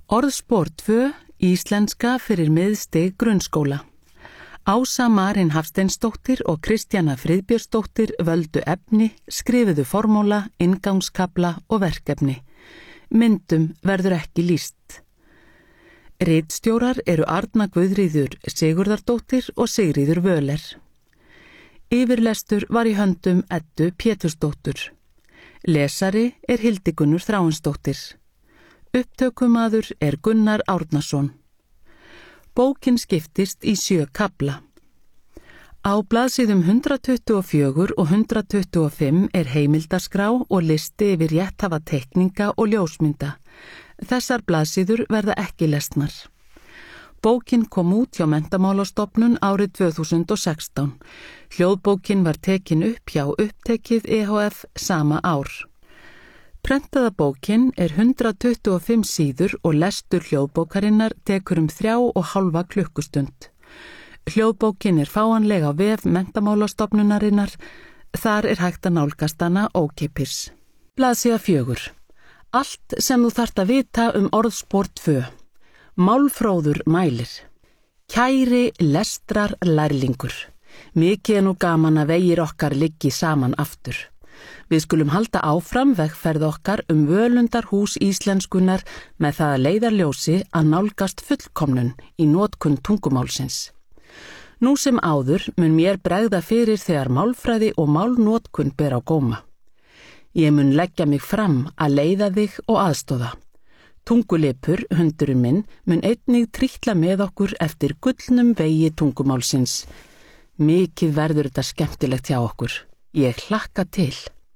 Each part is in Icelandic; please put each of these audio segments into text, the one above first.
Orðspor 2, íslenska fyrir miðstig grunnskóla. Ása Marín Hafsteinsdóttir og Kristjana Friðbjörnsdóttir völdu efni, skrifuðu formúla, inngangskafla og verkefni. Myndum verður ekki lýst. Ritstjórar eru Arna Guðríður Sigurðardóttir og Sigríður Völer. Yfirlestur var í höndum Eddu Pétursdóttur. Lesari er Hildigunnur Þráinsdóttir. Upptökumaður er Gunnar Árnason. Bókin skiptist í 7 kafla. Á blaðsíðum 124 og 125 er heimildaskrá og listi yfir rétthafa teikninga og ljósmynda. Þessar blaðsíður verða ekki lesnar. Bókin kom út hjá Menntamálastofnun árið 2016. Hljóðbókin var tekin upp hjá Upptekið EHF sama ár. Prentaða bókin er 125 síður og lestur hljóðbókarinnar tekur 3,5 klukkustund. Hljóðbókin er fáanleg á vef Menntamálastofnunarinnar. Þar er hægt að nálgast hana ókeypis. Blaðsíða 4. Allt sem þú þarft að vita orðspor 2. Málfróður mælir. Kæri lestrar lærlingur. Mikið nú gaman að vegir okkar liggi saman aftur. Við skulum halda áfram vegferð okkar völundar hús íslenskunar með það að leiðarljósi að nálgast fullkomnun í notkun tungumálsins. Nú sem áður mun mér bregða fyrir þegar málfræði og málnotkun ber á góma. Ég mun leggja mig fram að leiða þig og aðstoða. Tungulepur, hundurinn minn, mun einnig trítla með okkur eftir gullnum vegi tungumálsins. Mikið verður þetta skemmtilegt hjá okkur. Ég hlakka til.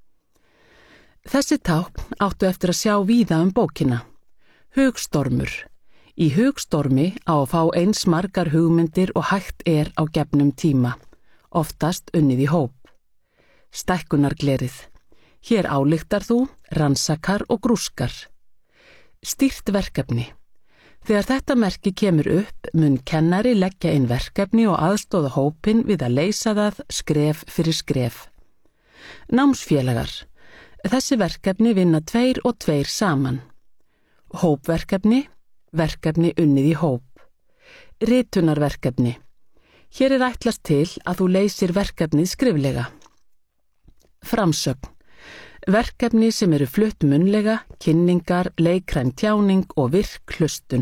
Þessi tákn áttu eftir að sjá víða bókina. Hugstormur. Í hugstormi á að fá eins margar hugmyndir og hægt er á gefnum tíma, oftast unnið í hóp. Stækkunarglerið. Hér ályktar þú, rannsakar og grúskar. Stýrt verkefni. Þegar þetta merki kemur upp mun kennari leggja inn verkefni og aðstoða hópinn við að leysa það skref fyrir skref. Námsfélagar. Þessi verkefni vinna 2 og 2 saman. Hópverkefni, verkefni unnið í hóp. Ritunarverkefni. Hér er ætlast til að þú leysir verkefnið skriflega. Framsögn. Verkefni sem eru flutt munnlega, kynningar, leikræn tjáning og virk hlustun.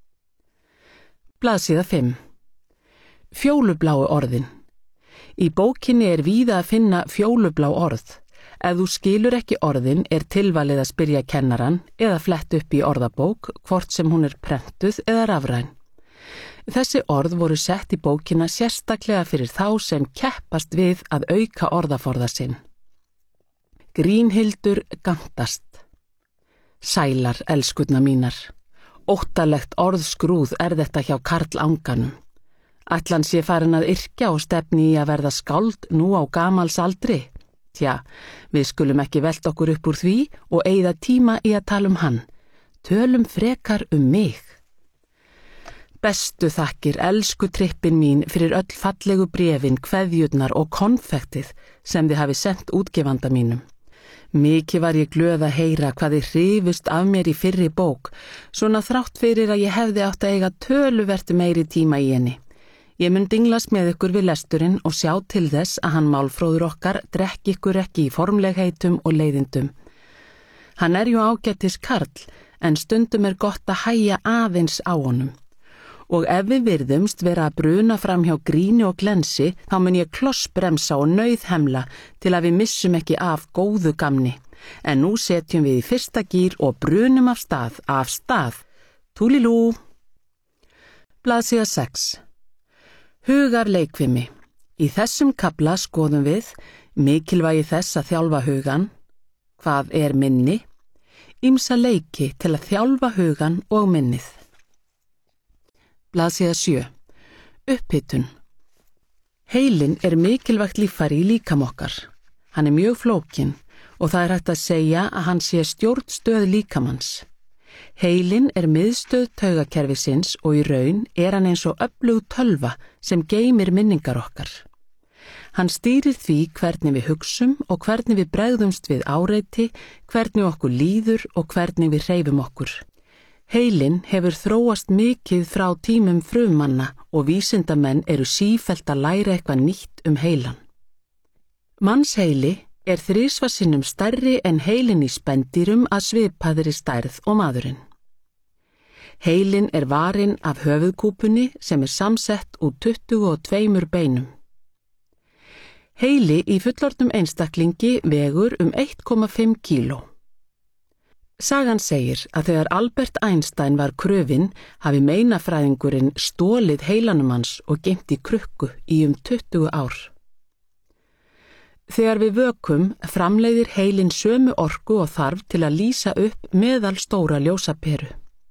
Blaðsíða 5. Fjólubláu orðin. Í bókinni er víða að finna fjólublá orð. Ef þú skilur ekki orðin er tilvalið að spyrja kennaran eða flett upp í orðabók, hvort sem hún er prentuð eða rafræn. Þessi orð voru sett í bókina sérstaklega fyrir þá sem keppast við að auka orðaforða sinn. Grínhildur gantast. Sælar, elskutna mínar. Óttalegt orðskrúð er þetta hjá Karl Anganum. Ætlan sé farin að yrkja og stefni í að verða skáld nú á gamals aldri. Tja, við skulum ekki velta okkur upp úr því og eyða tíma í að tala hann. Tölum frekar mig. Bestu þakkir, elsku trippin mín, fyrir öll fallegu bréfin, kveðjurnar og konfektið sem þið hafi sent útgefanda mínum. Mikið var ég glöð að heyra hvað þið hrifust af mér í fyrri bók, svona þrátt fyrir að ég hefði átt að eiga töluvert meiri tíma í henni. Ég mun dinglast með ykkur við lesturinn og sjá til þess að hann málfróður okkar drekki ykkur ekki í formlegheitum og leiðindum. Hann er jú ágætis karl, en stundum er gott að hæja aðeins á honum. Og ef við virðumst vera að bruna fram hjá gríni og glensi, þá mun ég klossbremsa og nauðhemla til að við missum ekki af góðu gamni. En nú setjum við í fyrsta gír og brunum af stað. Túlilú. Blaðsíða 6. Hugar leikfimi. Í þessum kafla skoðum við mikilvægi þess að þjálfa hugan, hvað er minni, ýmsa leiki til að þjálfa hugan og minnið. Blaðsíða 7. Upphitun. Heilinn er mikilvægt líffæri í líkam okkar. Hann er mjög flókinn og það er hægt að segja að hann sé stjórnstöð líkamanns. Heilinn er miðstöð taugakerfisins og í raun er hann eins og öflug tölva sem geymir minningar okkar. Hann stýrir því hvernig við hugsum og hvernig við bregðumst við áreiti, hvernig okkur líður og hvernig við hreyfum okkur. Heilinn hefur þróast mikið frá tímum frummanna og vísindamenn eru sífellt að læra eitthvað nýtt heilann. Mannsheili er 3 sinnum stærri en heilinn í spendýrum að svipaðri stærð og maðurinn. Heilinn er varinn af höfuðkúpunni sem er samsett úr 22 beinum. Heili í fullorðnum einstaklingi vegur 1,5 kíló. Sagan segir að þegar Albert Einstein var krufinn hafi meinafræðingurinn stolið heilanum hans og geymt í krukku í 20 ár. Þegar við vökum framleiðir heilinn sömu orku og þarf til að lýsa upp meðalstóra ljósaperu.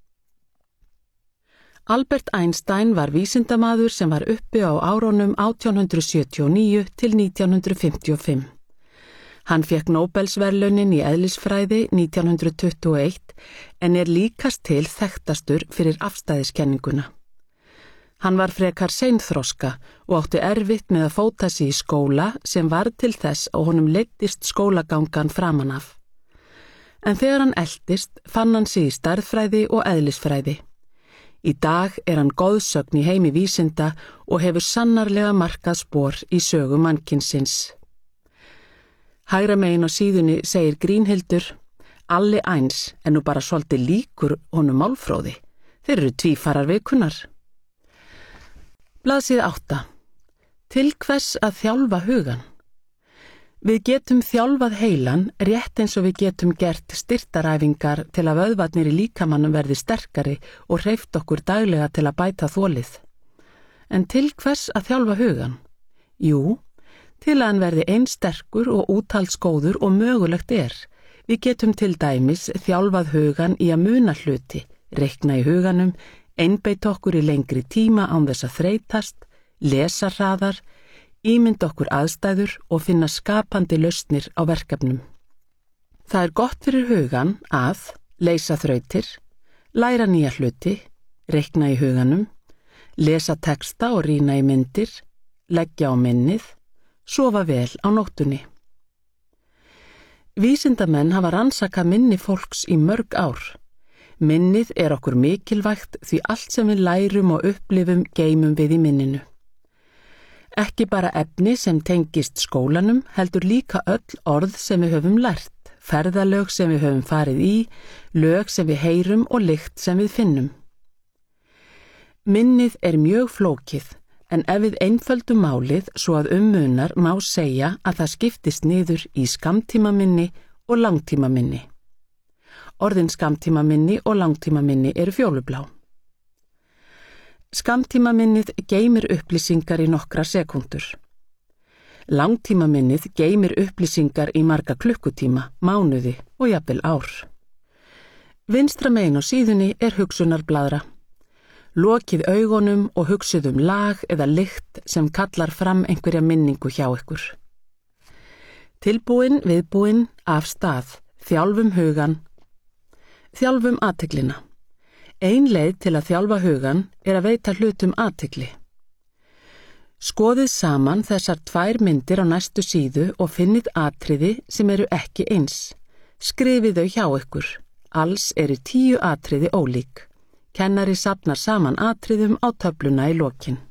Albert Einstein var vísindamaður sem var uppi á árunum 1879 til 1955. Hann fékk Nóbelsverðlaunin í eðlisfræði 1921 en er líkast til þekktastur fyrir afstæðiskenninguna. Hann var frekar seinþroska og átti erfitt með að fóta sig í skóla sem varð til þess að honum leiddist skólagangan framan af. En þegar hann eldist fann hann sig í stærðfræði og eðlisfræði. Í dag er hann goðsögn í heimi vísinda og hefur sannarlega markað spor í sögu mannkynsins. Hægra megin á síðunni segir Grínhildur: Alli eins er nú bara svolítið líkur honum Málfróði. Þeir eru tvífarar vikunnar. Blaðsíða 8. Til hvers að þjálfa hugan? Við getum þjálfað heilan rétt eins og við getum gert styrtaræfingar til að vöðvarnir í líkamannum verði sterkari og hreyft okkur daglega til að bæta þolið. En til hvers að þjálfa hugan? Jú, til að hann verði eins sterkur og úthaldsgóður og mögulegt er. Við getum til dæmis þjálfað hugan í að muna hluti, reikna í huganum, einbeita okkur í lengri tíma án þess að þreytast, lesa hraðar, ímynda okkur aðstæður og finna skapandi lausnir á verkefnum. Það er gott fyrir hugan að leysa þrautir, læra nýja hluti, reikna í huganum, lesa texta og rýna í myndir, leggja á minnið, sofa vel á nóttunni. Vísindamenn hafa rannsakað minni fólks í mörg ár. Minnið er okkur mikilvægt því allt sem við lærum og upplifum geymum við í minninu. Ekki bara efni sem tengist skólanum, heldur líka öll orð sem við höfum lært, ferðalög sem við höfum farið í, lög sem við heyrum og lykt sem við finnum. Minnið er mjög flókið, en ef við einföldum málið svo að munar má segja að það skiptist niður í skammtímaminni og langtímaminni. Orðin skammtímaminni og langtímaminni eru fjólublá. Skammtímaminnið geymir upplýsingar í nokkra sekúndur. Langtímaminnið geymir upplýsingar í marga klukkutíma, mánuði og jafnvel ár. Vinstra megin á síðunni er hugsunarblaðra. Lokið augunum og hugsið lag eða lykt sem kallar fram einhverja minningu hjá ykkur. Tilbúin, viðbúin, af stað, þjálfum hugan, þjálfum athyglina. Ein leið til að þjálfa hugan er að veita hlutum athygli. Skoðið saman þessar 2 myndir á næstu síðu og finnið atriði sem eru ekki eins. Skrifið þau hjá ykkur. Alls eru 10 atriði ólík. Kennari safnar saman atriðum á töfluna í lokin.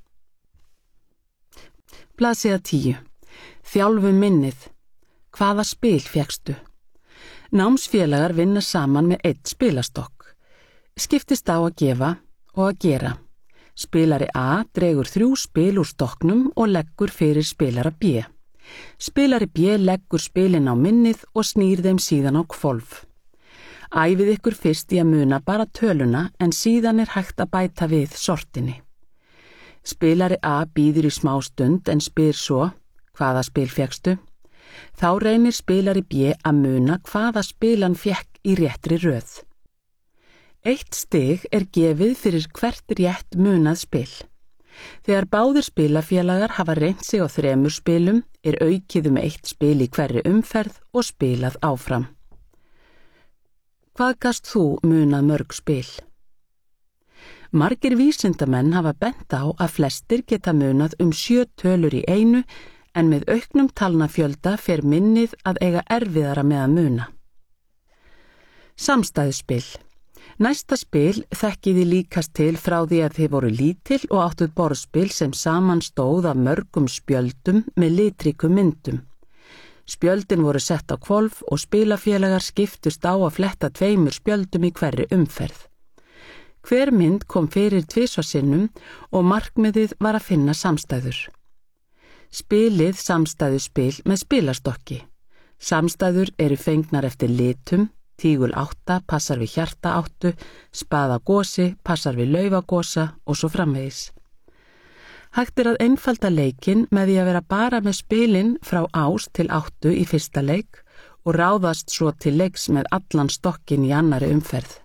Blaðsíða 10. Þjálfum minnið. Hvaða spil fékkstu? Námsfélagar vinna saman með 1 spilastokk. Skiptist á að gefa og að gera. Spilari A dregur 3 spil úr stokknum og leggur fyrir spilara B. Spilari B leggur spilin á minnið og snýr þeim síðan á hvolf. Æfið ykkur fyrst í að muna bara töluna en síðan er hægt að bæta við sortinni. Spilari A bíður í smá stund en spyr svo: hvaða spil fékkstu? Þá reynir spilari B að muna hvaða spil hann fékk í réttri röð. 1 stig er gefið fyrir hvert rétt munað spil. Þegar báðir spilafélagar hafa reynt sig á 3 spilum er aukið 1 spil í hverri umferð og spilað áfram. Hvað gast þú munað mörg spil? Margir vísindamenn hafa bent á að flestir geta munað 7 tölur í einu en með auknum talnafjölda fer minnið að eiga erfiðara með að muna. Samstæðuspil. Næsta spil þekkiði líkast til frá því að þið voru lítil og áttuð borðspil sem saman stóð af mörgum spjöldum með litríkum myndum. Spjöldin voru sett á hvolf og spilafélagar skiptust á að fletta 2 spjöldum í hverri umferð. Hver mynd kom fyrir 2 sinnum og markmiðið var að finna samstæður. Spilið samstæðuspil með spilastokki. Samstæður eru fengnar eftir litum, tígul 8 passar við hjarta 8, spaða gosi passar við laufagosa og svo framvegis. Hægt að einfalda leikinn með því að vera bara með spilin frá ás til 8 í fyrsta leik og ráðast svo til leiks með allan stokkin í annari umferð.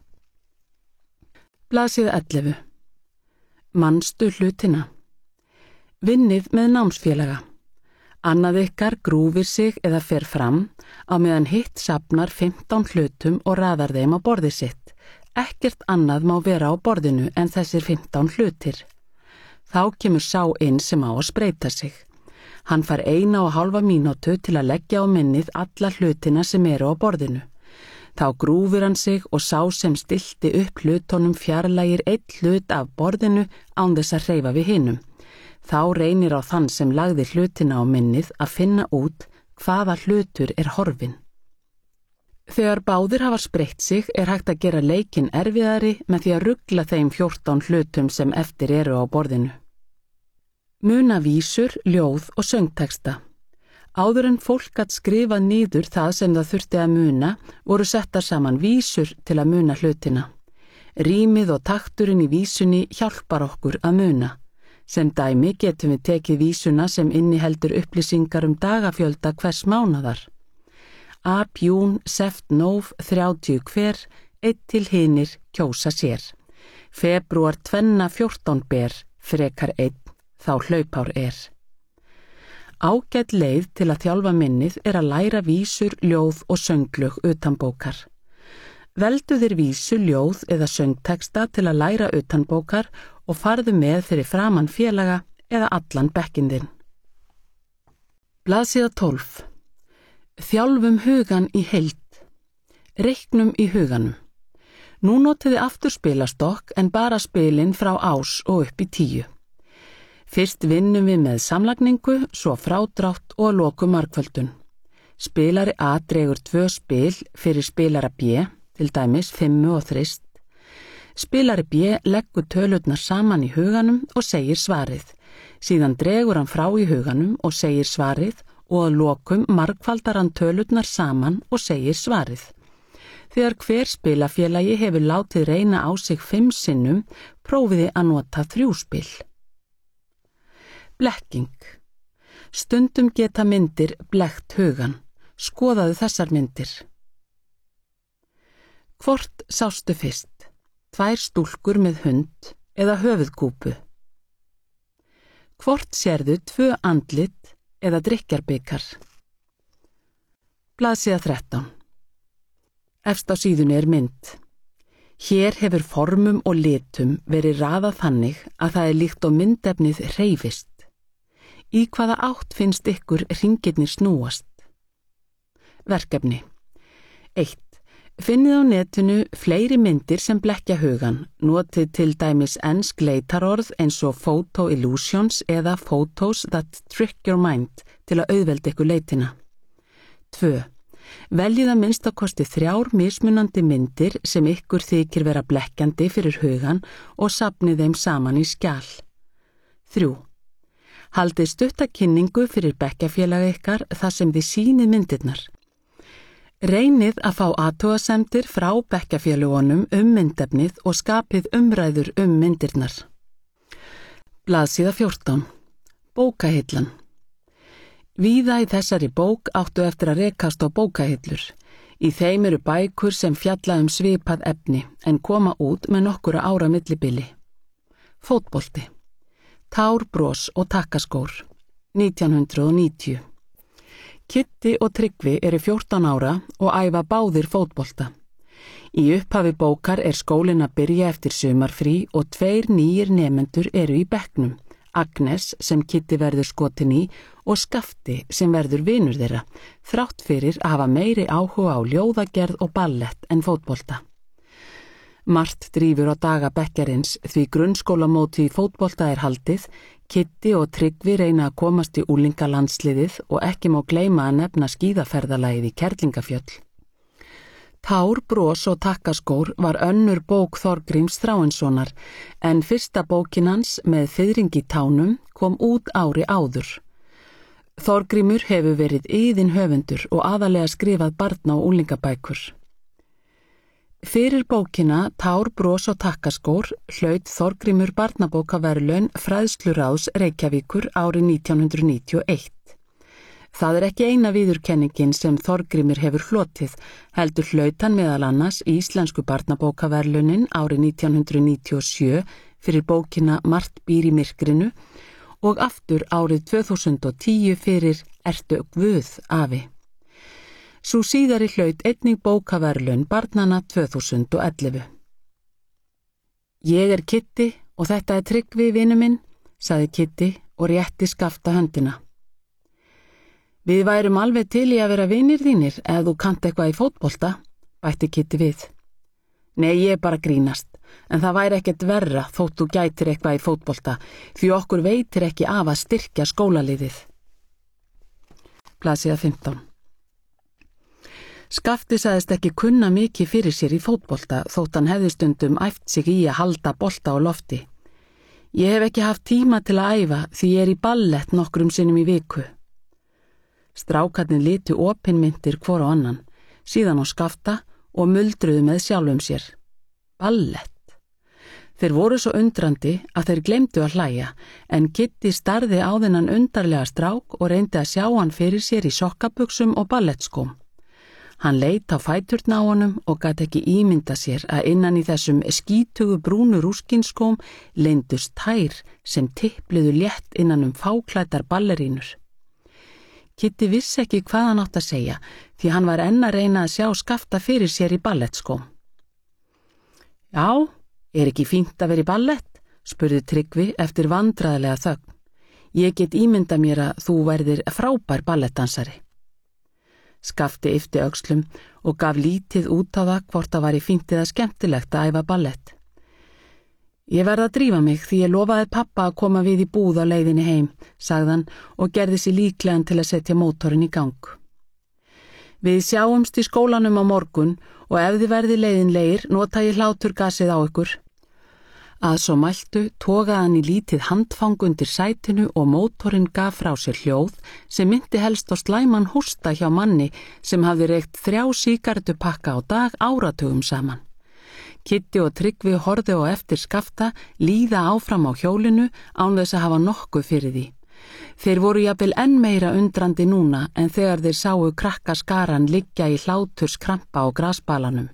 Blaðsíða 11. Manstu hlutina. Vinnið með námsfélaga. Annað ykkar grúfir sig eða fer fram á meðan hitt safnar 15 hlutum og raðar þeim á borðið sitt. Ekkert annað má vera á borðinu en þessir 15 hlutir. Þá kemur sá inn sem á að spreyta sig. Hann fær 1,5 mínútu til að leggja á minnið alla hlutina sem eru á borðinu. Þá grúfir hann sig og sá sem stilti upp hlutunum fjarlægir 1 hlut af borðinu án þess að hreyfa við hinum. Þá reynir á þann sem lagði hlutina á minnið að finna út hvaða hlutur er horfinn. Þegar báðir hafa spreytt sig er hægt að gera leikinn erfiðari með því að rugla þeim 14 hlutum sem eftir eru á borðinu. Muna vísur, ljóð og söngteksta. Áður en fólk gat skrifað niður það sem það þurfti að muna voru settar saman vísur til að muna hlutina. Rímið og takturinn í vísunni hjálpar okkur að muna. Sem dæmi getum við tekið vísuna sem inniheldur upplýsingar dagafjölda hvers mánaðar. Ap, jún, seft, nóf, 30 hver, 1 til hinir, kjósa sér. Febrúar 2-14 ber, frekar 1, þá hlaupár er. Ágæt leið til að þjálfa minnið er að læra vísur, ljóð og sönglög utanbókar. Veldu þér vísu, ljóð eða söngteksta til að læra utanbókar og farðu með fyrir framan félaga eða allan bekkinn þinn. Blaðsíða 12. Þjálfum hugan í heild. Reiknum í huganum. Nú notiði aftur spilastokk en bara spilin frá ás og upp í 10. Fyrst vinnum við með samlagningu, svo frádrátt og lokum margföldun. Spilari A dregur 2 spil fyrir spilara B, til dæmis 5 og þrist. Spilari B leggur tölurnar saman í huganum og segir svarið. Síðan dregur hann frá í huganum og segir svarið og að lokum margfaldar hann tölurnar saman og segir svarið. Þegar hver spilafélagi hefur látið reyna á sig 5 sinnum, prófiði að nota 3 spil. Blekking. Stundum geta myndir blekkt hugan. Skoðaðu þessar myndir. Hvort sástu fyrst? 2 stúlkur með hund eða höfuðkúpu? Hvort sérðu 2 andlit eða drykkjarbikar? Blaðsíða 13. Efst á síðunni er mynd. Hér hefur formum og litum verið raðað þannig að það er líkt og myndefnið hreyfist. Í hvaða átt finnst ykkur hringirnir snúast? Verkefni. 1. Finnið á netinu fleiri myndir sem blekkja hugan, notið til dæmis ensk leitarorð eins og photo illusions eða photos that trick your mind til að auðvelda ykkur leitina. 2. Veljið að minnsta kosti 3 mismunandi myndir sem ykkur þykir vera blekkjandi fyrir hugan og safnið þeim saman í skjal. 3. Haldið stutta kynningu fyrir bekkjafélaga ykkar þar sem þið sýnið myndirnar. Reynið að fá athugasemdir frá bekkjafélagunum myndefnið og skapið umræður myndirnar. Blaðsíða 14. Bókahillan. Víða í þessari bók áttu eftir að rekast á bókahillur. Í þeim eru bækur sem fjalla svipað efni en koma út með nokkura ára millibili. Fótbolti. Tár, bros og takkaskór. 1990. Kitty og Tryggvi eru 14 ára og æfa báðir fótbolta. Í upphafi bókar er skólinn að byrja eftir sumarfrí og 2 nýjir nemendur eru í bekknum. Agnes sem Kitty verður skotin í og Skafti sem verður vinur þeirra, þrátt fyrir að hafa meiri áhuga á ljóðagerð og ballett en fótbolta. Margt drífur á daga bekkjarins því grunnskólamóti í fótbolta haldið, Kitty og Tryggvi reyna að komast í unglingalandsliðið og ekki má gleyma að nefna skíðaferðalagið í Kerlingafjöll. Tár, bros og takkaskór var önnur bók Þorgríms Þráinssonar en fyrsta bókin hans með fiðring í tánum kom út ári áður. Þorgrímur hefur verið iðinn höfundur og aðalega skrifað barna- og unglingabækur. Fyrir bókina Tár, bros og takkaskór hlaut Þorgrímur barnabókaverðlaun Fræðsluráðs Reykjavíkur árið 1991. Það ekki eina viðurkenningin sem Þorgrímur hefur hlotið, heldur hlaut hann meðal annars Íslensku barnabókaverðlaunin árið 1997 fyrir bókina Margt býr í myrkrinu og aftur árið 2010 fyrir Ertu Guð, afi. Sú síðari hlaut einnig bókaverðlaun barnanna 2011. Ég Kitty og þetta Tryggvi, vinur minn, sagði Kitty og rétti Skafta höndina. Við værum alveg til í að vera vinir þínir ef þú kannt eitthvað í fótbolta, bætti Kitty við. Nei, ég bara grínast, en það væri ekkert verra þótt þú gætir eitthvað í fótbolta, því okkur veitir ekki af að styrkja skólaliðið. Blaðsíða 15. Skafti sagðist ekki kunna mikið fyrir sér í fótbolta þótt hann hefði stundum æft sig í að halda bolta á lofti. Ég hef ekki haft tíma til að æfa því ég í ballett nokkrum sinnum í viku. Strákarnir litu opinmyndir hvor á annan, síðan á Skafta og muldruðu með sjálfum sér. Ballett. Þeir voru svo undrandi að þeir gleymdu að hlæja, en Kitty starði á þennan undarlega strák og reyndi að sjá hann fyrir sér í sokkabuxum og ballettskóm. Hann leit á fæturna á honum og gat ekki ímynda sér að innan í þessum skítugu brúnu rúskinskóm leyndust tær sem tippluðu létt innan fáklæddar ballerínur. Kitty vissi ekki hvað hann átt að segja því hann var enn að reyna að sjá Skafta fyrir sér í ballettskóm. Já, ekki fínt að vera í ballett? Spurði Tryggvi eftir vandræðlega þögn. Ég get ímynda mér að þú verðir frábær ballettdansari. Skafti yppti öxlum og gaf lítið út á það hvort það var í fínt eða skemmtilegt að æfa ballett. Ég verð að drífa mig því ég lofaði pappa að koma við í búð á leiðinni heim, sagði hann og gerði sig líklegan til að setja mótorinn í gang. Við sjáumst í skólanum á morgun og ef þið verði leiðinlegir nota ég hláturgasið á ykkur. Að svo mæltu togaði hann í lítið handfang undir sætinu og mótorinn gaf frá sér hljóð sem myndi helst á slæman hósta hjá manni sem hafði reykt 3 sígarettupakka á dag áratugum saman. Kitty og Tryggvi horfðu á eftir Skafta líða áfram á hjólinu án þess að hafa nokkuð fyrir því. Þeir voru jafnvel enn meira undrandi núna en þegar þeir sáu krakkaskaran liggja í hláturskrampa á grasbalanum.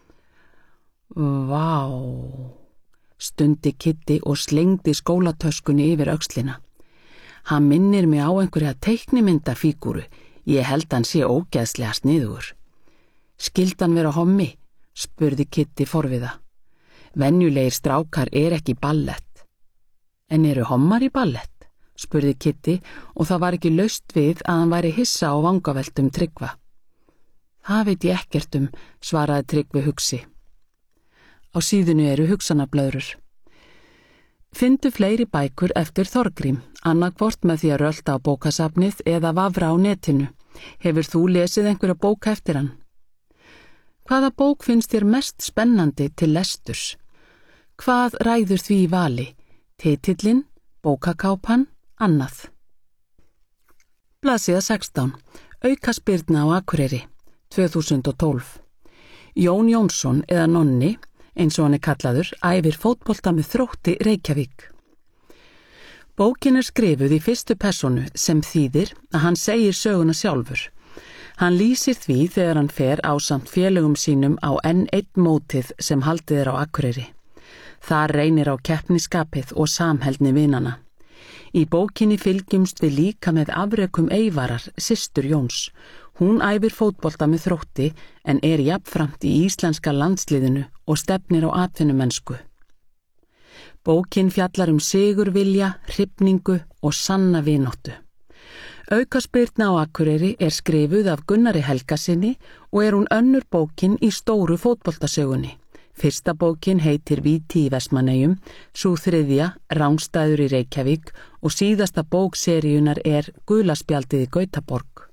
Vá, stundi Kitty og slengdi skólatöskunni yfir öxlina. Hann minnir mig á einhverja teiknimyndafígúru, ég held hann sé ógeðslega sniðugur. Skildi hann vera hommi? Spurði Kitty forviða. Venjulegir strákar ekki ballett. En eru hommar í ballett? Spurði Kitty og það var ekki laust við að hann væri hissa á vangaveltum Tryggva. Það veit ég ekkert svaraði Tryggvi hugsi. Á síðunni eru hugsanablöðrur. Fyndu fleiri bækur eftir Þorgrím, annarkvort með því að rölda á bókasafnið eða vafra á netinu. Hefur þú lesið einhverja bók eftir hann? Hvaða bók finnst þér mest spennandi til lesturs? Hvað ræður því í vali? Titillinn, bókakápan, annað. Blaðsíða 16. Aukaspyrna á Akureyri, 2012. Jón Jónsson eða Nonni, eins og hann kallaður, æfir fótbolta með Þrótti Reykjavík. Bókin skrifuð í fyrstu persónu sem þýðir að hann segir söguna sjálfur. Hann lýsir því þegar hann fer ásamt félögum sínum á enn einn mótið sem haldið á Akureyri. Þar reynir á keppniskapið og samheldni vinana. Í bókinni fylgjumst við líka með afrekum Eyvarar, systur Jóns. Hún æfir fótbolta með Þrótti en jafnframt í íslenska landsliðinu og stefnir á atvinnumennsku. Bókin fjallar sigurvilja, hrifningu og sanna vináttu. Aukaspyrna á Akureyri skrifuð af Gunnari Helgasyni og hún önnur bókin í stóru fótboltasögunni. Fyrsta bókin heitir Víti í Vestmannaeyjum, sú þriðja Rangstæður í Reykjavík og síðasta bók seríunar er Gula spjaldið í Gautaborg.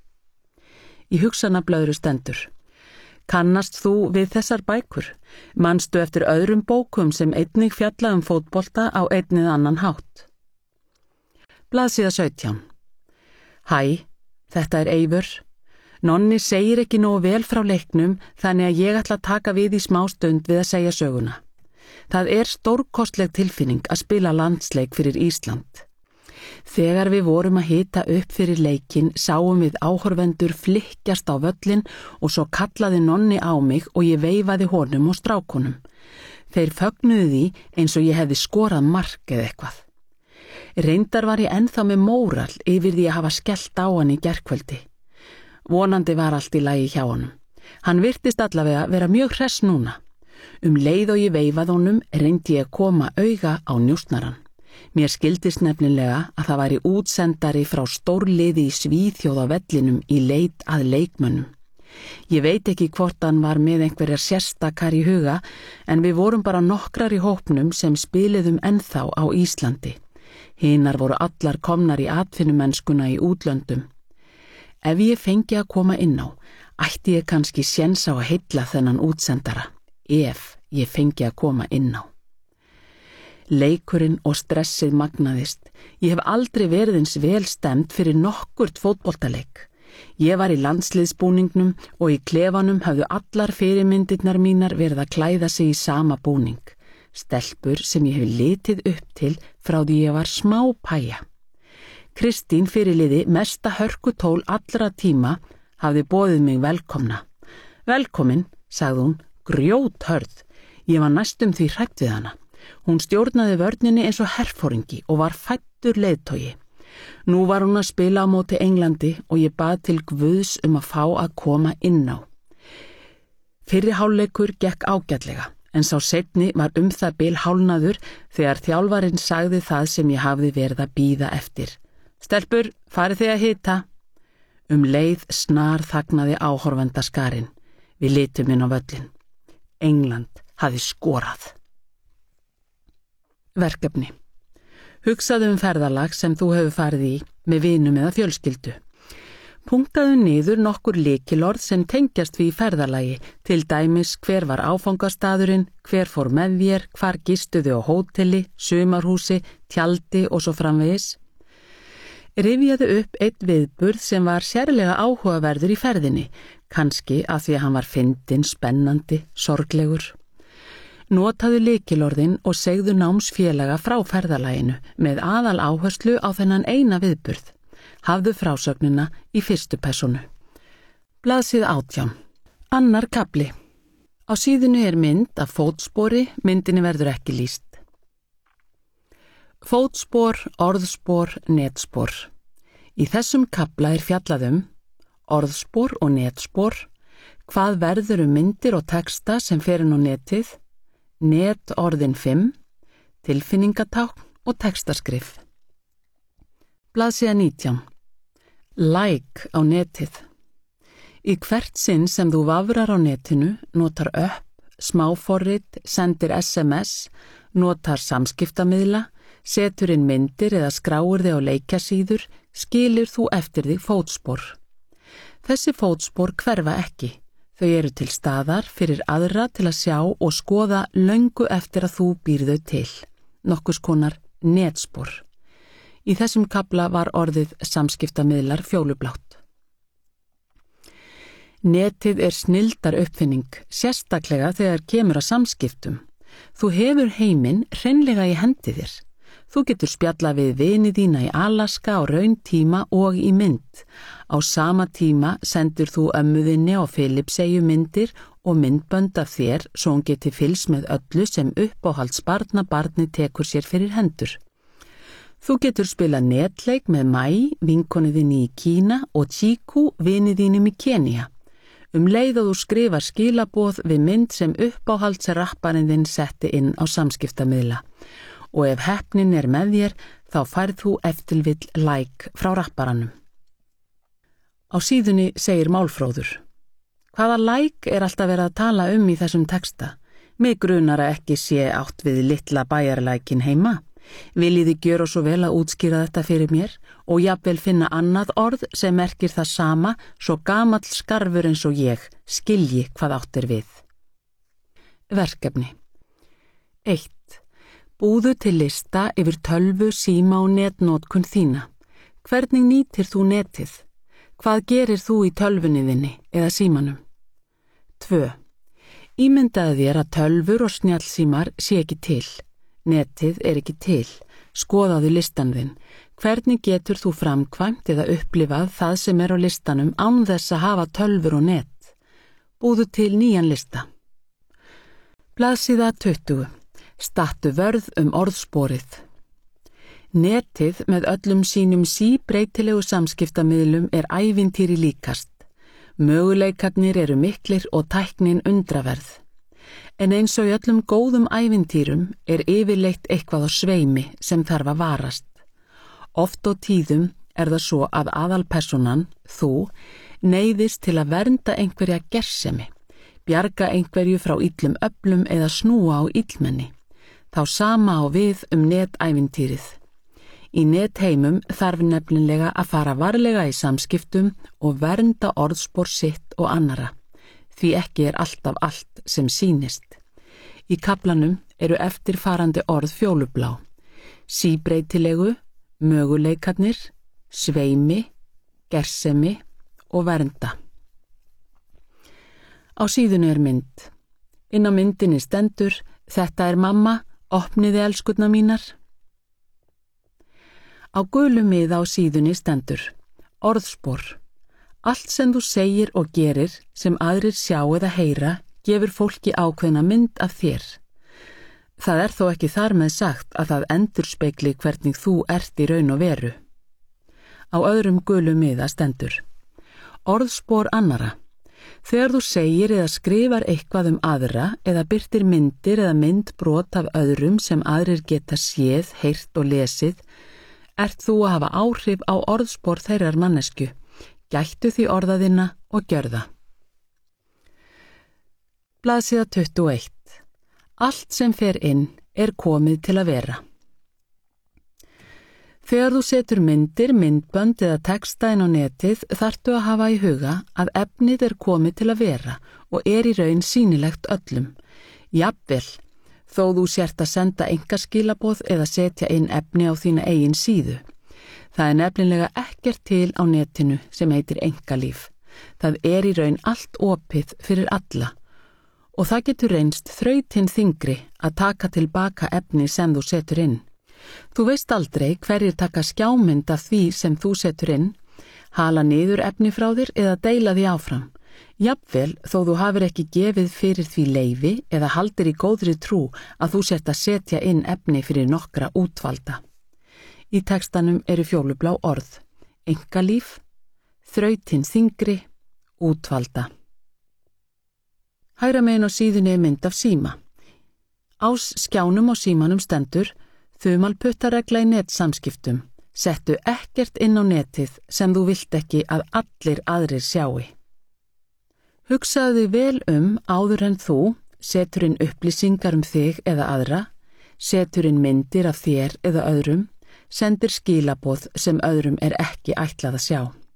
Í hugsanablöðru stendur: Kannast þú við þessar bækur? Manstu eftir öðrum bókum sem einnig fjalla fótbolta á einnið annan hátt? Blaðsíða 17. Hæ, þetta er Eivör. Nonni segir ekki nógu vel frá leiknum, þannig að ég ætla að taka við í smá stund við að segja söguna. Það er stórkostleg tilfinning að spila landsleik fyrir Ísland. Þegar við vorum að hita upp fyrir leikinn sáum við áhorfendur flykkjast á völlin og svo kallaði Nonni á mig og ég veifaði honum og strákunum. Þeir fögnuðu því eins og ég hefði skorað mark eða eitthvað. Reyndar var ég ennþá með móral yfir því að hafa skellt á hann í gærkvöldi. Vonandi var allt í lagi hjá honum. Hann virtist allavega vera mjög hress núna. Leið og ég veifaði honum reyndi ég að koma auga á njósnarann. Mér skildist nefnilega að það væri útsendari frá stórliði í Svíþjóð á vellinum í leit að leikmönnum. Ég veit ekki hvort hann var með einhverjar sérstakar í huga, en við vorum bara nokkrar í hópnum sem spiluðum ennþá á Íslandi. Hinar voru allar komnar í atvinnumennskuna í útlöndum. Ef ég fengi að koma inn á, ætti ég kannski séns á að heilla þennan útsendara, ef ég fengi að koma inn á. Leikurinn og stressið magnaðist. Ég hef aldrei verið eins vel stemd fyrir nokkurt fótboltaleik. Ég var í landsliðsbúningnum og í klefanum höfðu allar fyrirmyndirnar mínar verið að klæða sig í sama búning. Stelpur sem ég hef litið upp til frá því ég var smá pæja. Kristín fyrirliði mesta hörkutól allra tíma hafði boðið mig velkomna. Velkomin, sagði hún, grjóthörð. Ég var næstum því hrædd við hana. Hún stjórnaði vörninni eins og herforingi og var fæddur leiðtogi. Nú var hún að spila á móti Englandi og ég bað til Guðs að fá að koma inn á. Fyrri hálfleikur gekk ágætlega, en sá seinni var það bil hálnaður þegar þjálfarinn sagði það sem ég hafði verið að bíða eftir. Stelpur, farið þið að hita. Leið snar þagnaði áhorfendaskarinn. Við litum inn á völlin. England hafði skorað. Verkefni. Hugsaðu ferðalag sem þú hefur farið í með vinum eða fjölskyldu. Punktaðu niður nokkur lykilorð sem tengjast við ferðalagi, til dæmis hver var áfangastaðurinn, hver fór með þér, hvar gistuðu á hóteli, sumarhúsi, tjaldi og svo framvegis. Rifjaðu upp einn viðburð sem var sérlega áhugaverður í ferðinni, kannski af því að hann var fyndinn, spennandi, sorglegur. Notaðu lykilorðin og segðu námsfélaga frá ferðalaginu með aðal áherslu á þennan eina viðburð. Hafðu frásögnina í fyrstu persónu. Blaðsíða 18. Annar kafli. Á síðunni er mynd af fótspori, myndinni verður ekki lýst. Fótspor, orðspor, netspor. Í þessum kafla er fjallað orðspor og netspor, hvað verður myndir og texta sem fer inn á netið, netorðin 5, tilfinningatákn og textaskrif. Blaðsíða 19. Like á netið. Í hvert sinn sem þú vafrar á netinu, notar upp, smáforrit, sendir SMS, notar samskiptamiðla, setur inn myndir eða skráir þig á leikjasíður, skilur þú eftir þig fótspor. Þessi fótspor hverfa ekki. Þau eru til staðar fyrir aðra til að sjá og skoða löngu eftir að þú býrð þau til. Nokkurs konar netspor. Í þessum kafla var orðið samskiptamiðlar fjólublátt. Netið er snilldar uppfinning, sérstaklega þegar kemur að samskiptum. Þú hefur heiminn hreinlega í hendi þér. Þú getur spjallað við vini þína í Alaska á rauntíma og í mynd. Á sama tíma sendir þú ömmuðinni á Filipseyju myndir og myndbönd af þér svo hún geti fylgst með öllu sem uppáhaldsbarni tekur sér fyrir hendur. Þú getur spilað netleik með Mai, vinkonu þinni í Kína og Chiku, vini þínum í Kenía. Leið og þú skrifar skilaboð við mynd sem uppáhaldsrapparinn þinn setti inn á samskiptamiðla. Og ef heppnin er með þér, þá færð þú eftirvill like frá rapparanum. Á síðunni segir Málfróður: Hvaða like er alltaf verið að tala í þessum texta? Mig grunar að ekki sé átt við litla bæjarlækin heima. Viljiði gjöra svo vel að útskýra þetta fyrir mér og jafnvel finna annað orð sem merkir það sama svo gamall skarfur eins og ég skilji hvað átt við. Verkefni 1. Búðu til lista yfir tölvu, síma og netnotkun þína. Hvernig nýtir þú netið? Hvað gerir þú í tölvunni þinni eða símanum? 2. Ímyndaðu þér að tölvur og snjallsímar sé ekki til. Netið ekki til. Skoðaðu listan þinn. Hvernig getur þú framkvæmt eða upplifað það sem á listanum án þess að hafa tölvur og net? Búðu til nýjan lista. Blaðsíða 20. Stattu vörð orðsporið. Netið með öllum sínum síbreytilegu samskiptamiðlum ævintýri líkast. Möguleikarnir eru miklir og tæknin undraverð. En eins og í öllum góðum ævintýrum yfirleitt eitthvað á sveimi sem þarf að varast. Oft og tíðum það svo að aðalpersonan, þú, neyðist til að vernda einhverja gersemi, bjarga einhverju frá illum öflum eða snúa á illmenni. Þá sama á við netævintýrið. Í netheimum þarf nefnilega að fara varlega í samskiptum og vernda orðspor sitt og annara. Því ekki alltaf allt sem sýnist. Í kaflanum eru eftirfarandi orð fjólublá: síbreytilegu, möguleikarnir, sveimi, gersemi og vernda. Á síðunni mynd. Inn á myndinni stendur: Þetta mamma, opniði elskurnar mínar. Á gulu miða á síðunni stendur: orðspor. Allt sem þú segir og gerir sem aðrir sjá eða heyra gefur fólki ákveðna mynd af þér. Það þó ekki þar með sagt að það endurspegli hvernig þú í raun og veru. Á öðrum gulu miða stendur: orðspor annara. Þegar þú segir eða skrifar eitthvað aðra eða birtir myndir eða myndbrot af öðrum sem aðrir geta séð, heyrt og lesið, þú að hafa áhrif á orðspor þeirrar mannesku. Gættu því orðaðina og gjörða. Blaðsíða 21. Allt sem fer inn komið til að vera. Þegar þú setur myndir, myndbönd eða texta inn á netið þarftu að hafa í huga að efnið komið til að vera og í raun sýnilegt öllum. Jafnvel, þó þú sért að senda einkaskilaboð eða setja inn efni á þína eigin síðu. Það nefnilega ekkert til á netinu sem heitir einkalíf. Það í raun allt opið fyrir alla og það getur reynst þrautin þyngri að taka tilbaka efni sem þú setur inn. Þú veist aldrei hverjir taka skjámynd af því sem þú setur inn, hala niður efni frá þér eða deila því áfram. Jafnvel þó þú hafir ekki gefið fyrir því leyfi eða haldir í góðri trú að þú sért að setja inn efni fyrir nokkra útvalda. Í textanum fjólublá orð: einkalíf, þrautin þyngri, útvalda. Hægra megin á síðunni mynd af síma. Á skjánum á símanum stendur: þumalputtaregla í netsamskiptum. Settu ekkert inn á netið sem þú vilt ekki að allir aðrir sjái. Hugsaðu þig vel áður en þú setur inn upplýsingar þig eða aðra, setur inn myndir af þér eða öðrum, sendir skilaboð sem öðrum ekki ætlað að sjá.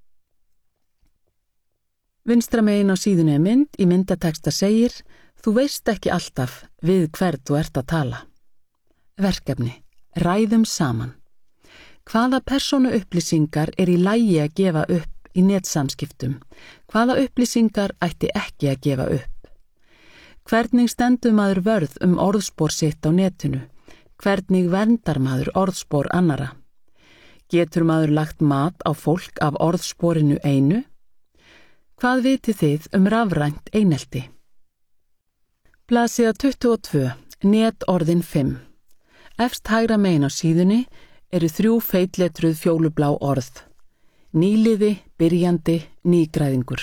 Vinstra megin á síðunni mynd, í myndateksta segir: þú veist ekki alltaf við hvern þú ert að tala. Verkefni: ræðum saman. Hvaða persónuupplýsingar í lagi að gefa upp í netsamskiptum? Hvaða upplýsingar ætti ekki að gefa upp? Hvernig stendur maður vörð orðspor sitt á netinu? Hvernig verndar maður orðspor annara? Getur maður lagt mat á fólk af orðsporinu einu? Hvað vitið þið rafrænt einelti? Blaðsíða 22. Netorðin 5. Efst hægra megin á síðunni 3 feitletruð fjólublá orð: nýliði, byrjandi, nýgræðingur.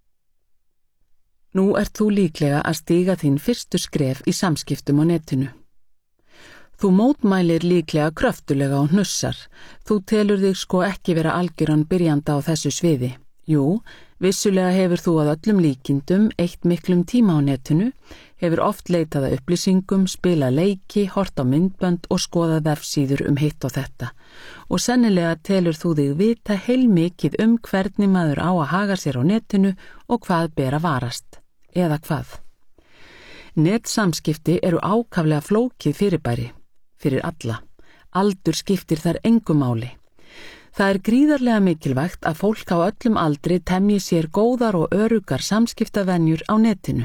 Nú þú líklega að stíga þín fyrstu skref í samskiptum á netinu. Þú mótmælir líklega kröftulega og hnussar. Þú telur þig ekki vera algjöran byrjanda á þessu sviði. Jú, Vissulega hefur þú að öllum líkindum eytt miklum tíma á netinu, hefur oft leitað að upplýsingum, spilað leiki, hort á myndbönd og skoðað vefsíður hitt og þetta. Og sennilega telur þú þig vita heilmikið hvernig maður á að haga sér á netinu og hvað ber að varast. Eða hvað? Netsamskipti eru ákaflega flókið fyrirbæri, fyrir alla. Aldur skiptir þar engu máli. Það gríðarlega mikilvægt að fólk á öllum aldri temji sér góðar og öruggar samskiptavenjur á netinu.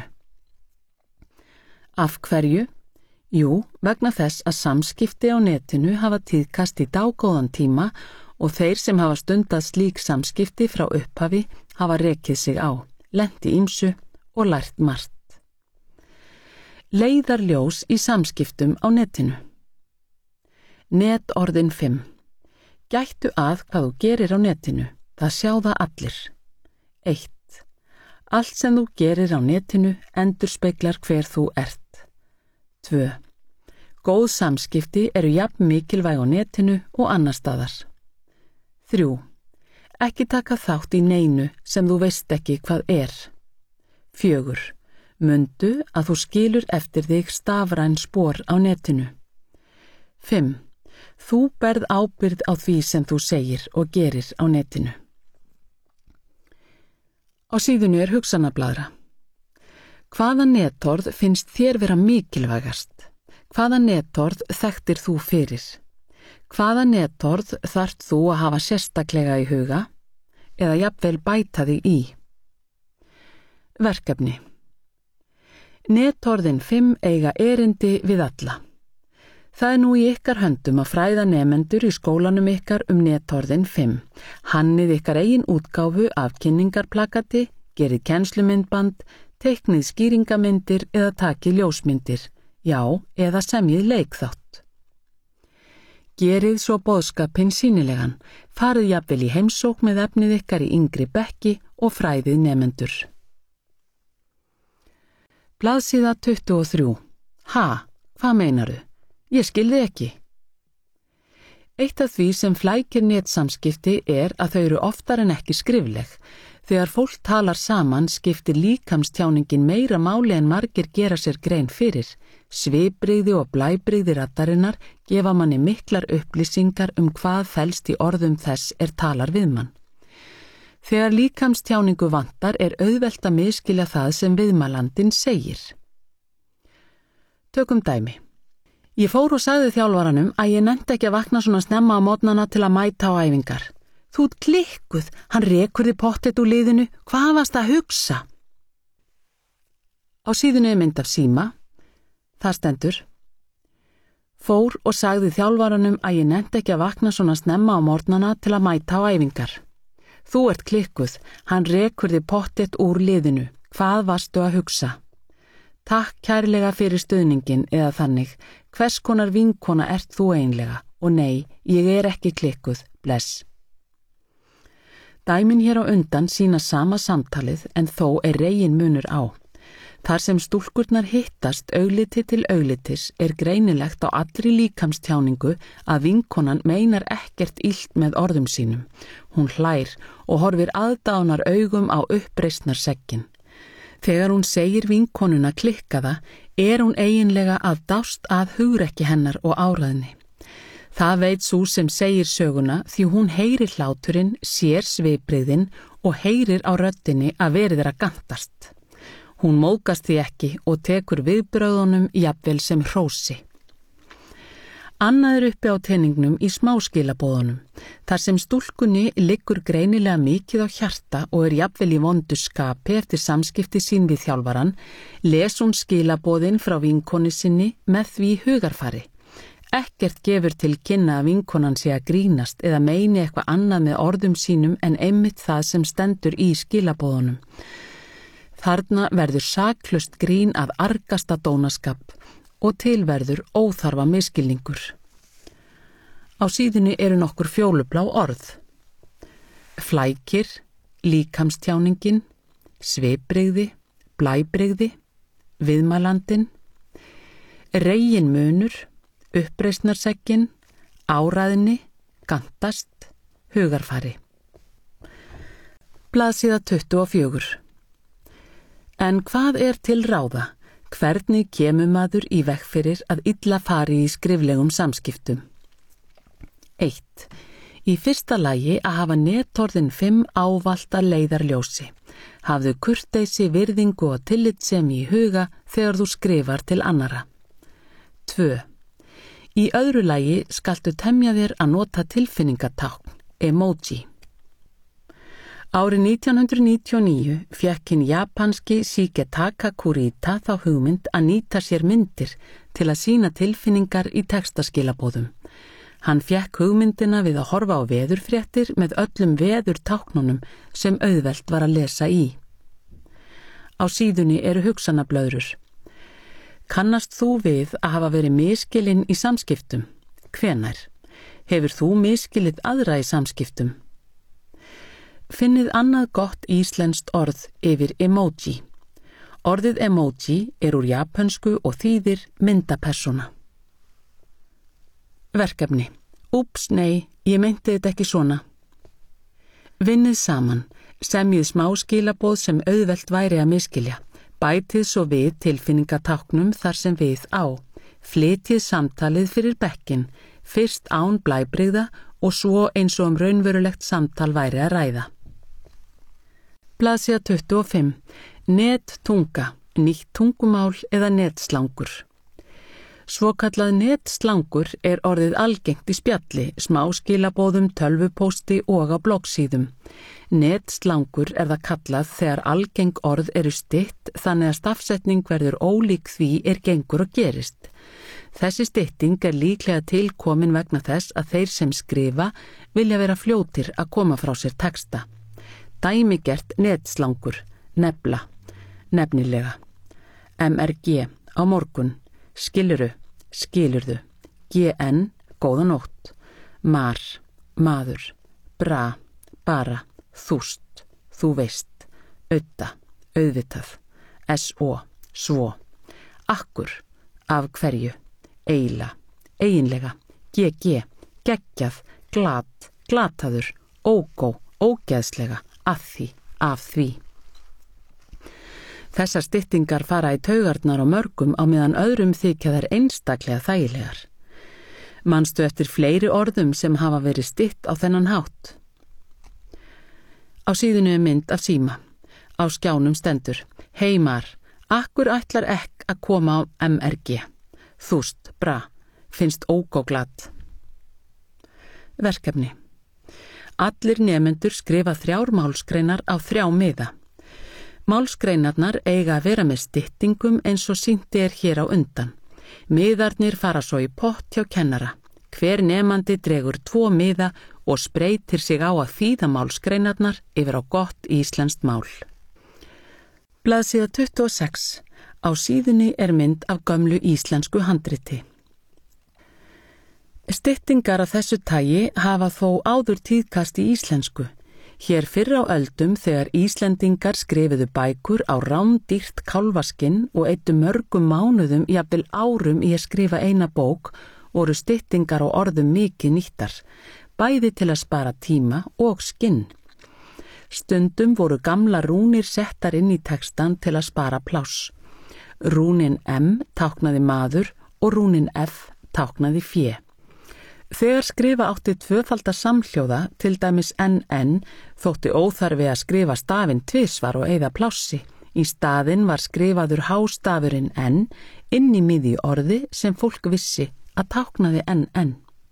Af hverju? Jú, vegna þess að samskipti á netinu hafa tíðkast í dágóðan tíma og þeir sem hafa stundað slík samskipti frá upphafi hafa rekið sig á, lent í ýmsu og lært margt. Leiðarljós í samskiptum á netinu. Netorðin 5. Gættu að hvað þú gerir á netinu, það sjá það allir. 1. Allt sem þú gerir á netinu endurspeglar hver þú ert. 2. Góð samskipti eru jafn mikilvæg á netinu og annar staðar. 3. Ekki taka þátt í neinu sem þú veist ekki hvað er. 4. Mundu að þú skilur eftir þig stafræn spor á netinu. 5. Þú berð ábyrgð á því sem þú segir og gerir á netinu. Á síðunni hugsanablaðra. Hvaða netorð finnst þér vera mikilvægast? Hvaða netorð þekktir þú fyrir? Hvaða netorð þarft þú að hafa sérstaklega í huga eða jafnvel bæta þig í? Verkefni. Netorðin 5 eiga erindi við alla. Það nú í ykkar höndum að fræða nemendur í skólanum ykkar netorðin 5. Hannið ykkar eigin útgáfu af kynningarplakati, gerið kennslumyndband, teiknið skýringamyndir eða takið ljósmyndir, já, eða semjið leikþátt. Gerið svo boðskapinn sýnilegan, farið jafnvel í heimsókn með efnið ykkar í yngri bekki og fræðið nemendur. Blaðsíða 23. Ha, hvað meinaru? Ég skilði ekki. Eitt af því sem flækir netsamskipti að þau eru oftar en ekki skrifleg. Þegar fólk talar saman skiptir líkamstjáningin meira máli en margir gera sér grein fyrir. Svipbrigði og blæbrigði raddarinnar gefa manni miklar upplýsingar hvað felst í orðum þess talar við mann. Þegar líkamstjáningu vantar auðvelt að misskilja það sem viðmælandinn segir. Tökum dæmi. Ég fór og sagði þjálfaranum að ég nennti ekki að vakna svona snemma á morgnana til að mæta á æfingar. Þú ert klikkuð, hann rekur þig pottet úr liðinu, hvað varst að hugsa? Á síðunni mynd af síma, það stendur. Fór og sagði þjálfaranum að ég nennti ekki að vakna svona snemma á morgnana til að mæta á æfingar. Þú ert klikkuð, hann rekur þig pottet úr liðinu, hvað varstu að hugsa? Takk kærlega fyrir stuðningin eða þannig, hvers konar vinkona ert þú eiginlega og nei, ég ekki klikkuð, bless. Dæmin hér á undan sýna sama samtalið en þó regin munur á. Þar sem stúlkurnar hittast augliti til auglitis greinilegt á allri líkamstjáningu að vinkonan meinar ekkert illt með orðum sínum. Hún hlær og horfir aðdánar augum á uppreisnarseggin. Þegar hún segir vinkonuna klikkaða hún eiginlega að dást að hugrekki hennar og áræðni. Það veit sú sem segir söguna því hún heyrir hláturinn, sér svipbrigðin og heyrir á röddinni að verið að gantast. Hún móðgast því ekki og tekur viðbröðunum jafnvel sem hrósi. Annað uppi á teningnum í smáskilabóðunum, þar sem stúlkunni liggur greinilega mikið á hjarta og jafnvel í vondu skapi eftir samskipti sín við þjálfaran, les hún skilabóðin frá vinkonu sinni með því hugarfari. Ekkert gefur til kynna að vinkonan sé að grínast eða meini eitthvað annað með orðum sínum en einmitt það sem stendur í skilabóðunum. Þarna verður saklaust grín að argasta dónaskap og tilverður óþarfa misskilningur. Á síðunni nokkur fjólublá orð. Flækir, líkamstjáningin, svipbrigði, blæbrigði, viðmælandinn, reginmunur, uppreisnarseggin, áræðni, gantast, hugarfari. Blaðsíða 24. En hvað er til ráða? Hvernig kemur maður í veg fyrir að illa fari í skriflegum samskiptum? 1. Í fyrsta lagi að hafa netorðin 5 ávallt að leiðarljósi. Hafðu kurteisi, virðingu og tillitssemi í huga þegar þú skrifar til annara. 2. Í öðru lagi skaltu temja þér að nota tilfinningatákn, emoji. Árið 1999 fékk hinn japanski Shigetaka Kurita þá hugmynd að nýta sér myndir til að sýna tilfinningar í textaskilaboðum. Hann fékk hugmyndina við að horfa á veðurfréttir með öllum veðurtáknunum sem auðvelt var að lesa í. Á síðunni eru hugsanablöðrur. Kannast þú við að hafa verið misskilinn í samskiptum? Hvenær? Hefur þú misskilið aðra í samskiptum? Finnið annað gott íslenskt orð yfir emoji. Orðið emoji er úr japönsku og þýðir myndapersóna. Verkefni. Úps, nei, ég meinti þetta ekki svona. Vinnið saman. Semjið smáskilaboð sem auðvelt væri að misskilja. Bætið svo við tilfinningatáknum þar sem við á. Flytjið samtalið fyrir bekkin, fyrst án blæbrigða og svo eins og raunverulegt samtal væri að ræða. Blaðsíða 25. Nettunga, nýtt tungumál eða netslangur. Svokallað netslangur er orðið algengt í spjalli, smáskilaboðum, tölvupósti og á bloggsíðum. Netslangur er það kallað þegar algeng orð eru stytt þannig að stafsetning verður ólík því er gengur og gerist. Þessi stytting er líklega til komin vegna þess að þeir sem skrifa vilja vera fljótir að koma frá sér texta. Dæmigert netslangur, nefla, nefnilega. MRG, á morgun, skiluru, skilurðu, GN, góða nótt, mar, maður, bra, bara, þúst, þú veist, audda, auðvitað, SO, svo, akkur, af hverju, eila, eiginlega, GG, geggjað, glat, glataður, ógó, ógeðslega, að því, af því. Þessar styttingar fara í taugarnar á mörgum á meðan öðrum þykja þær einstaklega þægilegar. Manstu eftir fleiri orðum sem hafa verið stytt á þennan hátt? Á síðunni er mynd af síma. Á skjánum stendur: Heimar, akkur ætlar ekk að koma á MRG. Þúst, bra, finnst ógóglatt. Verkefni. Allir nemendur skrifa 3 málsgreinar á 3 miða. Málsgreinarnar eiga að vera með styttingum eins og sýnt er hér á undan. Miðarnir fara svo í pott hjá kennara. Hver nemandi dregur 2 miða og spreytir sig á að þýða málsgreinarnar yfir á gott íslenskt mál. Blaðsíða 26. Á síðunni er mynd af gömlu íslensku handriti. Styttingar af þessu tagi hafa þó áður tíðkast í íslensku. Hér fyrr á öldum þegar Íslendingar skrifuðu bækur á rándýrt kálfaskinn og eyddu mörgum mánuðum, jafnvel árum í að skrifa eina bók, voru styttingar og orðum mikið nýttar, bæði til að spara tíma og skinn. Stundum voru gamla rúnir settar inn í textan til að spara pláss. Rúnin M táknaði maður og rúnin F táknaði fé. Þegar skrifa átti 2-falda samhljóða, til dæmis NN, þótti óþarfi að skrifa stafinn 2 og eyða plássi. Í staðinn var skrifaður hástafurinn N inn í miðju orði sem fólk vissi að táknaði NN.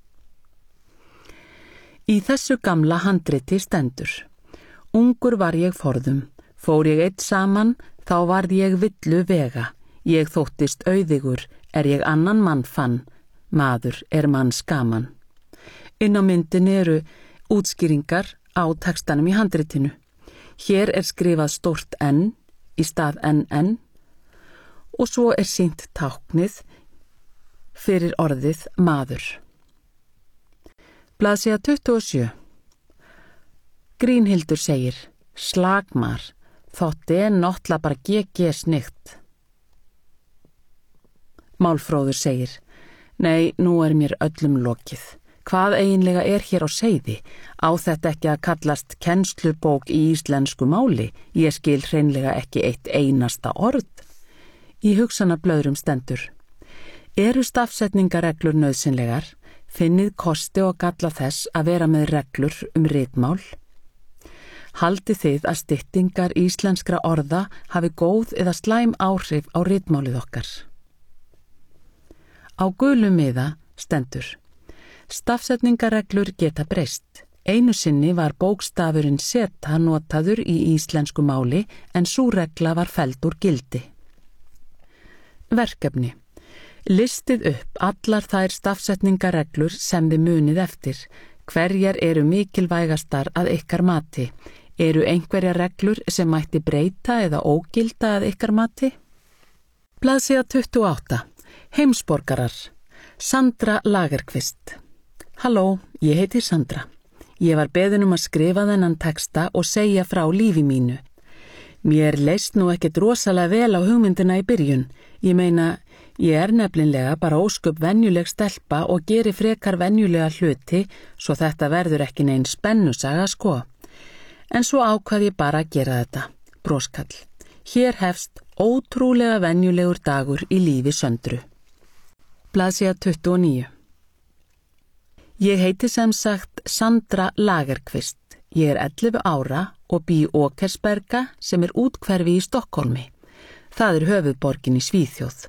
Í þessu gamla handriti stendur: Ungur var ég forðum, fór ég einn saman, þá varð ég villu vega. Ég þóttist auðigur, ég annan mann fann. Maður mann skaman. Inn á myndinni eru útskýringar á textanum í handritinu. Hér er skrifað stórt N í stað NN og svo er sýnt táknið fyrir orðið maður. Blaðsíða 27. Grínhildur segir: Slagmar, þótti náttúrulega bara GG snyggt. Málfróður segir: Nei, nú er mér öllum lokið. Hvað eiginlega hér á seiði? Á þetta ekki að kallast kennslubók í íslensku máli? Ég skil hreinlega ekki eitt einasta orð. Í hugsanablöðrum stendur: Eru stafsetningareglur nauðsynlegar? Finnið kosti og galla þess að vera með reglur ritmál? Haldið þið að styttingar íslenskra orða hafi góð eða slæm áhrif á ritmálið okkar? Á gulum miða stendur: Stafsetningareglur geta breyst. Einu sinni var bókstafurinn seta notaður í íslensku máli en sú regla var felld úr gildi. Verkefni: Listið upp allar þær stafsetningareglur sem þið munið eftir. Hverjar eru mikilvægastar að ykkar mati? Eru einhverjar reglur sem mætti breyta eða ógilda að ykkar mati? Blaðsíða 28. Heimsborgarar. Sandra Lagerqvist. Halló, ég heiti Sandra. Ég var beðin að skrifa þennan texta og segja frá lífi mínu. Mér leist nú ekkert rosalega vel á hugmyndina í byrjun. Ég meina, ég nefnilega bara ósköp venjuleg stelpa og geri frekar venjulega hluti, svo þetta verður ekki nein spennusaga sko. En svo ákvað ég bara að gera þetta. Broskall. Hér hefst ótrúlega venjulegur dagur í lífi Söndru. Blaðsíða 29. Ég heiti sem sagt Sandra Lagerqvist. Ég 11 ára og bý í Åkersberga sem úthverfi í Stokkólmi. Það höfuðborgin í Svíþjóð.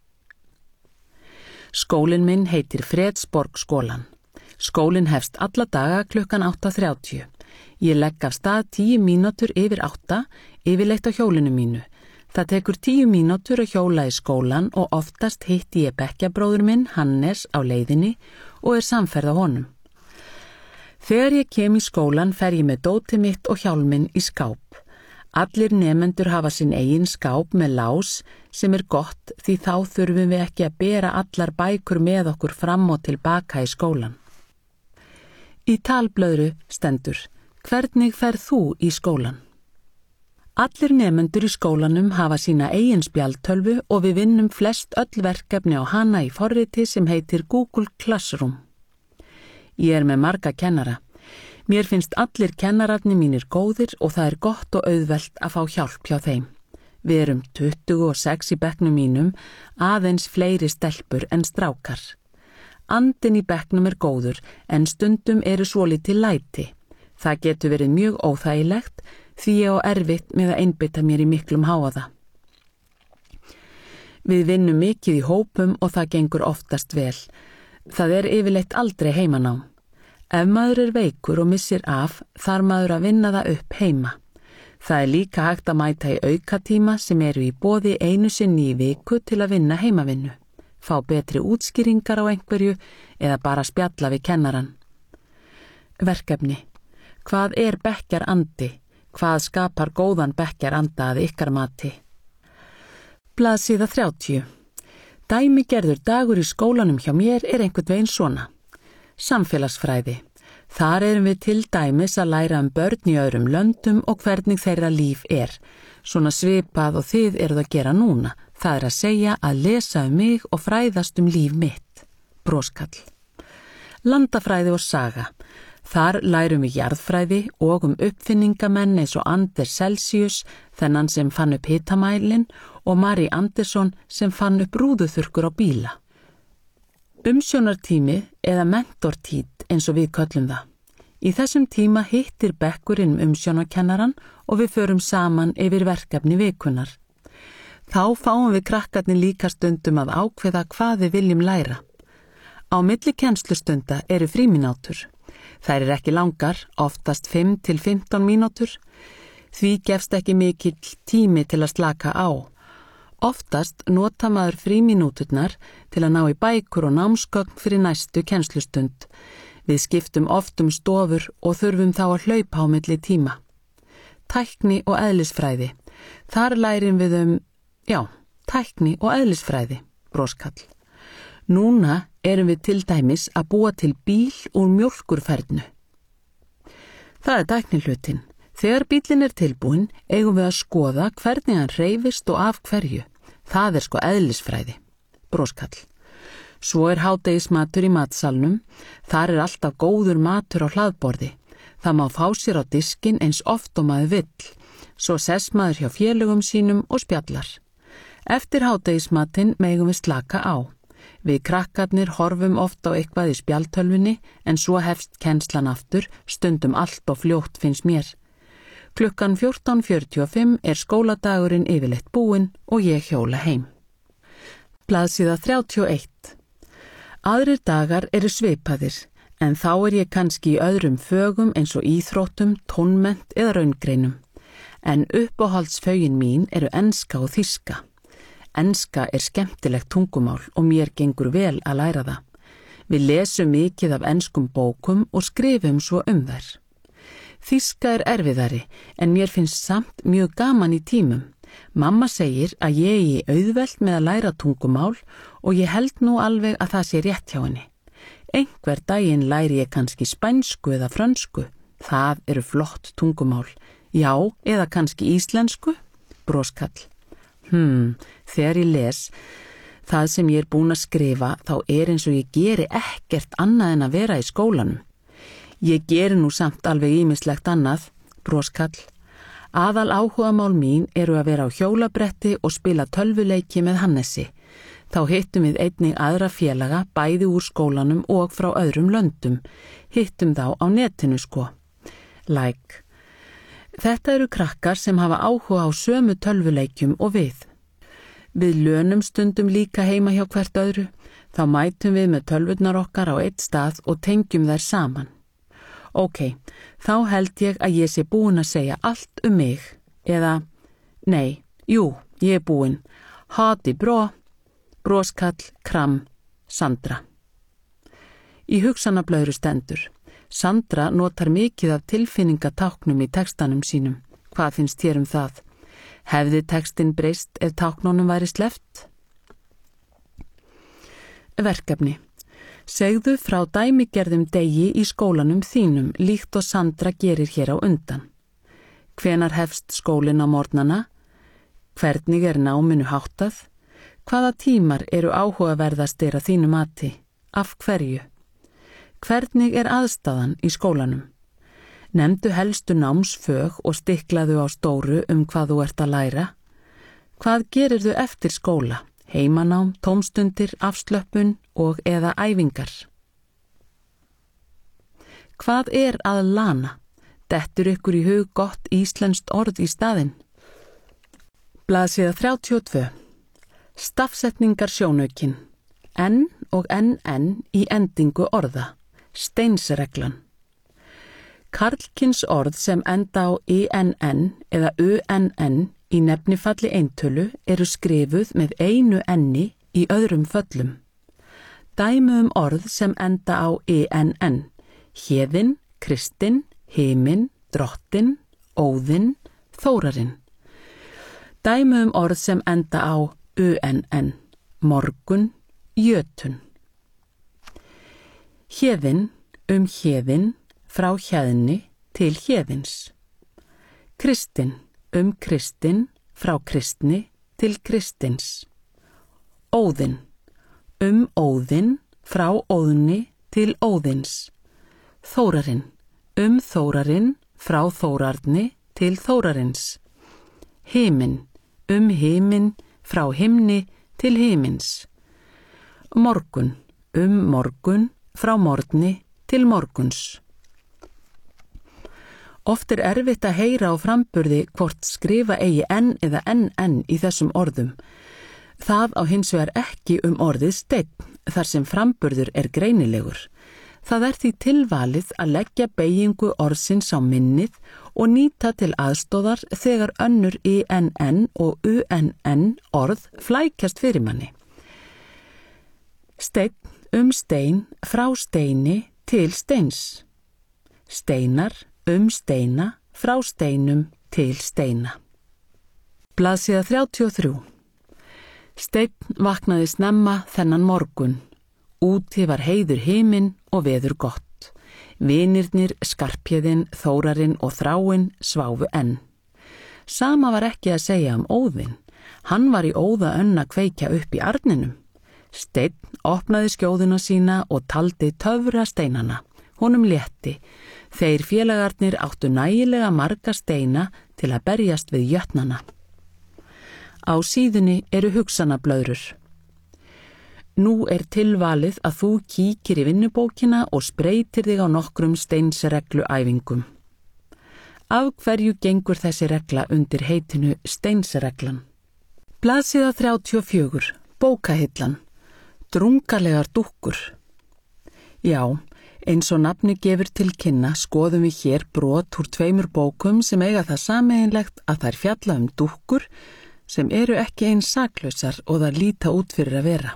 Skólinn minn heitir Fredsborgskólan. Skólinn hefst alla daga klukkan 8:30. Ég legg af stað 10 mínútur yfir 8, yfirleitt á hjólinu mínu. Það tekur 10 mínútur að hjóla í skólan og oftast hitti ég bekkjabróður minn, Hannes, á leiðinni og samferða honum. Þegar ég kem í skólan fer ég með dótið mitt og hjálminn í skáp. Allir nemendur hafa sinn eigin skáp með lás sem gott því þá þurfum við ekki að bera allar bækur með okkur fram og tilbaka í skólan. Í talblöðru stendur: Hvernig ferð þú í skólan? Allir nemendur í skólanum hafa sína eigin spjaldtölvu og við vinnum flest öll verkefni á hana í forriti sem heitir Google Classroom. Ég með marga kennara. Mér finnst allir kennararnir mínir góðir og það gott og auðvelt að fá hjálp hjá þeim. Við 26 í bekknum mínum, aðeins fleiri stelpur en strákar. Andinn í bekknum góður en stundum svolítið læti. Það getur verið mjög óþægilegt því ég á erfitt með að einbeita mér í miklum hávaða. Við vinnum mikið í hópum og það gengur oftast vel. Það yfirleitt aldrei heimanám. Ef maður veikur og missir af, þarf maður að vinna það upp heima. Það líka hægt að mæta í aukatíma sem í boði einu sinni í viku til að vinna heimavinnu, fá betri útskýringar á einhverju eða bara spjalla við kennaran. Verkefni: Hvað bekkjarandi? Hvað skapar góðan bekkjaranda að ykkar mati? Blaðsíða 30. Dæmigerður dagur í skólanum hjá mér einhvern veginn svona. Samfélagsfræði. Þar við til dæmis að læra börn í öðrum löndum og hvernig þeirra líf Svona svipað og þið að gera núna. Það að segja að lesa mig og fræðast líf mitt. Broskall. Landafræði og saga. Þar lærum við jarðfræði og uppfinningamenn eins og Anders Celsius, þennan sem fann upp hitamælinn, og Marie Anderson sem fann upp rúðuþurrkur á bíla. Umsjónartími eða mentortíð eins og við köllum það. Í þessum tíma hittir bekkurinn umsjónarkennaran og við förum saman yfir verkefni vikunnar. Þá fáum við krakkarnir líka stundum að ákveða hvað við viljum læra. Á milli kennslustunda frímínútur. Þær ekki langar, oftast 5 til 15 mínútur. Því gefst ekki mikill tími til að slaka á. Oftast nota maður frímínúturnar til að ná í bækur og námsgögn fyrir næstu kennslustund. Við skiptum oft stofur og þurfum þá að hlaupa á milli tíma. Tækni og eðlisfræði. Þar lærum við tækni og eðlisfræði, broskall. Núna við til dæmis að búa til bíl úr mjólkurfernu. Það tæknihlutinn. Þegar bíllinn tilbúinn, eigum við að skoða hvernig hann hreyfist og af hverju. Það sko eðlisfræði, broskall. Svo hádegismatur í matsalnum, þar alltaf góður matur á hlaðborði. Það má fá sér á diskinn eins oft og maður vill. Svo sess maður hjá félögum sínum og spjallar. Eftir hádegismatinn megum við slaka á. Við krakkarnir horfum oft á eitthvað í spjaldtölvunni en svo hefst kennslan aftur, stundum allt og fljótt finnst mér. Klukkan 14:45 skóladagurinn yfirleitt búinn og ég hjóla heim. Blaðsíða 31. Aðrir dagar eru svipaðir, en þá ég kannski í öðrum fögum eins og íþróttum, tónmennt eða raungreinum. En uppáhaldsfögin mín eru enska og þýska. Enska skemmtilegt tungumál og mér gengur vel að læra það. Við lesum mikið af enskum bókum og skrifum svo þær. Þýska erfiðari, en mér finnst samt mjög gaman í tímum. Mamma segir að ég eigi auðvelt með að læra tungumál og ég held nú alveg að það sé rétt hjá henni. Einhver daginn læri ég kannski spænsku eða frönsku. Það eru flott tungumál. Já, eða kannski íslensku? Broskall. Þegar ég les það sem ég búin að skrifa, þá eins og ég geri ekkert annað en að vera í skólanum. Ég geri nú samt alveg ýmislegt annað, Broskall. Aðal áhugamál mín eru að vera á hjólabretti og spila tölvuleiki með Hannesi. Þá hittum við einnig aðra félaga, bæði úr skólanum og frá öðrum löndum. Hittum þá á netinu sko. Þetta eru krakkar sem hafa áhuga á sömu tölvuleikjum og við. Við lönum stundum líka heima hjá hvert öðru, þá mætum við með tölvurnar okkar á einn stað og tengjum þær saman. Ókei, þá held ég að ég sé búin að segja allt mig, eða, nei, jú, ég búin. Hati bró, Broskall, Kram, Sandra. Í hugsanablöðru stendur. Sandra notar mikið af tilfinningatáknum í textanum sínum. Hvað finnst þér það? Hefði textin breyst ef táknunum væri sleppt? Verkefni. Segðu frá dæmigerðum degi í skólanum þínum, líkt og Sandra gerir hér á undan. Hvenær hefst skólinn á morgnana? Hvernig náminu háttað? Hvaða tímar eru áhugaverðastir að þínu mati? Af hverju? Hvernig aðstaðan í skólanum? Nefndu helstu námsfög og stiklaðu á stóru hvað þú ert að læra. Hvað gerirðu eftir skóla? Heimanám, tómstundir, afslöppun og eða æfingar? Hvað að lana? Dettur ykkur í hug gott íslenskt orð í staðinn? Blaðsíða 32. Stafsetningar sjónaukin. N og NN í endingu orða. Steinsreglan. Karlkyns orð sem enda á ENN eða UNN í nefnifalli eintölu eru skrifuð með einu enni í öðrum föllum. Dæmi orð sem enda á ENN. Héðinn, Kristinn, Himinn, Drottinn, Óðinn, Þórarinn. Dæmi orð sem enda á UNN. Morgun, Jötun. Héðinn, héðinn, frá héðni til héðins. Kristinn, Kristinn, frá kristni til kristins. Óðinn, Óðinn, frá óðni til óðins. Þórarinn, Þórarinn, frá Þórarni til Þórarins. Himinn, himinn, frá himni til himins. Morgun, morgun, frá morgni til morguns. Oft erfitt að heyra á framburði hvort skrifa eigi N eða NN í þessum orðum. Það á hins vegar ekki orðið steinn, þar sem framburður greinilegur. Það því tilvalið að leggja beygingu orðsins á minnið og nýta til aðstóðar þegar önnur INN og UNN orð flækjast fyrir manni. Steinn, stein, frá steini til steins. Steinar, steina, frá steinum til steina. Blaðsíða 33. Steinn vaknaði snemma þennan morgun. Úti var heiður himinn og veður gott. Vinirnir, Skarphéðinn, Þórarinn og Þráinn sváfu enn. Sama var ekki að segja Óðinn. Hann var í óðaönn að kveikja upp í arninum. Steinn opnaði skjóðuna sína og taldi töfra steinana. Honum létti. Þeir félagarnir áttu nægilega marga steina til að berjast við jötnana. Á síðunni eru hugsanablöðrur. Nú tilvalið að þú kíkir í vinnubókina og spreytir þig á nokkrum steinsregluæfingum. Af hverju gengur þessi regla undir heitinu steinsreglan? Blaðsíða 34, bókahillan, drungalegar dúkkur. Já, eins og nafni gefur til kynna skoðum við hér brot úr 2 bókum sem eiga það sameiginlegt að þær fjalla dúkkur sem eru ekki eins saklausar og þær líta út fyrir að vera.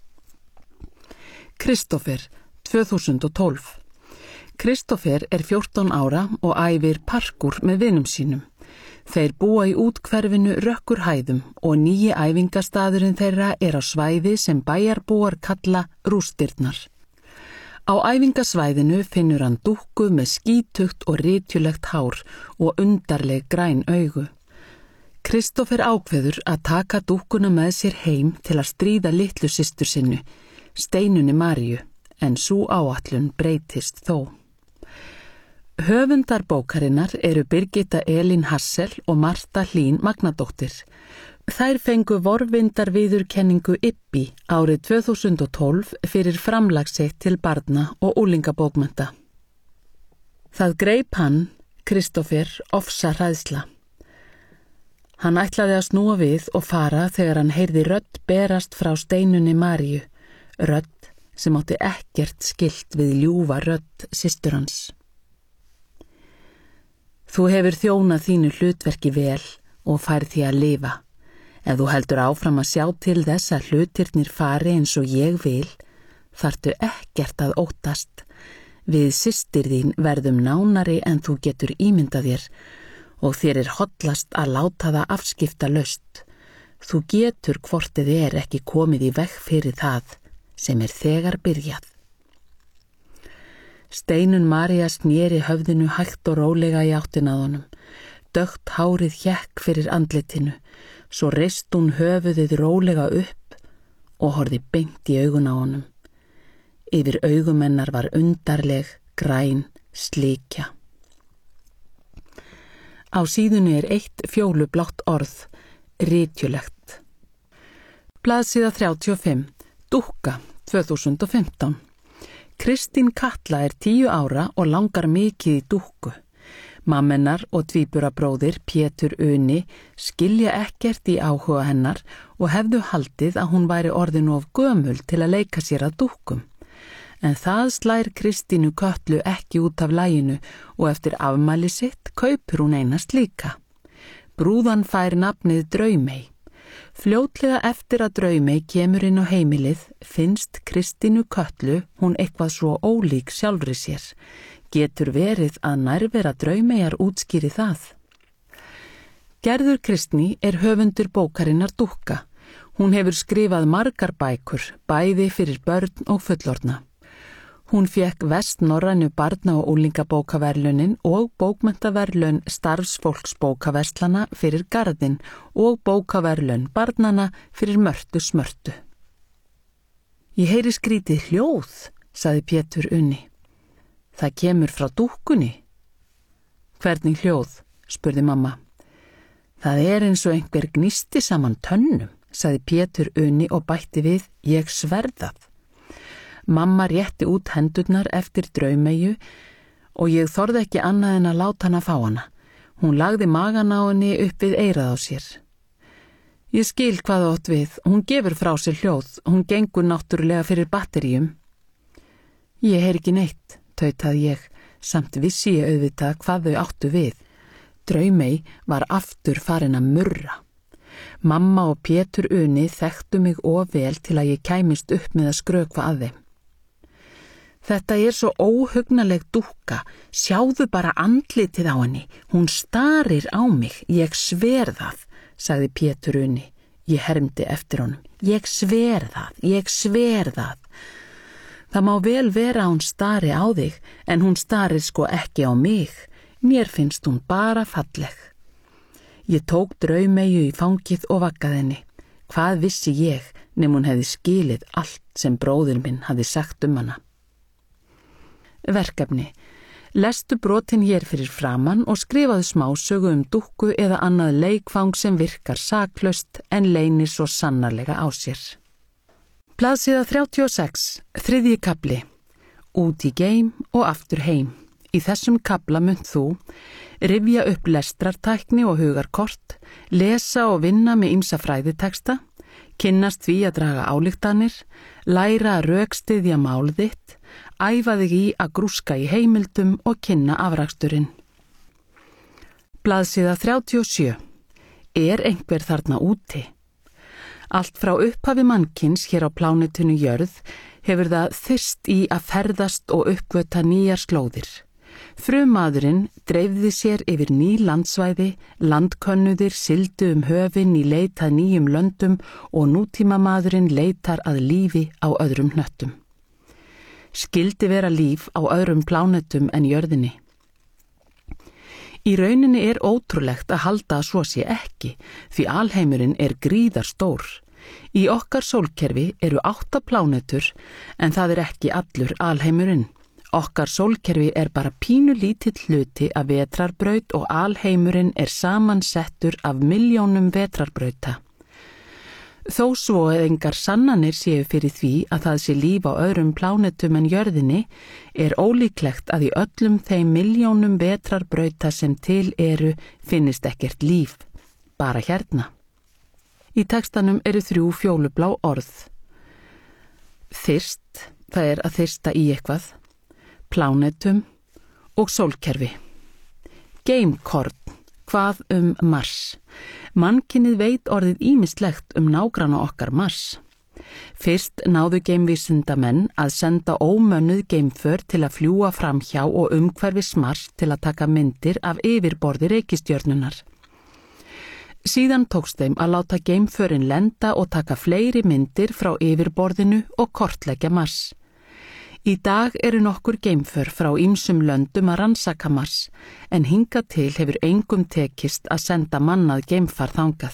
Kristófer, 2012. Kristófer 14 ára og æfir parkour með vinum sínum. Þeir búa í útkverfinu Rökkurhæðum og nýji æfingastaðurinn þeirra á svæði sem bæjarbúar kalla Rústirnar. Á æfingasvæðinu finnur hann dúkku með skítugt og rytjulegt hár og undarleg græn augu. Kristófer ákveður að taka dúkkuna með sér heim til að stríða litlu systur sinni, Steinunni Maríu, en sú áætlun breytist þó. Höfundar bókarinnar eru Birgitta Elín Hassel og Marta Hlín Magnadóttir. Þær fengu vorvindar viðurkenningu IBBY árið 2012 fyrir framlag sitt til barna og unglingabókmennta. Það greip hann, Kristófer, ofsa hræðsla. Hann ætlaði að snúa við og fara þegar hann heyrði rödd berast frá Steinunni Maríu, rödd sem átti ekkert skylt við ljúfa rödd systur hans. Þú hefur þjónað þínu hlutverki vel og færð því að lifa. Ef þú heldur áfram að sjá til þess að hlutirnir fari eins og ég vil, þarftu ekkert að óttast. Við systir þín verðum nánari en þú getur ímyndað þér og þér hollast að láta það afskiptalaust. Þú getur hvort þið ekki komið í veg fyrir það sem þegar byrjað. Steinunn María sneri höfðinu hægt og rólega í áttina að honum. Dökkt hárið hékk fyrir andlitinu, svo reist hún höfuðið rólega upp og horfði beint í augun á honum. Yfir augum hennar var undarleg, græn slíkja. Á síðunni eitt fjólublátt orð, rytjulegt. Blaðsíða 35, dúkka, 2015. Kristín Katla 10 ára og langar mikið í dúkku. Mamma hennar og tvíburabróðir Pétur Uni skilja ekkert í áhuga hennar og hefðu haldið að hún væri orðin of gömul til að leika sér að dúkkum. En það slær Kristínu Kötlu ekki út af laginu og eftir afmæli sitt kaupir hún eina slíka. Brúðan fær nafnið Draumey. Fljótlega eftir að Draumey kemur inn á heimilið finnst Kristínu Kötlu hún eitthvað svo ólík sjálfri sér. Getur verið að nærvera Draumeyjar útskýri það? Gerður Kristný höfundur bókarinnar Dúkka. Hún hefur skrifað margar bækur, bæði fyrir börn og fullorðna. Hún fékk vestnorrænu barna- og unglingabókaverðlaunin og bókmenntaverðlaun starfsfólksbókaverslana fyrir Garðinn og bókaverðlaun barnana fyrir Mörtu smörtu. Ég heyri skrítið hljóð, sagði Pétur Unni. Það kemur frá dúkkunni. Hvernig hljóð, spurði mamma. Það eins og einhver gnisti saman tönnum, sagði Pétur Unni og bætti við, ég sverðað. Mamma rétti út hendurnar eftir Draumeyju og ég þorði ekki annað en að láta hana fá hana. Hún lagði magan á henni upp við eyrað á sér. Ég skil hvað átt við, hún gefur frá sér hljóð, hún gengur náttúrulega fyrir batteríum. Ég heyr ekki neitt, tautaði ég, samt vissi ég auðvitað hvað þau áttu við. Draumey var aftur farin að murra. Mamma og Pétur Uni þekktu mig of vel til að ég kæmist upp með að skrökva að þeim. Þetta svo óhugnaleg dúkka, sjáðu bara andlitið á henni, hún starir á mig, ég sver það, sagði Pétur Uni. Ég hermdi eftir honum, ég sver það. Það má vel vera að hún stari á þig, en hún starir sko ekki á mig, mér finnst hún bara falleg. Ég tók Draumeyju í fangið og vaggaði henni. Hvað vissi ég, nema hún hefði skilið allt sem bróðir minn hafði sagt hana. Verkefni. Lestu brotin hér fyrir framan og skrifaðu smásögu dúkku eða annað leikfang sem virkar saklaust en leynir svo sannarlega á sér. Blaðsíða 36, 3. kafli. Út í geim og aftur heim. Í þessum kafla munt þú rifja upp lestrartækni og hugarkort, lesa og vinna með ýmsa fræðiteksta, kynnast því að draga ályktanir, læra að rökstyðja mál þitt, æfa þig í að grúska í heimildum og kynna afraksturinn. Blaðsíða 37. Er einhver þarna úti? Allt frá upphafi mannkyns hér á plánetinu jörð hefur það þyrst í að ferðast og uppgöta nýjar slóðir. Frummaðurinn dreifði sér yfir ný landsvæði, landkönnuðir sigldu höfin í leit að nýjum löndum og nútímamaðurinn leitar að lífi á öðrum hnöttum. Skyldi vera líf á öðrum plánetum en jörðinni. Í rauninni er ótrúlegt að halda að svo sé ekki, því alheimurinn er gríðarstór. Í okkar sólkerfi eru 8 plánetur, en það er ekki allur alheimurinn. Okkar sólkerfi er bara pínu lítill hluti af vetrarbraut og alheimurinn er samansettur af milljónum vetrarbrauta. Þó svo að engar sannanir séu fyrir því að það sé líf á öðrum plánetum en jörðinni, er ólíklegt að í öllum þeim milljónum vetrarbrauta sem til eru finnist ekkert líf, bara hérna. Í textanum eru 3 fjólublá orð. Þyrst, það er að þyrsta í eitthvað, plánetum og sólkerfi. Geimkorn, hvað Mars? Mannkynið veit orðið ýmislegt nágranna okkar Mars. Fyrst náðu geimvísindamenn að senda ómönnuð geimför til að fljúga framhjá og umhverfis Mars til að taka myndir af yfirborði reikistjörnunnar. Síðan tókst þeim að láta geimförin lenda og taka fleiri myndir frá yfirborðinu og kortleggja Mars. Í dag eru nokkur geimför frá ýmsum löndum að rannsaka Mars, en hingað til hefur engum tekist að senda mannað geimfar þangað.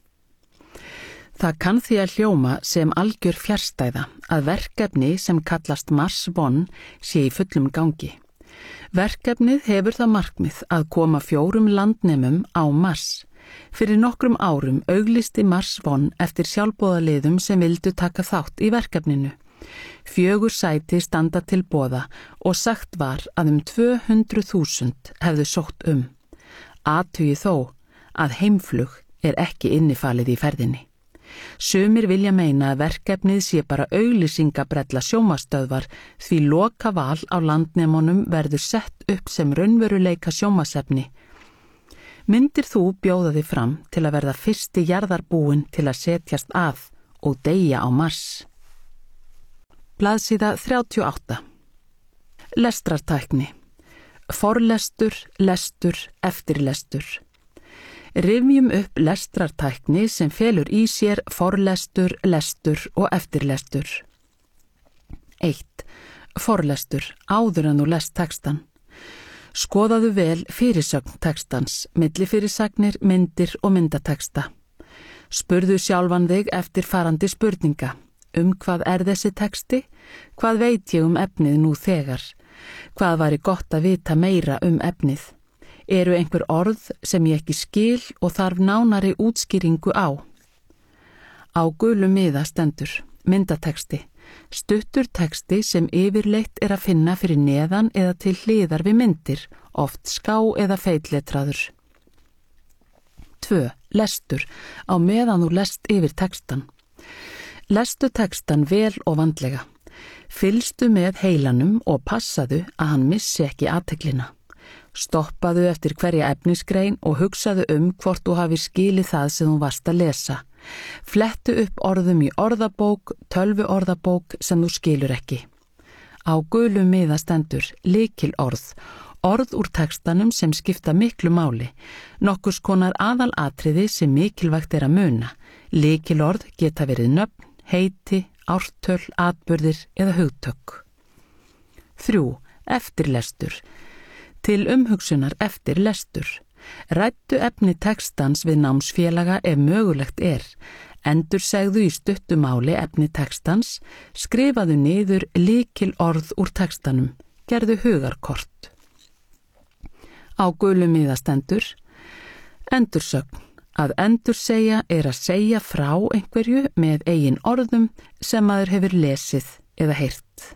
Það kann því að hljóma sem algjör fjarstæða að verkefni sem kallast Mars One sé í fullum gangi. Verkefnið hefur það markmið að koma 4 landnemum á Mars. Fyrir nokkrum árum auglisti Mars One eftir sjálfboðaliðum sem vildu taka þátt í verkefninu. 4 sæti standa til boða og sagt var að 200.000 hefðu sótt Athugi þó að heimflug er ekki innifalið í ferðinni. Sumir vilja meina að verkefnið sé bara auglýsingabrella sjónvarpsstöðvar því lokaval á landnemunum verður sett upp sem raunveruleika sjónvarpsefni. Myndir þú bjóða þig fram til að verða fyrsti jarðarbúinn til að setjast að og deyja á Mars? Blaðsíða 38. Lestrartækni. Forlestur, lestur, eftirlestur. Rifjum upp lestrartækni sem felur í sér forlestur, lestur og eftirlestur. 1. Forlestur, áður en þú lest textan. Skoðaðu vel fyrirsögn textans, millifyrirsagnir, myndir og myndateksta. Spurðu sjálfan þig eftir farandi spurninga. Hvað er þessi texti? Hvað veit ég efnið nú þegar? Hvað væri gott að vita meira efnið? Eru einhver orð sem ég ekki skil og þarf nánari útskýringu á? Á gulu miða stendur myndateksti, stuttur texti sem yfirleitt er að finna fyrir neðan eða til hliðar við myndir, oft ská eða feitletraður. 2. Lestur, á meðan þú lest yfir textan. Lestu textan vel og vandlega. Fylgstu með heilanum og passaðu að hann missi ekki athyglina. Stoppaðu eftir hverja efnisgrein og hugsaðu hvort þú hafi skilið það sem þú varst að lesa. Flettu upp orðum í orðabók, tölvuorðabók sem þú skilur ekki. Á gulu miða stendur lykilorð, orð úr textanum sem skipta miklu máli, nokkurs konar aðalatriði sem mikilvægt er að muna. Lykilorð geta verið nöfn, heiti, ártöl, atburðir eða hugtök. 3. Eftirlestur. Til umhugsunar eftir lestur. Ræddu efni textans við námsfélaga ef mögulegt er. Endursegðu í stuttu máli efni textans, skrifaðu niður lykil orð úr textanum, gerðu hugarkort. Á gulu miða stendur: endursögn. Að endursegja er að segja frá einhverju með eigin orðum sem maður hefur lesið eða heyrt.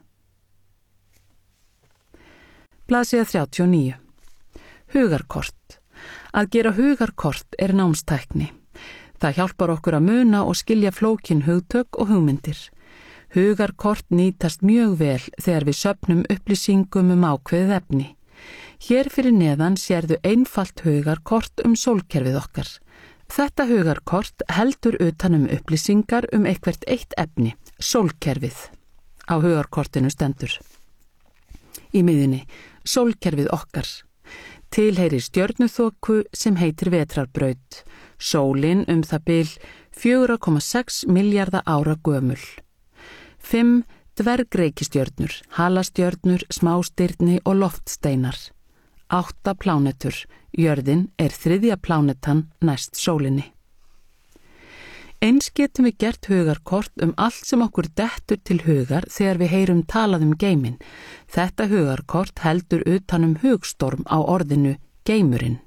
Blaðsíða 39. Hugarkort. Að gera hugarkort er námstækni. Það hjálpar okkur að muna og skilja flókin hugtök og hugmyndir. Hugarkort nýtast mjög vel þegar við söfnum upplýsingum ákveðið efni. Hér fyrir neðan sérðu einfalt hugarkort sólkerfið okkar. Þetta hugarkort heldur utan upplýsingar eitthvert eitt efni, sólkerfið. Á hugarkortinu stendur: í miðjunni, sólkerfið okkar. Tilheyrir stjörnuþoku sem heitir vetrarbraut. Sólin það bil 4,6 milljarða ára gömul. 5 dvergreikistjörnur, halastjörnur, smástirni og loftsteinar. 8 plánetur, jörðin er 3. plánetan næst sólinni. Eins getum við gert hugarkort allt sem okkur dettur til hugar þegar við heyrum talað geiminn. Þetta hugarkort heldur utan hugstorm á orðinu geimurinn.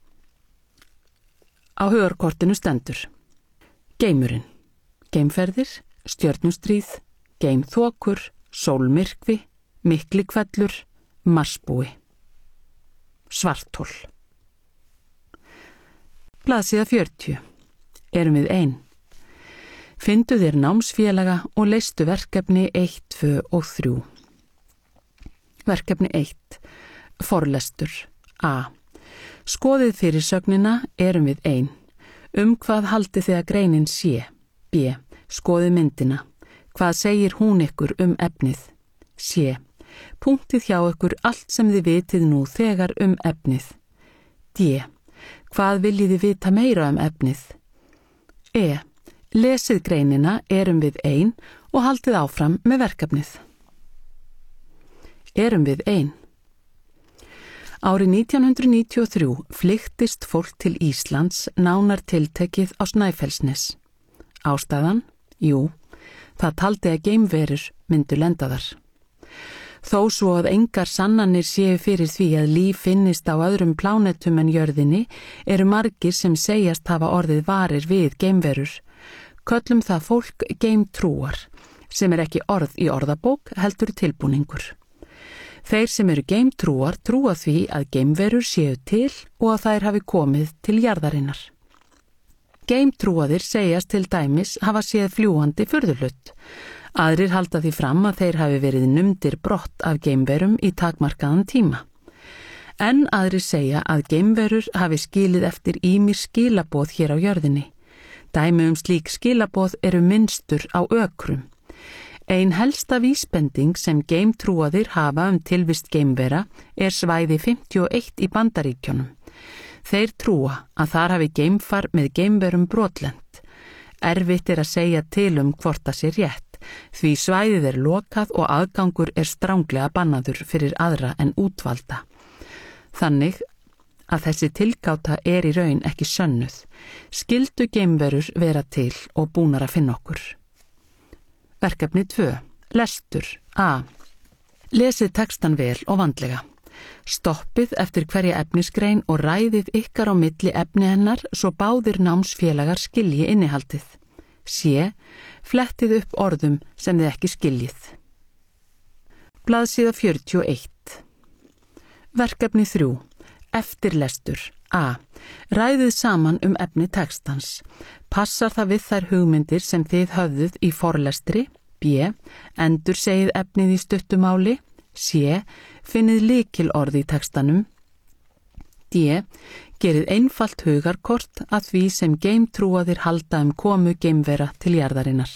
Á hugarkortinu stendur: geimurinn, geimferðir, stjörnustríð, geimþokur, sólmyrkvi, miklikvellur, marsbúi. Svarthol. Blaðsíða 40. Erum við ein? Findu þér námsfélaga og leystu verkefni 1, 2 og 3. Verkefni 1. Forlestur. A. Skoðið fyrirsögnina Erum við ein. Hvað haldið þið að greinin sé? B. Skoðið myndina. Hvað segir hún ykkur efnið? C. Punktið hjá ykkur allt sem þið vitið nú þegar efnið. D. Hvað viljið þið vita meira efnið? E. Lesið greinina Erum við ein og haldið áfram með verkefnið. Erum við ein? Árið 1993 flykktist fólk til Íslands, nánar tiltekið á Snæfellsnes. Ástæðan? Jú, það taldi að geimverur myndu lenda þar. Þó svo að engar sannanir séu fyrir því að líf finnist á öðrum plánetum en jörðinni, eru margir sem segjast hafa orðið varir við geimverur. Köllum það fólk geimtrúar, sem ekki orð í orðabók heldur tilbúningur. Þeir sem eru geimtrúar trúa því að geimverur séu til og að þær hafi komið til jarðarinnar. Geimtrúaðir segjast til dæmis hafa séð fljúgandi furðuhlutt. Aðrir halda því fram að þeir hafi verið numdir brott af geimverum í takmarkaðan tíma. En aðrir segja að geimverur hafi skilið eftir ýmis skilaboð hér á jörðinni. Dæmi slík skilaboð eru mynstur á ökrum. Ein helsta vísbending sem geimtrúaðir hafa tilvist geimvera er svæði 51 í Bandaríkjunum. Þeir trúa að þar hafi geimfar með geimverum brotlent. Erfitt er að segja til hvort það sé rétt, því svæðið er lokað og aðgangur er stranglega bannaður fyrir aðra en útvalda. Þannig að þessi tilgáta er í raun ekki sönnuð. Skyldu geimverur vera til og búnar að finna okkur. Verkefni 2. Lestur. A. Lesið textan vel og vandlega. Stoppið eftir hverja efnisgrein og ræðið ykkar á milli efni hennar svo báðir námsfélagar skilji innihaldið. C. Flettið upp orðum sem þið ekki skiljið. Blaðsíða 41. Verkefni 3. Eftirlestur. A. Ræðið saman efni textans. Passar það við þær hugmyndir sem þið höfðuð í forlestri? B. Endursegið efnið í stuttumáli? C. Finnið lykilorð í textanum? D. Gerið einfalt hugarkort að því sem geimtrúaðir halda komu geimvera til jarðarinnar.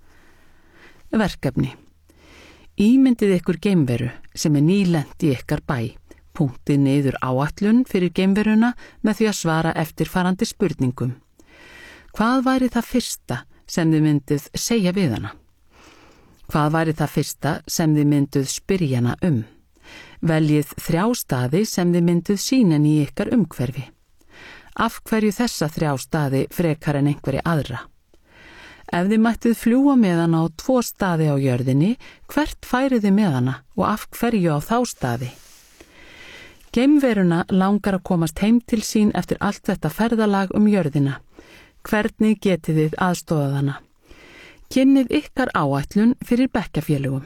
Verkefni. Ímyndið ykkur geimveru sem nýlent í ykkar bæ. Punktið niður áætlun fyrir geimveruna með því að svara eftirfarandi spurningum. Hvað væri það fyrsta sem þið mynduð segja við hana? Hvað væri það fyrsta sem þið mynduð spyrja hana Veljið 3 staði sem þið mynduð sýna í ykkar umhverfi. Af hverju þessa 3 staði frekar en einhverja aðra? Ef þið mættið fljúga með hana á 2 staði á jörðinni, hvert færið þið með hana og af hverju á þá staði? Geimveruna langar að komast heim til sín eftir allt þetta ferðalag jörðina. Hvernig getið þið aðstoðað hana? Kynnið ykkar áætlun fyrir bekkjarfélögum.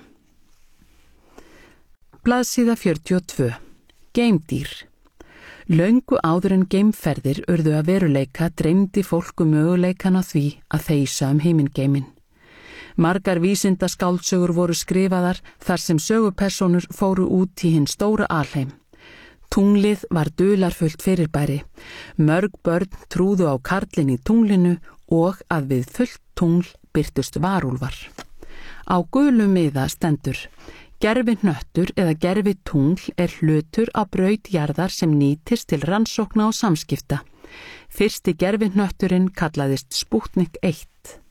Blaðsíða 42. Geimdýr. Löngu áður en geimferðir urðu að veruleika dreymdi fólk möguleikan á því að þeysa himingeiminn. Margar vísindaskáldsögur voru skrifaðar þar sem sögupersónur fóru út í hinn stóra alheim. Tunglið var dularfullt fyrirbæri. Mörg börn trúðu á karlinn í tunglinu og að við fullt tungl birtust varúlfar. Á gulum miða stendur: Gervihnöttur eða gervitungl hlutur á braut jarðar sem nýtist til rannsókna og samskipta. Fyrsti gervihnötturinn kallaðist Spútnik 1.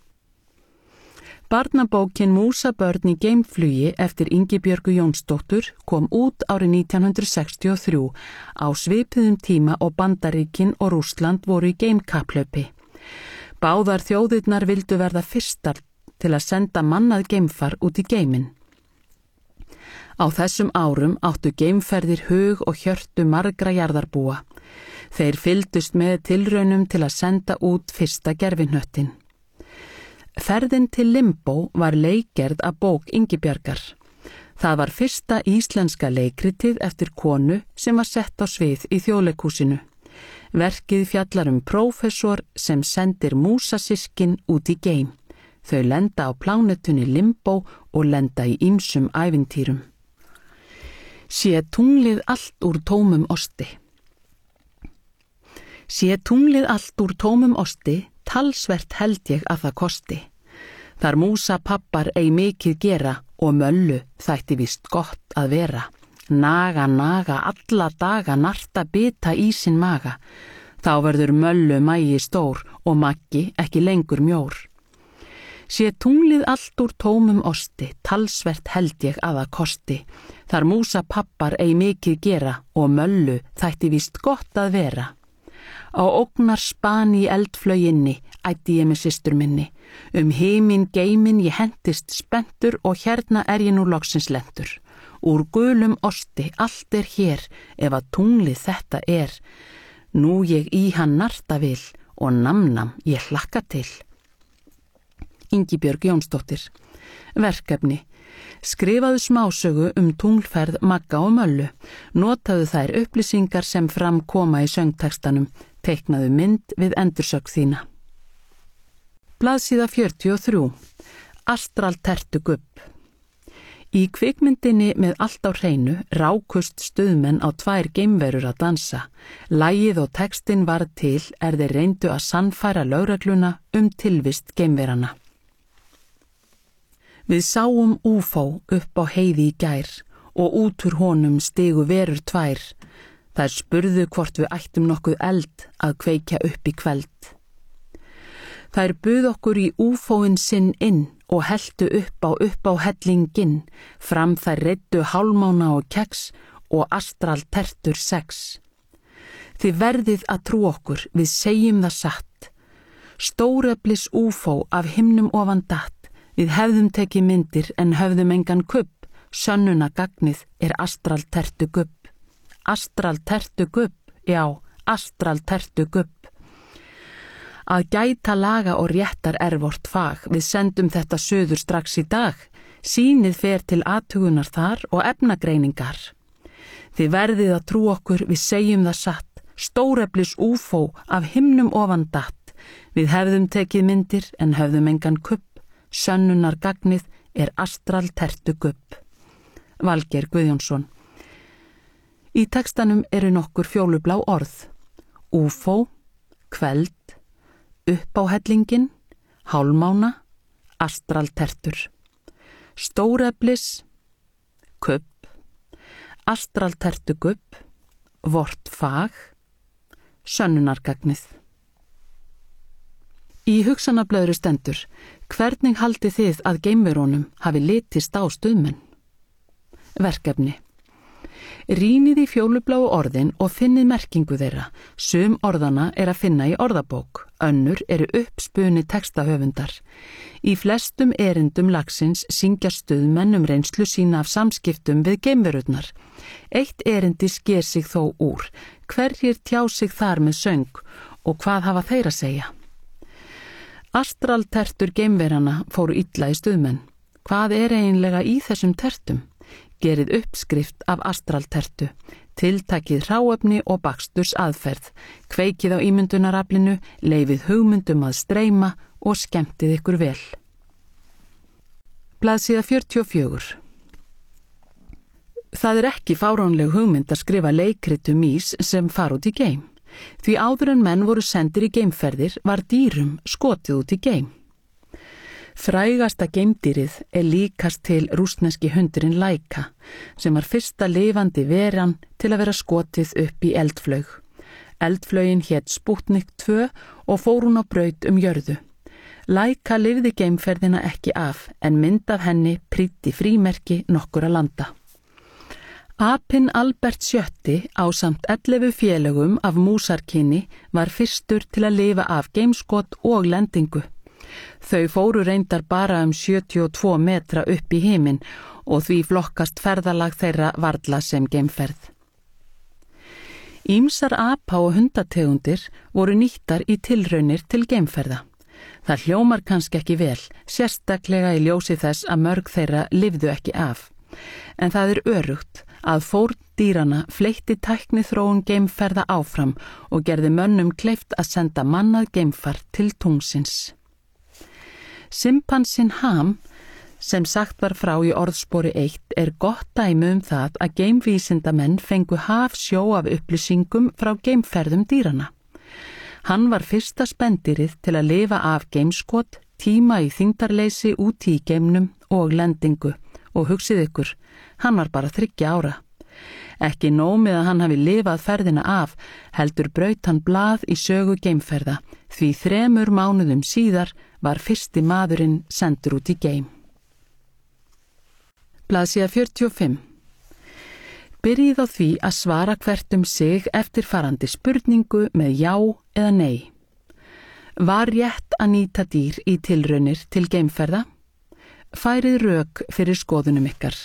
Barnabókin Músabörn í geimflugi eftir Ingibjörgu Jónsdóttur kom út árið 1963 á svipuðum tíma og Bandaríkin og Rússland voru í geimkapphlaupi. Báðar þjóðirnar vildu verða fyrstar til að senda mannað geimfar út í geiminn. Á þessum árum áttu geimferðir hug og hjörtu margra jarðarbúa. Þeir fylgdust með tilraunum til að senda út fyrsta gervihnöttin. Ferðin til Limbó var leikgerð af bók Ingibjargar. Það var fyrsta íslenska leikritið eftir konu sem var sett á svið í Þjóðleikhúsinu. Verkið fjallar prófessor sem sendir músasyskin út í geim. Þau lenda á plánetunni Limbó og lenda í ýmsum ævintýrum. Sé tunglið allt úr tómum osti. Sé tunglið allt úr tómum osti, talsvert held ég að það kosti. Þar músa pappar ei mikið gera og möllu þætti víst gott að vera. Naga, naga, alla daga narta bita í sinn maga. Þá verður möllu mægi stór og maggi ekki lengur mjór. Sé tunglið allt úr tómum osti, talsvert held ég að það kosti. Þar músa pappar ei mikið gera og möllu þætti víst gott að vera. Á ógnar spani í eldflauginni ætti ég með systur minni. Himinn geiminn ég hentist spenntur og hérna ég nú loksins lentur. Úr gulum osti allt hér ef að tunglið þetta Nú ég í hann narta vil og namnam ég hlakka til. Ingibjörg Jónsdóttir. Verkefni. Skrifaðu smásögu tunglferð Magga og Möllu. Notaðu þær upplýsingar sem fram koma í söngtekstanum. Teiknaðu mynd við endursögn þína. Blaðsíða 43. Astraltertugubb. Í kvikmyndinni með allt á hreinu rákust stuðmenn á 2 geimverur að dansa. Lagið og textin var til þeir reyndu að sannfæra lögregluna tilvist geimverana. Við sáum UFO upp á heiði í gær og út úr honum stigu verur 2. Þær spurðu hvort við ættum nokkuð eld að kveikja upp í kveld. Þær buðu okkur í UFO-in sinn inn og heltu upp á hellinginn, fram þær reiddu hálmána og keks og astraltertur 6. Þið verðið að trú okkur, við segjum það satt. Stóreflis UFO af himnum ofan datt, við hefðum tekið myndir en höfðum engan kubb, sönnunagagnið astraltertugubb. Astraltertugubb, já, astraltertugubb. Að gæta laga og réttar vort fag, við sendum þetta suður strax í dag. Sýnið fer til athugunar þar og efnagreiningar. Þið verðið að trú okkur, við segjum það satt. Stóreflis UFO af himnum ofan datt. Við hefðum tekið myndir en höfðum engan kubb. Sönnunargagnið astraltertugubb. Valgeir Guðjónsson. Í textanum nokkur fjólublá orð. UFO, kveld, upp á hellingin, hálmána, astraltertur. Stóreflis, kubb, astraltertugubb, vort fag, sönnunargagnið. Í hugsanablöðru stendur: hvernig haldið þið að geimverunum hafi litist á stuðmenn? Verkefni. Rýnið í fjólubláu orðin og finnið merkingu þeirra. Sum orðana að finna í orðabók, önnur eru uppspuni textahöfundar. Í flestum erindum lagsins syngja stuðmenn reynslu sína af samskiptum við geimverurnar. Eitt erindi sker sig þó úr. Hverjir tjá sig þar með söng og hvað hafa þeir að segja? Astraltertur geimverana fóru illa í stuðmenn. Hvað eiginlega í þessum tertum? Gerið uppskrift af astraltertu, tiltakið hráefni og baksturs aðferð, kveikið á ímyndunaraflinu, leyfið hugmyndum að streyma og skemmtið ykkur vel. Blaðsíða 44. Það ekki fáránleg hugmynd að skrifa leikrit ís sem fara út í geim. Því áður en menn voru sendir í geimferðir var dýrum skotið út í geim. Frægasta geimdýrið líkast til rússneski hundurinn Laika, sem var fyrsta lifandi veran til að vera skotið upp í eldflaug. Eldflaugin hét Sputnik 2 og fór hún á braut jörðu. Laika lifði geimferðina ekki af, en mynd af henni prýddi frímerki nokkurra landa. Apinn Albert VII ásamt 11 félögum af músarkyni var fyrstur til að lifa af geimskot og lendingu. Þau fóru reyndar bara 72 metra upp í himinn og því flokkast ferðalag þeirra varla sem geimferð. Ýmsar apa- og hundategundir voru nýttar í tilraunir til geimferða. Það hljómar kannski ekki vel, sérstaklega í ljósi þess að mörg þeirra lifðu ekki af. En það örugt að fórn dýrana fleytti tækniþróun geimferða áfram og gerði mönnum kleift að senda mannað geimfar til tunglsins. Simpansinn Ham, sem sagt var frá í orðspori 1, gott dæmi það að geimvísindamenn fengu hafsjó af upplýsingum frá geimferðum dýrana. Hann var fyrsta spendýrið til að lifa af geimskot, tíma í þyngdarleysi úti í geimnum og lendingu og hugsið ykkur, hann var bara 30 ára. Ekki nóg með að hann hafi lifað ferðina af, heldur braut hann blað í sögu geimferða, því 3 mánuðum síðar var fyrsti maðurinn sendur út í geim. Blaðsíða 45. Byrjið á því að svara hvert sig eftirfarandi spurningu með já eða nei. Var rétt að nýta dýr í tilraunir til geimferða? Færið rök fyrir skoðunum ykkar.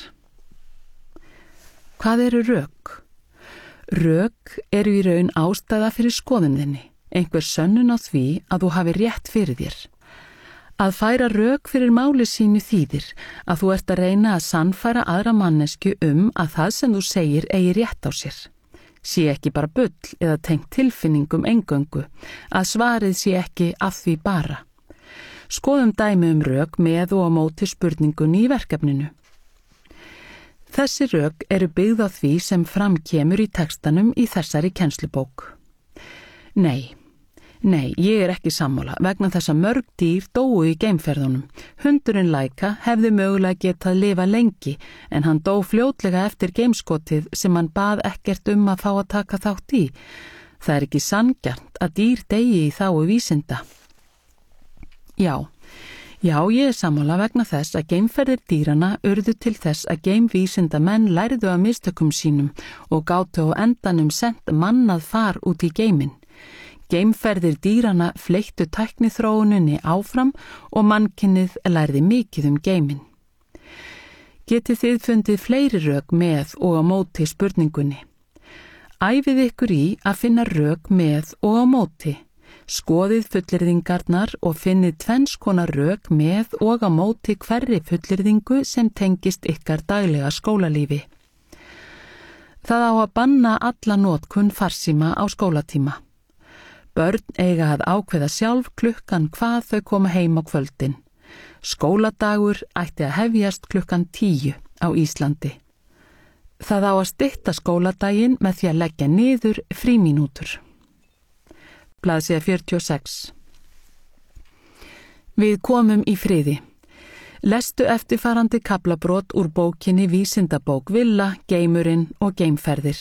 Hvað eru rök? Rök eru í raun ástæða fyrir skoðunðinni, einhver sönnun á því að þú hafi rétt fyrir þér. Að færa rök fyrir máli sínu þýðir að þú ert að reyna að sannfæra aðra mannesku að það sem þú segir eigi rétt á sér. Sé ekki bara bull eða tengt tilfinningum eingöngu, að svarið sé ekki að því bara. Skoðum dæmi rök með og á móti spurningunni í verkefninu. Þessi rök eru byggð á því sem fram kemur í textanum í þessari kennslubók. Nei, ég ekki sammála vegna þess að mörg dýr dóu í geimferðunum. Hundurinn Laika hefði mögulega getað lifa lengi en hann dó fljótlega eftir geimskotið sem hann bað ekkert að fá að taka þátt í. Það ekki sanngjarnt að dýr deyi í þágu vísinda. Já, ég sammála vegna þess að geimferðir dýrana urðu til þess að geimvísindamenn lærðu af mistökum sínum og gátu á endanum sent mannað far út í geiminn. Geimferðir dýrana fleyttu tækniþróuninni áfram og mannkynnið lærði mikið geiminn. Getið þið fundið fleiri rök með og á móti spurningunni. Æfið ykkur í að finna rök með og á móti. Skoðið fullyrðingarnar og finnið 2 konar rök með og á móti hverri fullyrðingu sem tengist ykkar daglega skólalífi. Það á að banna alla notkun farsíma á skólatíma. Börn eiga að ákveða sjálf klukkan hvað þau koma heim á kvöldin. Skóladagur ætti að hefjast klukkan 10 á Íslandi. Það á að stytta skóladaginn með því að leggja niður frímínútur. Blaðsíða 46. Við komum í friði. Lestu eftirfarandi kaflabrot úr bókinni Vísindabók Villa, geimurinn og geimferðir.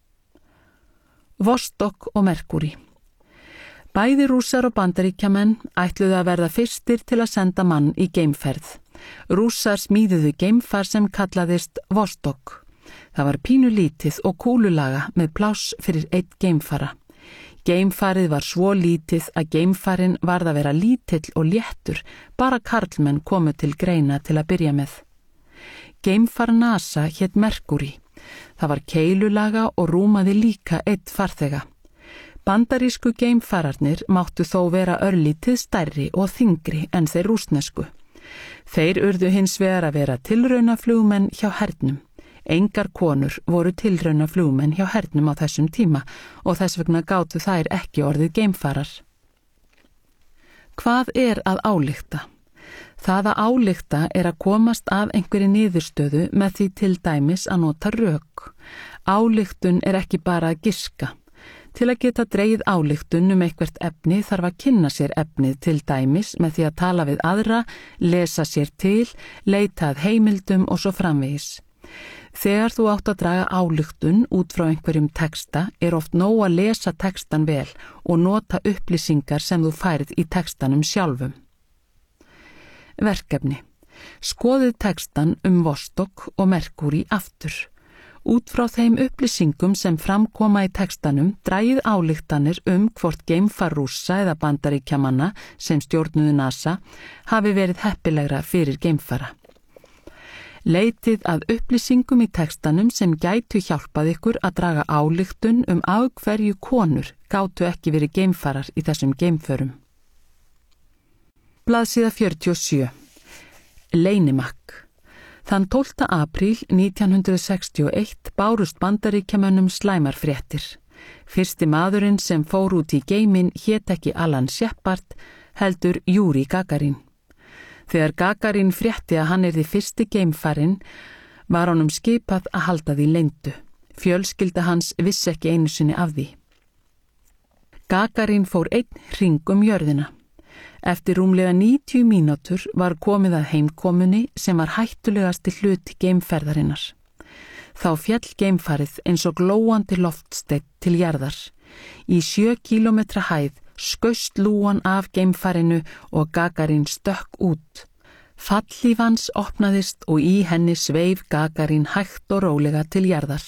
Vostok og Merkúrí. Bæði Rússar og Bandaríkjamenn ætluðu að verða fyrstir til að senda mann í geimferð. Rússar smíðuðu geimfar sem kallaðist Vostok. Það var pínulítið og kúlulaga með pláss fyrir einn geimfara. Geimfarið var svo lítið að geimfarinn varð að vera lítill og léttur, bara karlmenn komu til greina til að byrja með. Geimfar NASA hét Mercury. Það var keilulaga og rúmaði líka einn farþega. Bandarísku geimfararnir máttu þó vera örlítið stærri og þyngri en þeir rússnesku. Þeir urðu hins vegar að vera tilraunaflugmenn hjá hernum. Engar konur voru tilraunaflugmenn hjá hernum á þessum tíma og þess vegna gátu þær ekki orðið geimfarar. Hvað er að álykta? Það að álykta er að komast að einhverri niðurstöðu með því til dæmis að nota rök. Ályktun er ekki bara að giska. Til að geta dregið ályktun eitthvert efni þarf að kynna sér efnið til dæmis með því að tala við aðra, lesa sér til, leita að heimildum og svo framvegis. Þegar þú átt að draga ályktun út frá einhverjum texta er oft nóg að lesa textan vel og nota upplýsingar sem þú færð í textanum sjálfum. Verkefni. Skoðið textan Vostok og Mercury aftur. Út frá þeim upplýsingum sem framkoma í textanum dragið ályktanir hvort geimfar Rússa eða Bandaríkjamanna sem stjórnuðu NASA hafi verið heppilegra fyrir geimfara. Leitið að upplýsingum í textanum sem gætu hjálpað ykkur að draga ályktun af hverju konur gátu ekki verið geimfarar í þessum geimförum. Blaðsíða 47. Leynimakk. Þann 12. apríl 1961 bárust Bandaríkjamönnum slæmar fréttir. Fyrsti maðurinn sem fór út í geiminn hét ekki Alan Shepard, heldur Yuri Gagarin. Þegar Gagarin frétti að hann yrði fyrsti geimfarinn, var honum skipað að halda því leyndu. Fjölskylda hans vissi ekki einu sinni af því. Gagarin fór einn hring jörðina. Eftir rúmlega 90 mínútur var komið að heimkomunni sem var hættulegasti hluti geimferðarinnar. Þá féll geimfarið eins og glóandi loftsteinn til jarðar. Í 7 kílómetra hæð skaust lúan af geimfarinu og Gagarin stökk út. Fallhlíf hans opnaðist og í henni sveif Gagarin hægt og rólega til jarðar.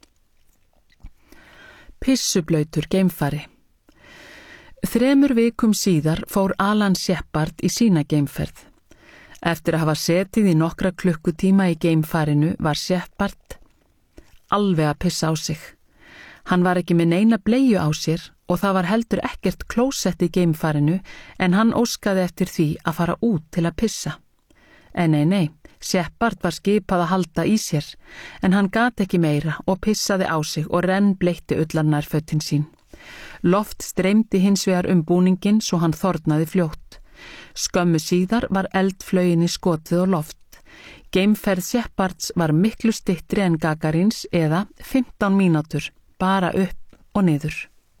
Pissublautur geimfari. 3 vikum síðar fór Alan Shepard í sína geimferð. Eftir að hafa setið í nokkra klukkutíma í geimfarinu var Shepard alveg að pissa á sig. Hann var ekki með neina bleiu á sér og það var heldur ekkert klósett í geimfarinu en hann óskaði eftir því að fara út til að pissa. En nei, Shepard var skipað að halda í sér en hann gat ekki meira og pissaði á sig og rennbleitti ullarnærfötin sín. Loft streymdi hins vegar búninginn svo hann þornaði fljótt. Skömmu síðar var eldflauginni skotið á loft. Geimferð Shepards var miklu styttri en Gagarins eða 15 mínútur, bara upp og niður.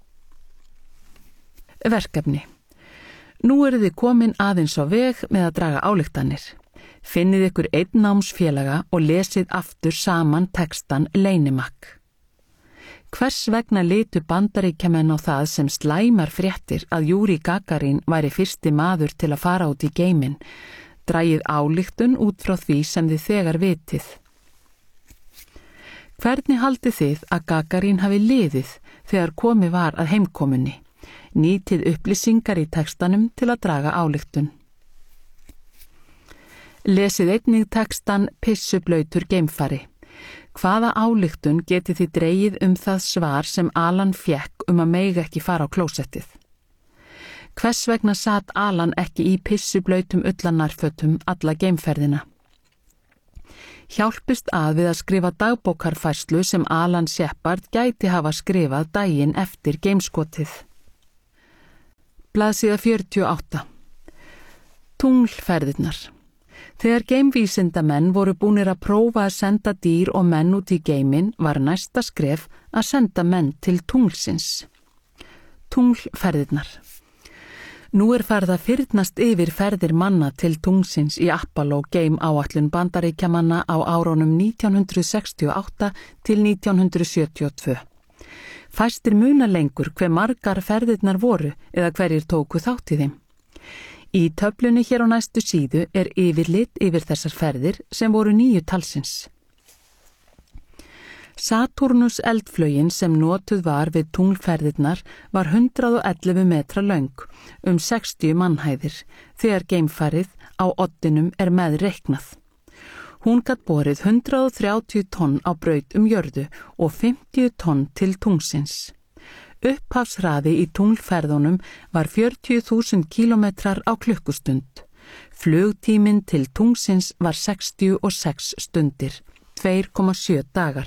Verkefni. Nú eruð þið komin aðeins á veg með að draga ályktanir. Finnið ykkur einn námsfélaga og lesið aftur saman textan Leynimakk. Hvers vegna litu Bandaríkjamenn á það sem slæmar fréttir að Yuri Gagarin væri fyrsti maður til að fara út í geiminn? Dragið ályktun út frá því sem þið þegar vitið. Hvernig haldið þið að Gagarin hafi liðið þegar komið var að heimkomunni? Nýtið upplýsingar í textanum til að draga ályktun. Lesið einnig textan Pissublautur geimfari. Hvaða ályktun getið þið dregið það svar sem Alan fékk að mega ekki fara á klósettið? Hvers vegna sat Alan ekki í pissublautum ullarnærfötum alla geimferðina? Hjálpist við að skrifa dagbókarfærslu sem Alan Shepard gæti hafa skrifað daginn eftir geimskotið. Blaðsíða 48. Tunglferðirnar. Þegar geimvísindamenn voru búnir að prófa að senda dýr og menn út í geiminn var næsta skref að senda menn til tunglsins. Tunglferðirnar. Nú farið að fyrnast yfir ferðir manna til tunglsins í Apollo geimáætlun Bandaríkjamanna á árunum 1968 til 1972. Fæstir muna lengur hve margar ferðirnar voru eða hverjir tóku þátt í þeim. Í töflunni hér á næstu síðu yfirlit yfir þessar ferðir sem voru 9 talsins. Satúrnus eldflaugin sem notuð var við tunglferðirnar var 111 metra löng, 60 mannhæðir, þegar geimfarið á oddinum meðreiknað. Hún gat borið 130 tonn á braut jörðu og 50 tonn til tunglsins. Upphafshraði í tunglferðunum var 40.000 kílómetrar á klukkustund. Flugtíminn til tunglsins var 66 stundir, 2,7 dagar.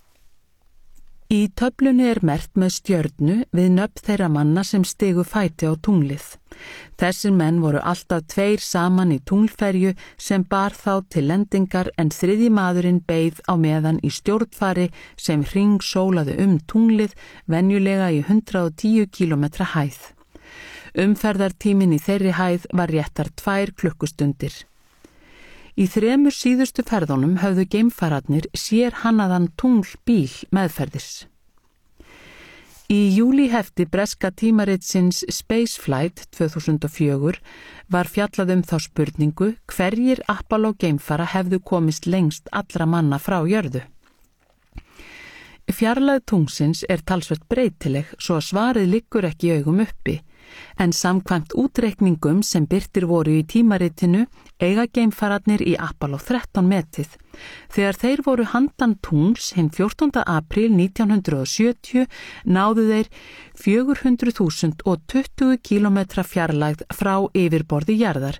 Í töflunni merkt með stjörnu við nöfn þeirra manna sem stigu fæti á tunglið. Þessir menn voru alltaf 2 saman í tunglferju sem bar þá til lendingar en 3. maðurinn beið á meðan í stjórnfari sem hringsólaði tunglið venjulega í 110 kílómetra hæð. Umferðartíminn í þeirri hæð var réttar 2 klukkustundir. Í 3 síðustu ferðunum höfðu geimfararnir sérhannaðan tunglbíl meðferðis. Í júlíhefti breska tímaritsins Spaceflight 2004 var fjallað þá spurningu hverjir Apollo geimfara hefðu komist lengst allra manna frá jörðu. Fjarlægð tunglsins talsvert breytileg svo að svarið liggur ekki í augum uppi. En samkvæmt útreikningum sem birtir voru í tímaritinu eiga geimfararnir í Apollo 13 metið. Þegar þeir voru handan tungls hinn 14. apríl 1970 náðu þeir 400.020 kílómetra fjarlægð frá yfirborði jarðar,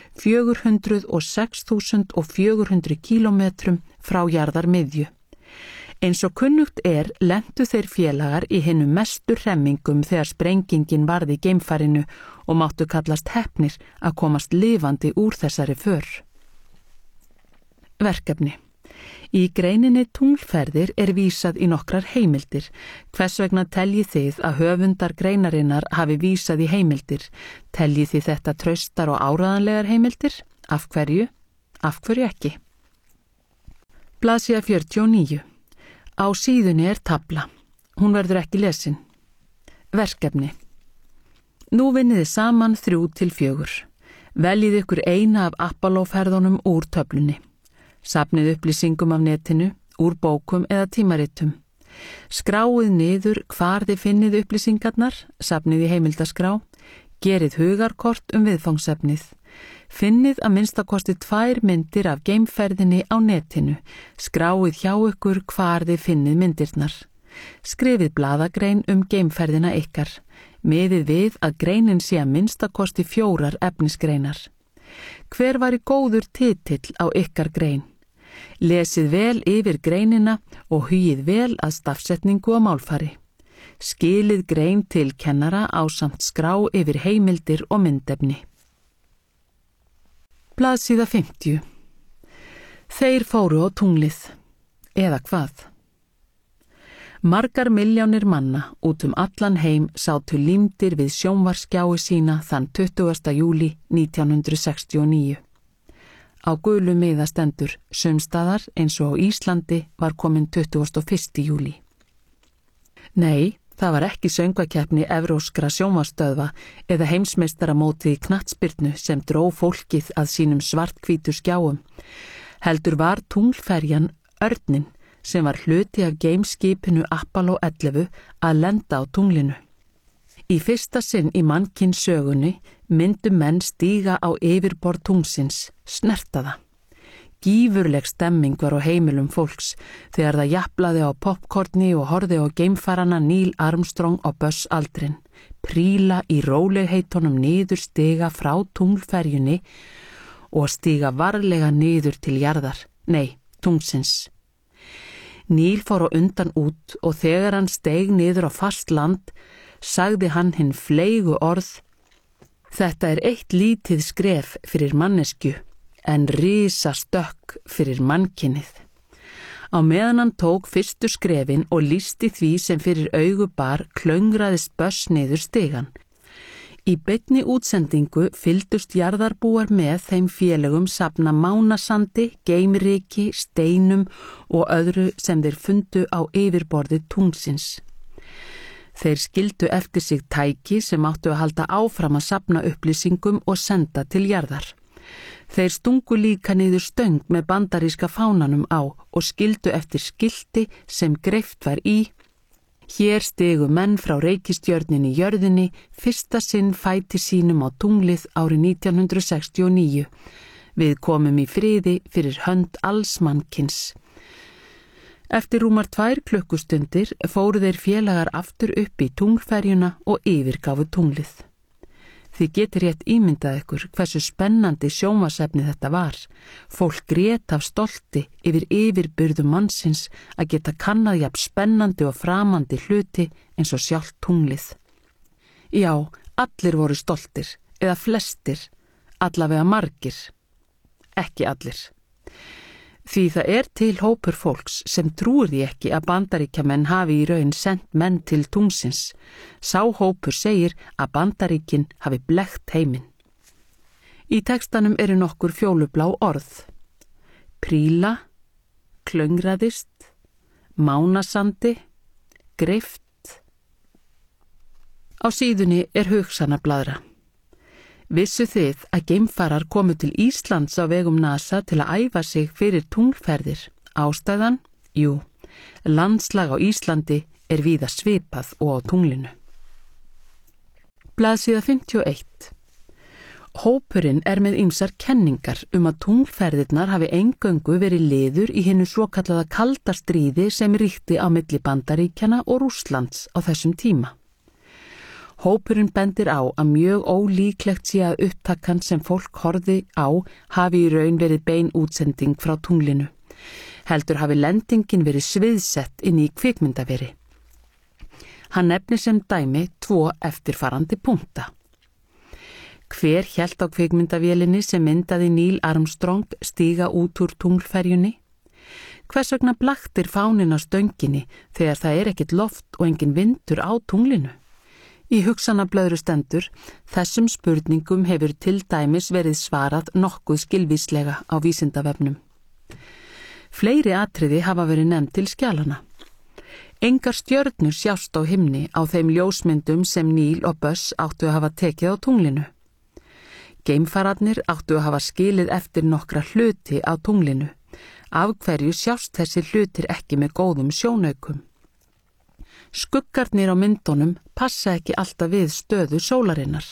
406.400 kílómetrum frá jarðarmiðju. Eins og kunnugt lentu þeir félagar í hinum mestu hremmingum þegar sprengingin varð í geimfarinu og máttu kallast heppnir að komast lifandi úr þessari för. Verkefni. Í greininni tunglferðir vísað í nokkrar heimildir. Hvers vegna teljið þið að höfundar greinarinnar hafi vísað í heimildir? Teljið þið þetta traustar og áreiðanlegar heimildir? Af hverju? Af hverju ekki? Blaðsíða 49. Á síðunni tafla. Hún verður ekki lesin. Verkefni. Nú vinniði saman 3 til 4. Veljið ykkur eina af Apollo-ferðunum úr töflunni. Safnið upplýsingum af netinu, úr bókum eða tímaritum. Skráið niður hvar þið finnið upplýsingarnar, safnið í heimildaskrá. Gerið hugarkort viðfangsefnið. Finnið að minnstakosti 2 myndir af geimferðinni á netinu. Skráið hjá ykkur hvar þið finnið myndirnar. Skrifið blaðagrein geimferðina ykkar. Miðið við að greinin sé að minnstakosti 4 efnisgreinar. Hver væri góður titill á ykkar grein? Lesið vel yfir greinina og hugið vel að stafsetningu og málfari. Skilið grein til kennara ásamt skrá yfir heimildir og myndefni. Blaðsíða 50. Þeir fóru á tunglið. Eða hvað? Margar milljónir manna út allan heim sátu límdir við sjónvarpsskjái sína þann 20. júlí 1969. Á gulu miða stendur sumstaðar eins og á Íslandi var komin 21. júlí. Nei, það var ekki söngvakeppni evrópskra sjónvarpsstöðva eða heimsmeistaramótið í knattspyrnu sem dró fólkið að sínum svarthvítu skjáum. Heldur var tunglferjan Örninn sem var hluti af geimskipinu Apollo 11 að lenda á tunglinu. Í fyrsta sinn í mannkyns sögunni myndu menn stíga á yfirborð tunglsins, snerta það. Gífurleg stemming var á heimilum fólks þegar það japlaði á popkorni og horfði á geimfarana Neil Armstrong og Buzz Aldrin, príla í rólegheitunum niður stiga frá tunglferjunni og stiga varlega niður til jarðar, nei, tunglsins. Neil fór á undan út og þegar hann steig niður á fast land, sagði hann hinn fleygu orð: Þetta eitt lítið skref fyrir manneskju, en risastökk fyrir mannkynið. Á meðan hann tók fyrstu skrefin og lýsti því sem fyrir augu bar klöngraðist Buzz niður stigann. Í beinni útsendingu fylgdust jarðarbúar með þeim félögum safna mánasandi, geimriki, steinum og öðru sem þeir fundu á yfirborði tunglsins. Þeir skildu eftir sig tæki sem áttu að halda áfram að safna upplýsingum og senda til jarðar. Þeir stungu líka niður stöng með bandaríska fánanum á og skildu eftir skilti sem greift var í: Hér stigu menn frá reikistjörninni í jörðinni fyrsta sinn fæti sínum á tunglið árið 1969. Við komum í friði fyrir hönd alls mannkyns. Eftir rúmar 2 klukkustundir fóru þeir félagar aftur upp í tunglferjuna og yfirgáfu tunglið. Þið getið rétt ímyndað ykkur hversu spennandi sjónvarpsefni þetta var. Fólk grét af stolti yfir yfirburðum mannsins að geta kannað jafn spennandi og framandi hluti eins og sjálft tunglið. Já, allir voru stoltir, eða flestir, allavega margir. Ekki allir. Því það til hópur fólks sem trúir því ekki að Bandaríkjamenn hafi í raun sent menn til tunglsins. Sá hópur segir að Bandaríkin hafi blekkt heiminn. Í textanum eru nokkur fjólublá orð: príla, klöngraðist, mánasandi, greift. Á síðunni hugsanablaðra. Vissu þið að geimfarar komu til Íslands á vegum NASA til að æfa sig fyrir tunglferðir? Ástæðan? Jú, landslag á Íslandi víða svipað og á tunglinu. Blaðsíða 51. Hópurinn með ýmsar kenningar að tunglferðirnar hafi eingöngu verið liður í hinu svokallaða kalda stríði sem ríkti á milli Bandaríkjanna og Rússlands á þessum tíma. Hópurinn bendir á að mjög ólíklegt sé að upptakan sem fólk horfði á hafi í raun verið bein útsending frá tunglinu. Heldur hafi lendingin verið sviðsett inn í kvikmyndaveri. Hann nefnir sem dæmi 2 eftirfarandi punkta. Hver hélt á kvikmyndavélinni sem myndaði Neil Armstrong stíga út úr tunglferjunni? Hvers vegna blaktir fáninn á stönginni þegar það ekkert loft og engin vindur á tunglinu? Í hugsanablöðru stendur: þessum spurningum hefur til dæmis verið svarað nokkuð skilvíslega á Vísindavefnum. Fleiri atriði hafa verið nefnd til skjalana. Engar stjörnur sjást á himni á þeim ljósmyndum sem Neil og Buzz áttu að hafa tekið á tunglinu. Geimfararnir áttu að hafa skilið eftir nokkra hluti á tunglinu. Af hverju sjást þessi hlutir ekki með góðum sjónaukum? Skuggarnir á myndunum passa ekki alltaf við stöðu sólarinnar.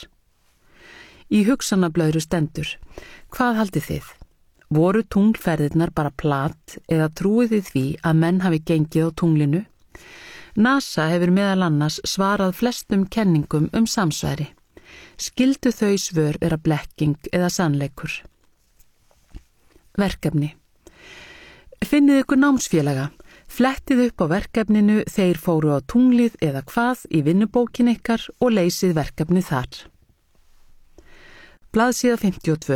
Í hugsanablöðru stendur: hvað haldið þið? Voru tunglferðirnar bara plat eða trúið þið því að menn hafi gengið á tunglinu? NASA hefur meðal annars svarað flestum kenningum samsværi. Skildu þau svör vera blekking eða sannleikur? Verkefni. Finnið ykkur námsfélaga. Flettið upp á verkefninu þeir fóru á tunglið eða hvað í vinnubókin ykkar og leysið verkefnið þar. Blaðsíða 52.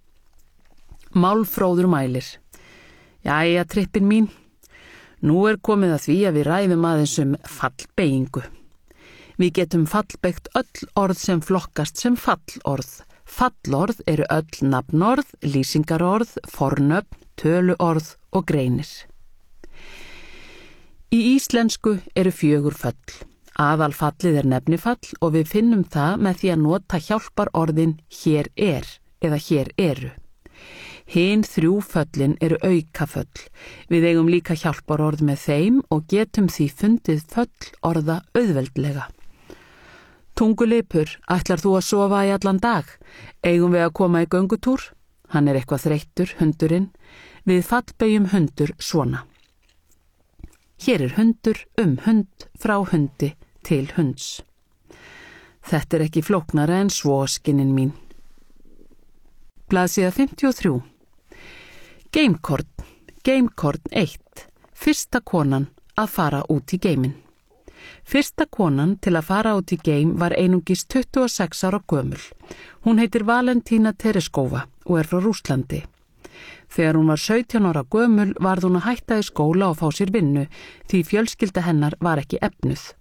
Málfróður mælir. Jæja, trippin mín. Nú komið að því að við ræðum aðeins fallbeyingu. Við getum fallbeygt öll orð sem flokkast sem fallorð. Fallorð eru öll nafnorð, lýsingarorð, fornöfn, töluorð og greinir. Í íslensku eru 4 föll. Aðalfallið nefnifall og við finnum það með því að nota hjálparorðin hér eða hér eru. Hin 3 föllin eru aukaföll. Við eigum líka hjálparorð með þeim og getum því fundið föllorða auðveldlega. Tungulipur, ætlar þú að sofa í allan dag? Eigum við að koma í göngutúr? Hann eitthvað þreyttur, hundurinn. Við fallbeyjum hundur svona. Hér hundur hund, frá hundi til hunds. Þetta ekki flóknara en svo, skinin mín. Blaðsíða 53. Geimkorn. Geimkorn 1. Fyrsta konan að fara út í geiminn. Fyrsta konan til að fara út í geim var einungis 26 ára gömul. Hún heitir Valentína Tereskova og frá Rússlandi. Þegar hún var 17 ára gömul varð hún að hætta í skóla og fá sér vinnu því fjölskylda hennar var ekki efnuð.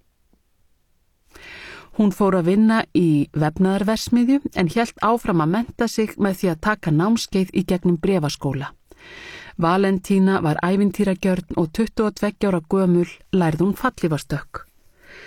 Hún fór að vinna í vefnaðarversmiðju en hélt áfram að mennta sig með því að taka námskeið í gegnum bréfaskóla. Valentína var ævintýragjörn og 22 ára gömul lærði hún fallhlífastökk.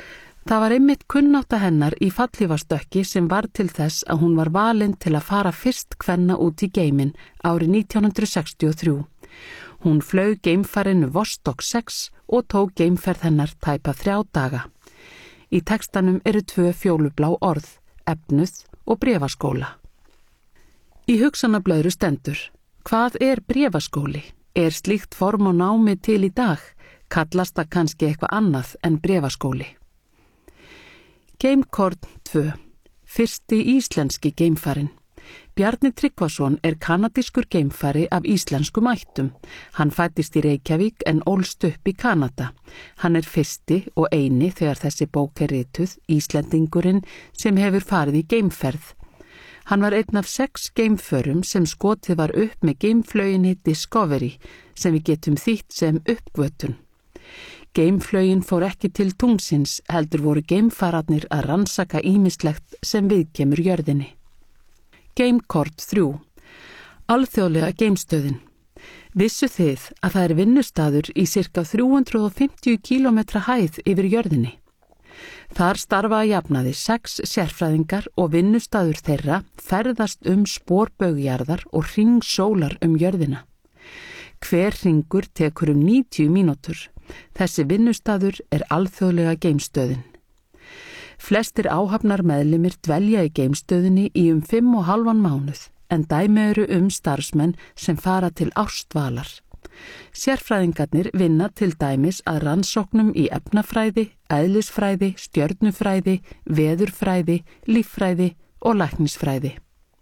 Það var einmitt kunnátta hennar í fallhlífastökki sem var til þess að hún var valin til að fara fyrst kvenna út í geiminn árið 1963. Hún flaug geimfarinu Vostok 6 og tók geimferð hennar tæpa 3 daga. Í textanum eru 2 fjólublá orð, efnuð og bréfaskóla. Í hugsanablöðru stendur: hvað er bréfaskóli? Er slíkt form á námi til í dag? Kallast það kannski eitthvað annað en bréfaskóli. Geimkorn 2. Fyrsti íslenski geimfarinn. Bjarni Tryggvason er kanadískur geimfari af íslenskum ættum. Hann fæddist í Reykjavík en ólst upp í Kanada. Hann er fyrsti og eini, þegar þessi bók er rituð, Íslendingurinn sem hefur farið í geimferð. Hann var einn af 6 geimförum sem skotið var upp með geimflauginni Discovery, sem við getum þýtt sem uppgötvun. Geimflaugin fór ekki til tunglsins, heldur voru geimfararnir að rannsaka ýmislegt sem viðkemur jörðinni. Geimkort 3. Alþjóðlega geimstöðin. Vissu þið að það er vinnustaður í sirka 350 km hæð yfir jörðinni? Þar starfa að jafnaði 6 sérfræðingar og vinnustaður þeirra ferðast spórbaugsjarðar og hringsólar jörðina. Hver hringur tekur 90 mínútur. Þessi vinnustaður er alþjóðlega geimstöðin. Flestir áhafnarmeðlimir dvelja í geimstöðinni í 5,5 mánuð, en dæmi eru starfsmenn sem fara til ársdvalar. Sérfræðingarnir vinna til dæmis að rannsóknum í efnafræði, eðlisfræði, stjörnufræði, veðurfræði, líffræði og læknisfræði.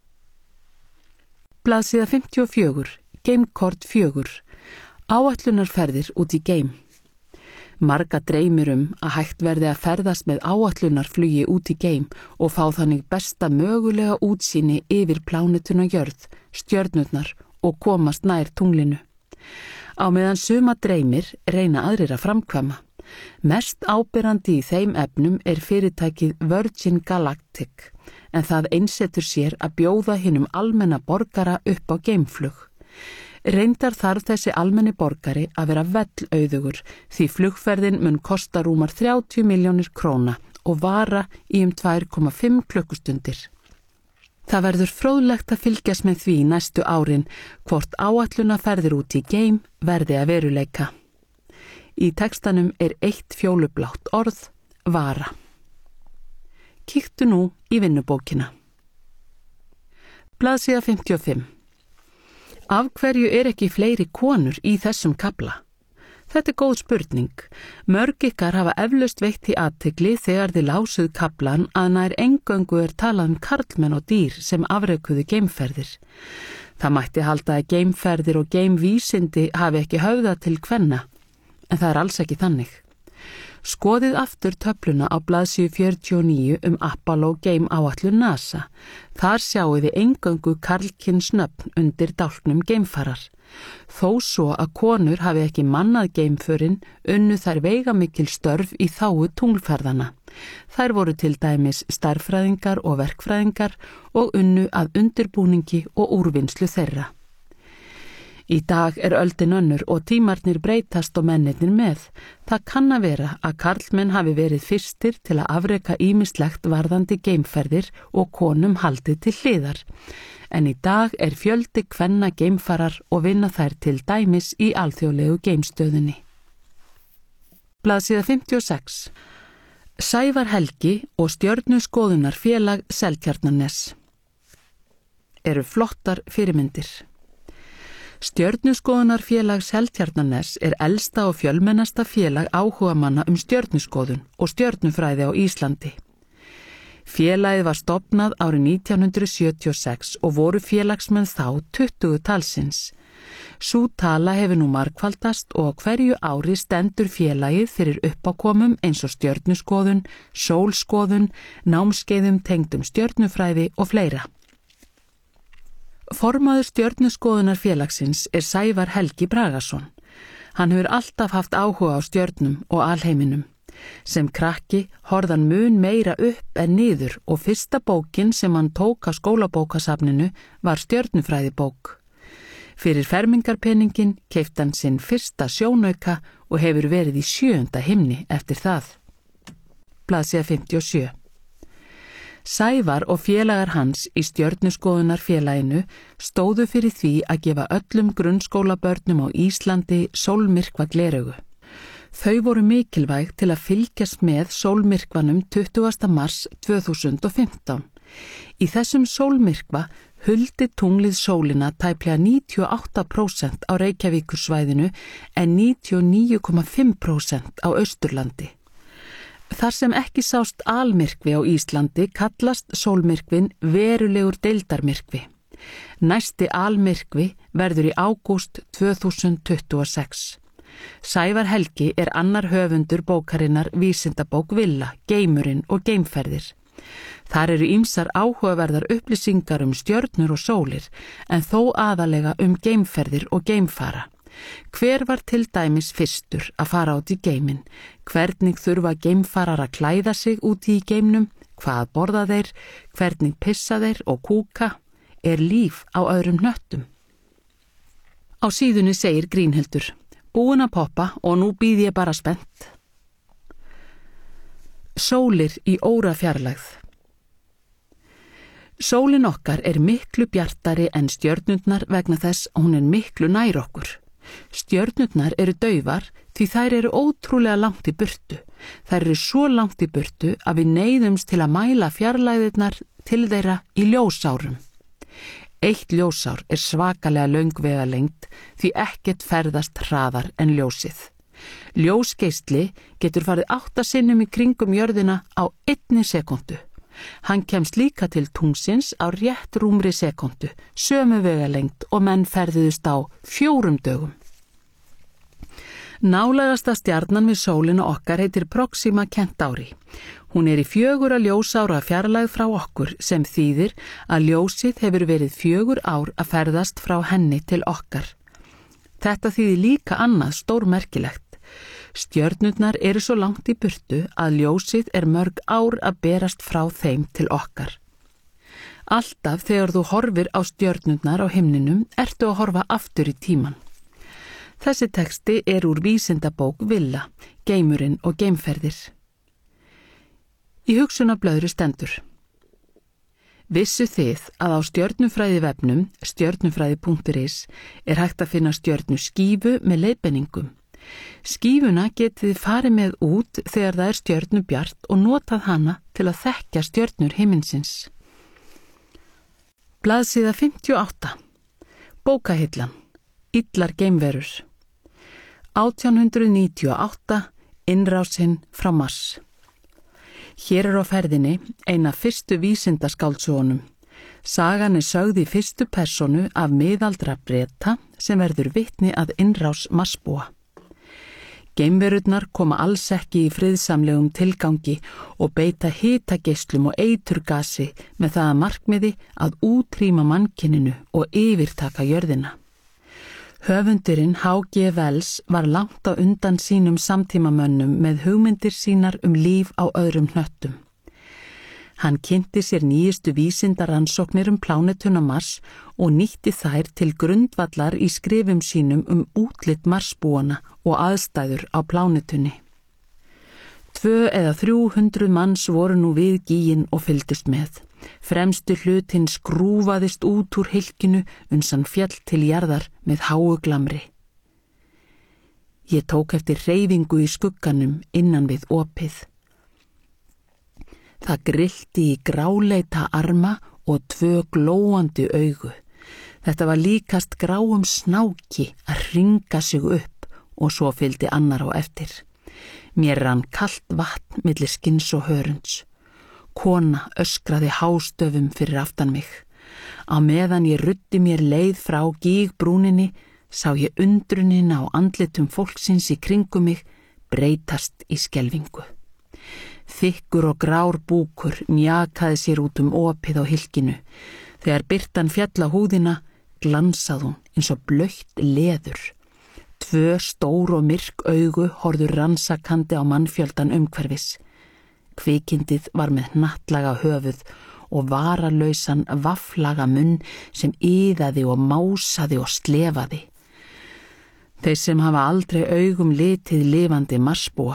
Blaðsíða 54. Geimkort 4. Áætlunarferðir út í geim. Marga dreymir að hægt verði að ferðast með áætlunarflugi út í geim og fá þannig besta mögulega útsýni yfir plánetuna jörð, stjörnurnar og komast nær tunglinu. Á meðan suma dreymir reyna aðrir að framkvæma. Mest áberandi í þeim efnum er fyrirtækið Virgin Galactic, en það einsetur sér að bjóða hinum almenna borgara upp á geimflug. Reyndar þarf þessi almenni borgari að vera vellauðugur því flugferðin mun kosta rúmar 30 milljónir króna og vara í 2,5 klukkustundir. Það verður fróðlegt að fylgjast með því næstu árin hvort áætlunarferðir út í geim verði að veruleika. Í textanum er 1 fjólublátt orð, vara. Kíktu nú í vinnubókina. Blaðsíða 55. Af hverju er ekki fleiri konur í þessum kafla? Þetta er góð spurning. Mörg ykkar hafa eflaust veitt í athygli þegar þið lásuð kaflan að nær eingöngu er talað karlmenn og dýr sem afrekuðu geimferðir. Það mætti halda að geimferðir og geimvísindi hafi ekki höfðað til kvenna, en það er alls ekki þannig. Skoðið aftur töfluna á blaðsíðu 49 Apollo geimáætlun NASA. Þar sjáið þið eingöngu karlkyns nöfn undir dálknum geimfarar. Þó svo að konur hafi ekki mannað geimförin unnu þær veigamikil störf í þágu tunglferðana. Þær voru til dæmis stærðfræðingar og verkfræðingar og unnu að undirbúningi og úrvinnslu þeirra. Í dag er öldin önnur og tímarnir breytast og mennirnir með. Það kann að vera að karlmenn hafi verið fyrstir til að afreka ýmislegt varðandi geimferðir og konum haldið til hliðar. En í dag er fjöldi kvenna geimfarar og vinna þær til dæmis í alþjóðlegu geimstöðinni. Blaðsíða 56. Sævar Helgi og Stjörnuskoðunarfélag Seltjarnarness eru flottar fyrirmyndir. Stjörnuskoðunarfélag Seltjarnarness er elsta og fjölmennasta félag áhugamanna stjörnuskoðun og stjörnufræði á Íslandi. Félagið var stofnað árið 1976 og voru félagsmenn þá 20 talsins. Sú tala hefur nú margfaldast og á hverju ári stendur félagið fyrir uppákomum eins og stjörnuskoðun, sólskoðun, námskeiðum tengdum stjörnufræði og fleira. Formaður Stjörnuskoðunarfélagsins er Sævar Helgi Bragason. Hann hefur alltaf haft áhuga á stjörnum og alheiminum. Sem krakki horfði hann mun meira upp en niður og fyrsta bókin sem hann tók á skólabókasafninu var stjörnufræðibók. Fyrir fermingarpeningin keypti hann sinn fyrsta sjónauka og hefur verið í 7. himni eftir það. blaðsíða 57. Sævar og félagar hans í Stjörnuskoðunarfélaginu stóðu fyrir því að gefa öllum grunnskólabörnum á Íslandi sólmyrkva gleraugu. Þau voru mikilvæg til að fylgjast með sólmyrkvanum 20. mars 2015. Í þessum sólmyrkva huldi tunglið sólina tæplega 98% á Reykjavíkursvæðinu en 99,5% á Austurlandi. Þar sem ekki sást almyrkvi á Íslandi kallast sólmyrkvin verulegur deildarmyrkvi. Næsti almyrkvi verður í ágúst 2026. Sævar Helgi annar höfundur bókarinnar Vísindabók Villa, geimurinn og geimferðir. Þar eru ýmsar áhugaverðar upplýsingar stjörnur og sólir, en þó aðalega geimferðir og geimfara. Hver var til dæmis fyrstur að fara út í geiminn? Hvernig þurfa geimfarar að klæða sig út í geimnum? Hvað borða þeir? Hvernig pissa þeir og kúka? Líf á öðrum hnöttum? Á síðunni segir Grímhildur: búin að poppa og nú bíð ég bara spennt. Sólir í órafjarlægð. Sólin okkar miklu bjartari en stjörnurnar vegna þess að hún miklu nær okkur. Stjörnurnar daufar því þær ótrúlega langt í burtu. Þær svo langt í burtu að við neyðumst til að mæla fjarlægðirnar til þeirra í ljósárum. Eitt ljósár svakalega löng vegalengd því ekkert ferðast hraðar en ljósið. Ljósgeisli getur farið 8 sinnum í kringum jörðina á 1 sekúndu. Hann kemst líka til tunglsins á rétt rúmri sekúndu, sömu vegalengd og menn ferðuðust á 4 dögum. Nálægasta stjarnan við sólina okkar heitir Proxima Centauri. Hún í 4 ljósára fjarlægð frá okkur sem þýðir að ljósið hefur verið 4 ár að ferðast frá henni til okkar. Þetta þýðir líka annað stórmerkilegt. Stjörnurnar svo langt í burtu að ljósið mörg ár að berast frá þeim til okkar. Alltaf þegar þú horfir á stjörnurnar á himninum ertu að horfa aftur í tíman. Þessi texti úr Vísindabók Villa, geimurinn og geimferðir. Í hugsunarblöðru stendur: Vissu þið að á stjörnufræðivefnum stjörnufræði.is hægt að finna stjörnuskífu með leiðbeiningum. Skífuna getið farið með út þegar það stjörnubjart og notað hana til að þekkja stjörnur himinsins. Blaðsíða 58. Bókahillan. Illar geimverur. 1898. Innrásin frá Mars. Hér á ferðinni eina fyrstu vísindaskáldsögunum. Sagan sögð í fyrstu persónu af miðaldra Breta sem verður vitni að innrás Marsbúa. Geimverurnar koma alls ekki í friðsamlegum tilgangi og beita hitageislum og eiturgasi með það að markmiði að útrýma mannkyninu og yfirtaka jörðina. Höfundurinn H.G. Wells var langt á undan sínum samtímamönnum með hugmyndir sínar líf á öðrum hnöttum. Hann kynnti sér nýjustu vísindarannsóknir plánetuna Mars og nýtti þær til grundvallar í skrifum sínum útlit Marsbúana og aðstæður á plánetunni. 200 eða 300 manns voru nú við gíginn og fylgdust með. Fremstu hlutinn skrúfaðist út úr hylkinu uns hann féll til jarðar með háu glamri. Ég tók eftir hreyfingu í skugganum innan við opið. Það grillti í gráleita arma og 2 glóandi augu. Þetta var líkast gráum snáki að hringa sig upp og svo fylgdi annar á eftir. Mér rann kalt vatn milli skinns og hörunds. Kona öskraði hástöfum fyrir aftan mig. Á meðan ég ruddi mér leið frá gígbrúninni sá ég undrunina á andlitum fólksins í kringum mig breytast í skelfingu. Þykkur og grár búkur mjakaði sér út opið á hylkinu. Þegar birtan féll á húðina glansað hún eins og blautt leður. 2 stór og myrk augu horfðu rannsakandi á mannfjöldan umhverfis. Kvikindið var með hnattlaga höfuð og varalausan vafflaga munn sem iðaði og másaði og slefaði. Þeir sem hafa aldrei augum litið lifandi Marsbúa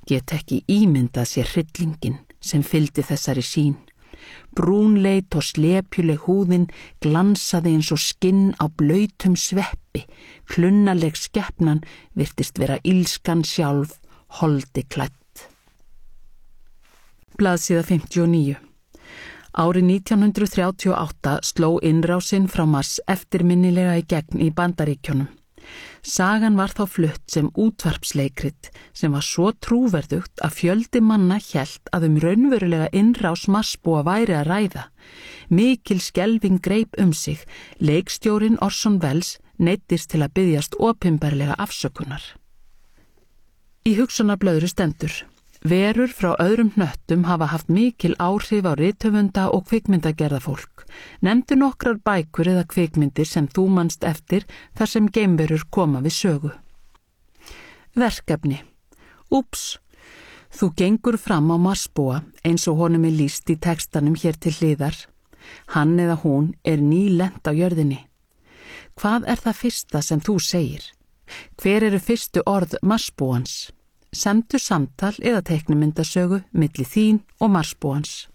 Get ekki ímyndað sér hryllingin sem fylgdi þessari sýn. Brúnleit og slepjuleg húðin glansaði eins og skinn á blautum sveppi. Klunnaleg skepnan virtist vera illskan sjálf, holdi klædd. Blaðsíða 59. Árið 1938 sló innrásinn frá Mars eftirminnilega í gegn í Bandaríkjunum. Sagan var þá flutt sem útvarpsleikrit sem var svo trúverðugt að fjöldi manna hélt að raunverulega innrás Marsbúa væri að ræða. Mikil skelfing greip sig. Leikstjórinn Orson Welles neyddist til að biðjast opinberlega afsökunar. Í hugsunarblöðru stendur: Verur frá öðrum hnöttum hafa haft mikil áhrif á rithöfunda og kvikmyndagerðafólk. Nefndu nokkrar bækur eða kvikmyndir sem þú manst eftir þar sem geimverur koma við sögu. Verkefni. Úps, þú gengur fram á Marsbúa eins og honum lýst í textanum hér til hliðar. Hann eða hún nýlent á jörðinni. Hvað það fyrsta sem þú segir? Hver eru fyrstu orð Marsbúans? Semdu samtal eða teiknimyndasögu milli þín og Marsbúans.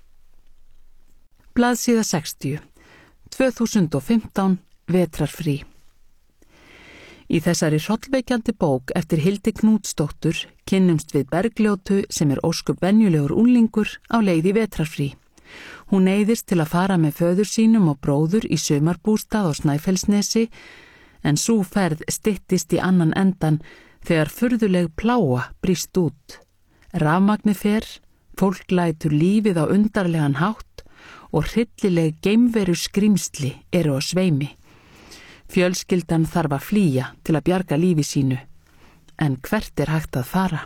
Blaðsíða 60. 2015 Vetrarfrí. Í þessari hrollvekjandi bók eftir Hildi Knútsdóttur kynnumst við Bergljótu sem ósköp venjulegur unglingur á leið í vetrarfrí. Hún neyðist til að fara með föður sínum og bróður í sumarbústað á Snæfellsnesi en sú ferð styttist í annan endan þegar furðuleg plága brýst út. Rafmagni fer, fólk lætur lífið á undarlegan hátt og hryllileg geimveru skrímsli á sveimi. Fjölskyldan þarf að flýja til að bjarga lífi sínu. En hvert hægt að fara?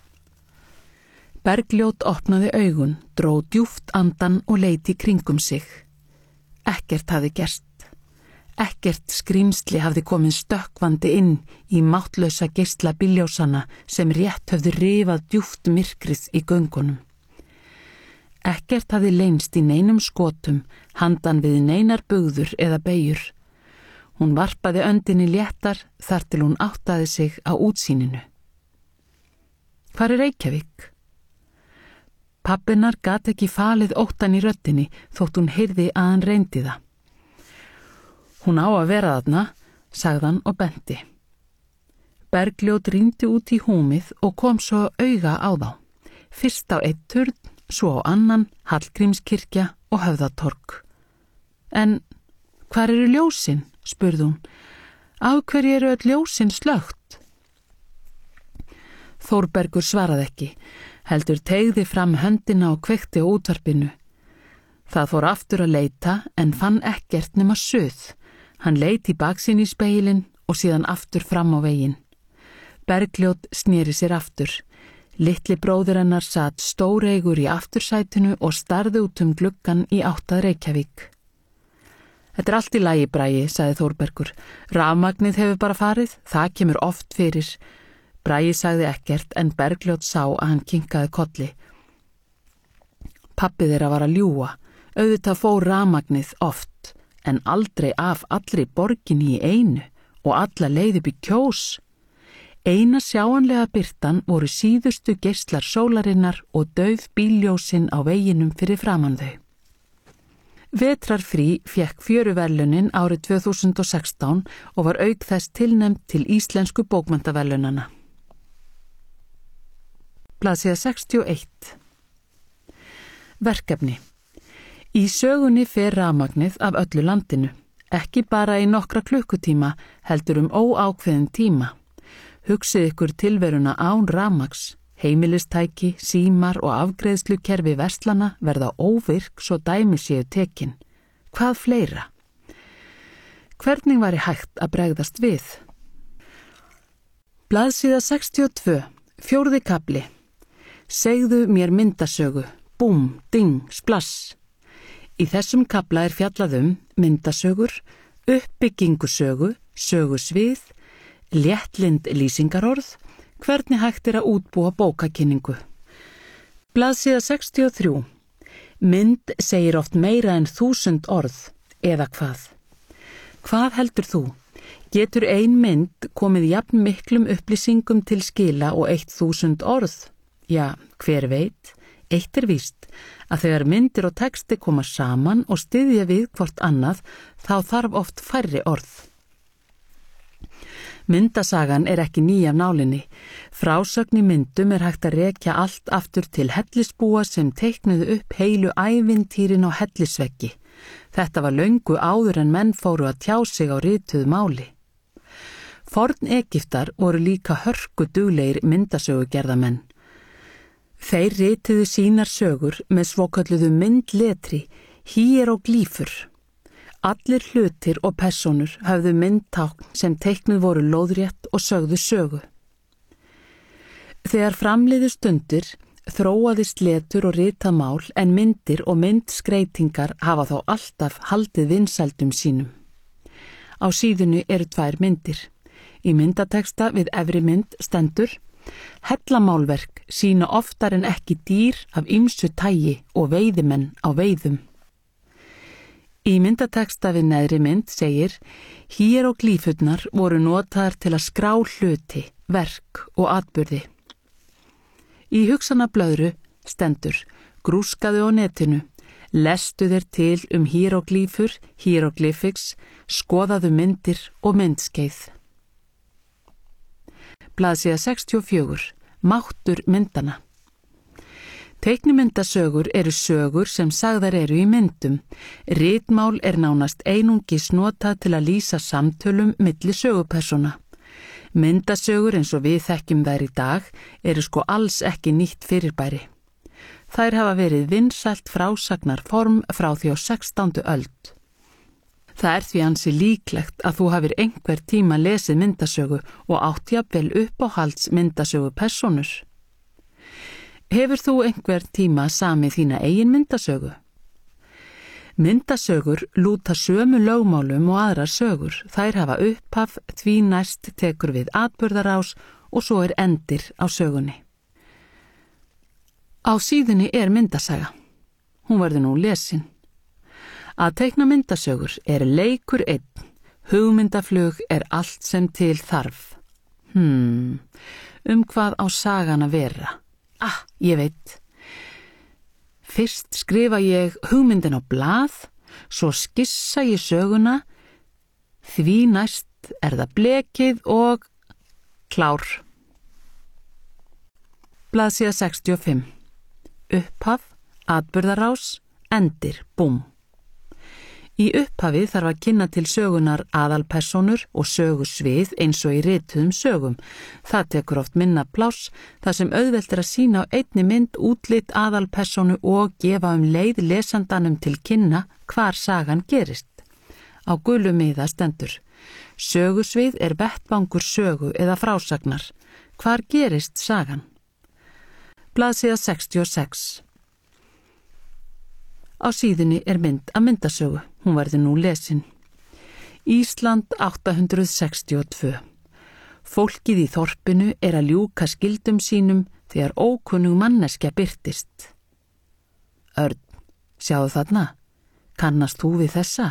Bergljót opnaði augun, dró djúpt andan og leit í kringum sig. Ekkert hafði gerst. Ekkert skrímsli hafði komið stökkvandi inn í máttlausa geisla bílljósanna sem rétt höfðu rifað djúpt myrkrið í göngunum. Ekkert hafði leynst í neinum skotum, handan við neinar bugður eða beygjur. Hún varpaði öndinni léttar þar til hún áttaði sig á útsýninu. Hvar Reykjavík? Pabbinar gat ekki falið óttan í röddinni þótt hún heyrði að hann reyndi það. Hún á að vera þarna, sagði hann og benti. Bergljót rýndi út í húmið og kom svo auga á þá. Fyrst á einn turn, svo á annan, Hallgrímskirkja og Höfðatorg. En hvar eru ljósin? Spurði hún. Af hverju eru öll ljósin slökkt? Þórbergur svaraði ekki, heldur teygði fram höndina og kveikti á útvarpinu. Það fór aftur að leita en fann ekkert nema suð. Hann leit í baksýn í spegilinn og síðan aftur fram á veginn. Bergljót sneri sér aftur. Litli bróðir hennar sat stóreigur í aftursætinu og starði út gluggann í áttað Reykjavík. Þetta allt í lagi, Bragi, sagði Þórbergur. Rafmagnið hefur bara farið, það kemur oft fyrir. Bragi sagði ekkert en Bergljót sá að hann kinkaði kolli. Pabbi þeirra var að ljúga. Auðvitað fór rafmagnið oft. En aldrei af allri borginni í einu og alla leið upp í Kjós. Eina sjáanlega birtan voru síðustu geislar sólarinnar og dauf bílljósin á veginum fyrir framan þau. Vetrarfrí fékk fjöruverlunin árið 2016 og var auk þess tilnefnd til íslensku bókmenntaverlunanna. Blaðsíða 61. Verkefni. Í sögunni fer rafmagnið af öllu landinu, ekki bara í nokkra klukkutíma, heldur óákveðin tíma. Hugsið ykkur tilveruna án rafmagns, heimilistæki, símar og afgreiðslukerfi verslana verða óvirk svo dæmi séu tekin. Hvað fleira? Hvernig væri hægt að bregðast við? Blaðsíða 62, 4. kafli. Segðu mér myndasögu, búm, ding, splass. Í þessum kafla fjallað myndasögur, uppbyggingusögu, sögusvið, léttlind lýsingarorð, hvernig hægt að útbúa bókakynningu. Blaðsíða 63. Mynd segir oft meira en 1000 orð, eða hvað? Hvað heldur þú? Getur ein mynd komið jafn miklum upplýsingum til skila og 1000 orð? Já, hver veit, eitt víst að þegar myndir og texti koma saman og styðja við hvort annað, þá þarf oft færri orð. Myndasagan ekki ný af nálinni. Frásögn í myndum hægt að rekja allt aftur til hellisbúa sem teiknuðu upp heilu ævintýrin á hellisveggi. Þetta var löngu áður en menn fóru að tjá sig á rituðu máli. Forn Egyptar voru líka hörkuduglegir myndasögugerðamenn. Þeir rituðu sínar sögur með svokölluðu myndletri, hieroglýfur. Allir hlutir og persónur höfðu myndtákn sem teiknuð voru lóðrétt og sögðu sögu. Þegar framliðu stundir þróaðist letur og ritað mál en myndir og myndskreitingar hafa þá alltaf haldið vinsældum sínum. Á síðunni eru 2 myndir. Í myndateksta við efri mynd stendur: Hellamálverk sýna oftar en ekki dýr af ýmsu tagi og veiðimenn á veiðum. Í myndateksta við neðri mynd segir: Hieroglýfurnar voru notaðar til að skrá hluti, verk og atburði. Í hugsanablöðru stendur: Grúskaðu á netinu, lestu þér til hieroglýfur, hieroglyphics, skoðaðu myndir og myndskeið. Blaðsíða 64. Máttur myndana. Teiknimyndasögur eru sögur sem sagðar eru í myndum. Ritmál nánast einungis notað til að lýsa samtölum milli sögupersóna. Myndasögur eins og við þekkjum þær í dag eru sko alls ekki nýtt fyrirbæri. Þær hafa verið vinsælt frásagnarform frá því á 16. öld. Það því ansi líklegt að þú hafir einhver tíma lesið myndasögu og átt jafnvel uppáhalds myndasögu persónur. Hefur þú einhver tíma samið þína eigin myndasögu? Myndasögur lúta sömu lögmálum og aðrar sögur. Þær hafa upphaf, því næst tekur við atburðarás og svo endir á sögunni. Á síðunni myndasaga. Hún verður nú lesin. Að teikna myndasögur leikur einn. Hugmyndaflug allt sem til þarf. Hvað á sagan að vera? Ég veit. Fyrst skrifa ég hugmyndin á blað, svo skissa ég söguna, því næst það blekið og klár. Blaðsíða 65. Upphaf, atburðarás, endir, búm. Í upphafi þarf að kynna til sögunar aðalpersónur og sögusvið eins og í rituðum sögum. Það tekur oft minna pláss, þar sem auðvelt að sýna á einni mynd útlit aðalpersónu og gefa leið lesandanum til kynna hvar sagan gerist. Á gulu miða stendur: Sögusvið vettvangur sögu eða frásagnar. Hvar gerist sagan? Blaðsíða 66. Á síðunni mynd af myndasögu. Hún verður nú lesin. Ísland 862. Fólkið í þorpinu að ljúka skyldum sínum þegar ókunnug manneskja birtist. Örn, sjáðu þarna. Kannast þú við þessa?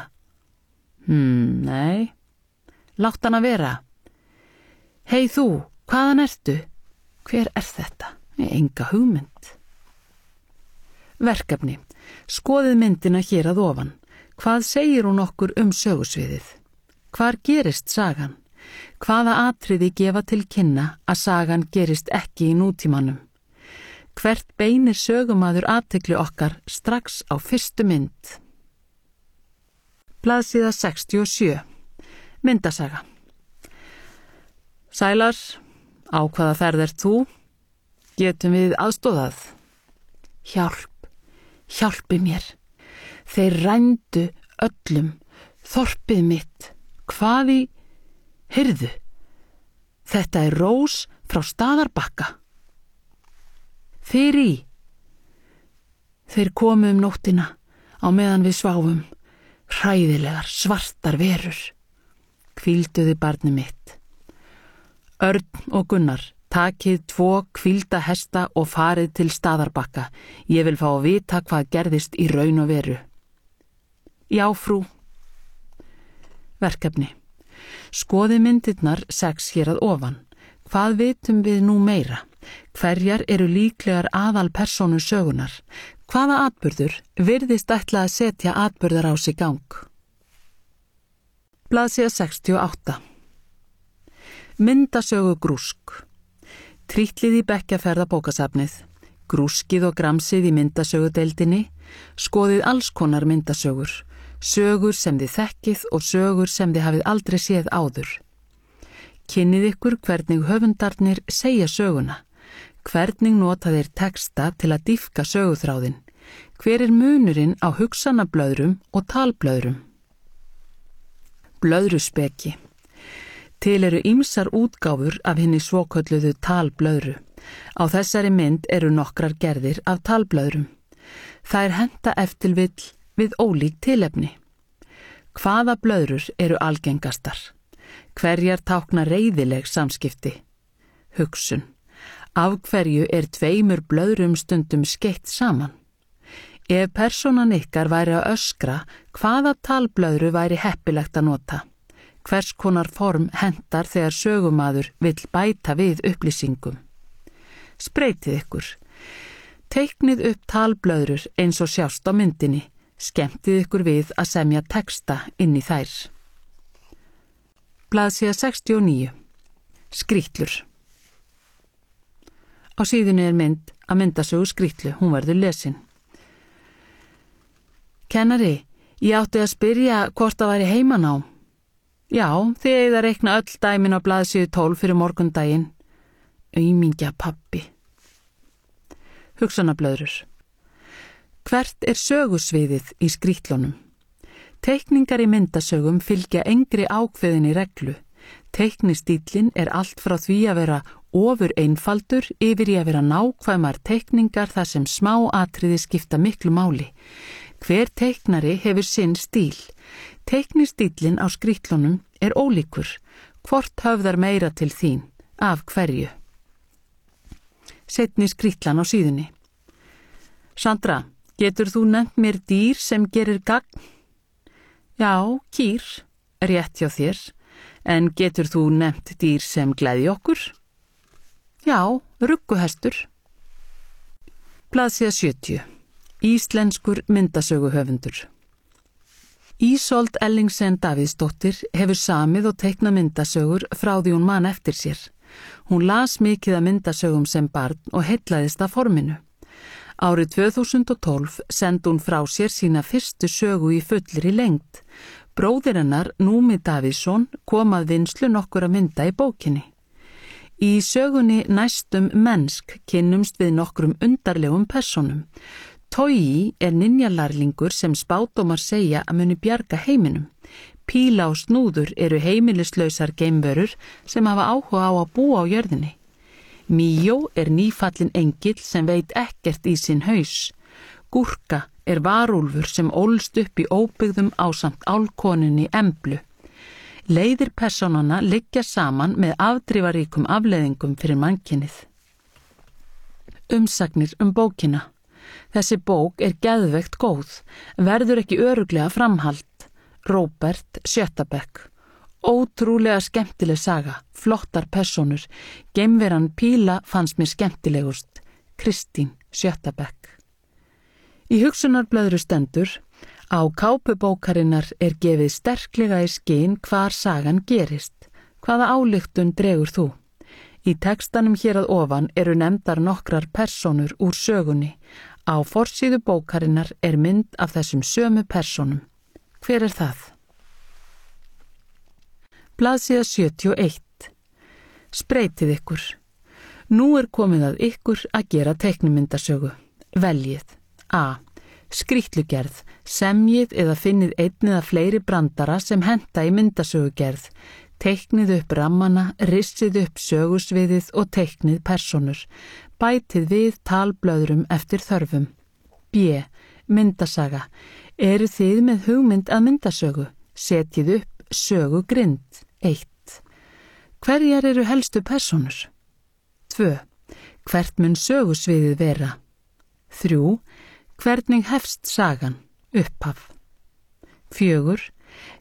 Nei. Látt hana vera. Hei þú, hvaðan ertu? Hver þetta? Enga hugmynd. Verkefni. Skoðið myndina hér að ofan. Hvað segir hún okkur sögusviðið? Hvar gerist sagan? Hvaða atriði gefa til kynna að sagan gerist ekki í nútímanum? Hvert beinir sögumaður athygli okkar strax á fyrstu mynd? Blaðsíða 67. Myndasaga. Sælar, á hvaða ferð þú? Getum við aðstoðað? Hjálpi mér. Þeir rændu öllum, þorpið mitt. Hvað í? Heyrðu, þetta Rós frá Staðarbakka. Þeir komu nóttina á meðan við sváfum, hræðilegar svartar verur. Hvílduði barnið mitt. Örn og Gunnar, takið 2 hvílda hesta og farið til Staðarbakka. Ég vil fá að vita hvað gerðist í raun og veru. Já, frú. Verkefni. Skoði myndirnar 6 hér að ofan. Hvað vitum við nú meira? Hverjar eru líklegar aðalpersónur sögunar? Hvaða atburður virðist ætla að setja atburðarás í gang? Blaðsíða 68. Myndasögu grúsk. Trítlið í bekkjaferðabókasafnið, grúskið og gramsið í myndasögudeildinni, skoðið alls konar myndasögur, sögur sem þið þekkið og sögur sem þið hafið aldrei séð áður. Kynnið ykkur hvernig höfundarnir segja söguna, hvernig nota þeir texta til að dýpka söguþráðin, hver er munurinn á hugsanablöðrum og talblöðrum. Blöðruspeki. Til eru ýmsar útgáfur af hinni svokölluðu talblöðru. Á þessari mynd eru nokkrar gerðir af talblöðrum. Þær henta eftir við ólík tilefni. Hvaða blöðrur eru algengastar? Hverjar tákna reiðileg samskipti? Hugsun. Af hverju er 2 blöðrum stundum skeytt saman? Ef persónan ykkar væri að öskra, hvaða talblöðru væri heppilegt að nota? Hvers konar form hentar þegar sögumaður vill bæta við upplýsingum? Spreytið ykkur. Teiknið upp talblöðrur eins og sjást á myndinni. Skemmtið ykkur við að semja texta inn í þær. Blaðsíða 69. Skrýtlur. Á síðunni er mynd að myndasögu skrýtlu, hún verður lesin. Kennari, ég átti að spyrja hvort það væri heimanám. Já, þið eigið að reikna öll dæmin á blaðsíðu 12 fyrir morgundaginn. Aumingja pabbi. Hugsanablöðrur. Hvert er sögusviðið í skrýtlunum? Teikningar í myndasögum fylgja engri ákveðinni reglu. Teiknistíllinn er allt frá því að vera ofur einfaldur yfir í að vera nákvæmar teikningar þar sem smá atriði skipta miklu máli. Hver teiknari hefur sinn stíl. Teiknistíllinn á skrýtlunum er ólíkur. Hvort höfðar meira til þín? Af hverju? Seinni skrýtlan á síðunni. Sandra, getur þú nefnt mér dýr sem gerir gagn? Já, kýr, rétt hjá þér. En getur þú nefnt dýr sem gleðji okkur? Já, rugguhestur. Blaðsíða 70. Íslenskur myndasöguhöfundur. Ísold Ellingsen Davíðsdóttir hefur samið og teiknað myndasögur frá því hún man eftir sér. Hún las mikið af myndasögum sem barn og heillaðist af forminu. Árið 2012 sendi hún frá sér sína fyrstu sögu í fullri lengd. Bróðir hennar, Númi Davíðsson, kom að vinnslu nokkur að mynda í bókinni. Í sögunni Næstum mennsk kynnumst við nokkrum undarlegum persónum. Togi er ninjalærlingur sem spádómar segja að muni bjarga heiminum. Píla og Snúður eru heimilislausar geimverur sem hafa áhuga á að búa á jörðinni. Míó er nýfallin engill sem veit ekkert í sinn haus. Gúrka er varúlfur sem ólst upp í óbyggðum ásamt álkonunni Emblu. Leiðir persónanna liggja saman með afdrifaríkum afleiðingum fyrir mannkynið. Umsagnir bókina. Þessi bók er geðveikt góð, verður ekki örugglega framhald. Róbert, 7. bekk. Ótrúlega skemmtileg saga, flottar persónur. Geimveran Píla fannst mér skemmtilegust. Kristín, 7. bekk. Í hugsunarblöðru stendur: á kápu bókarinnar er gefið sterklega í skyn hvar sagan gerist. Hvaða ályktun dregur þú? Í textanum hér að ofan eru nefndar nokkrar persónur úr sögunni. Á forsíðu bókarinnar er mynd af þessum sömu persónum. Hver er það? Blaðsíða 71. Spreytið ykkur. Nú er komið að ykkur að gera teiknimyndasögu. Veljið. A. Skrýtlugerð. Semjið eða finnið einn eða fleiri brandara sem henta í myndasögugerð. Teiknið upp rammana, rissið upp sögusviðið og teiknið persónur. Bætið við talblöðrum eftir þörfum. B. Myndasaga. Eru þið með hugmynd að myndasögu? Setjið upp sögugrind. 1. Hverjar eru helstu persónur? 2. Hvert mun sögusviðið vera? 3. Hvernig hefst sagan? Upphaf. 4.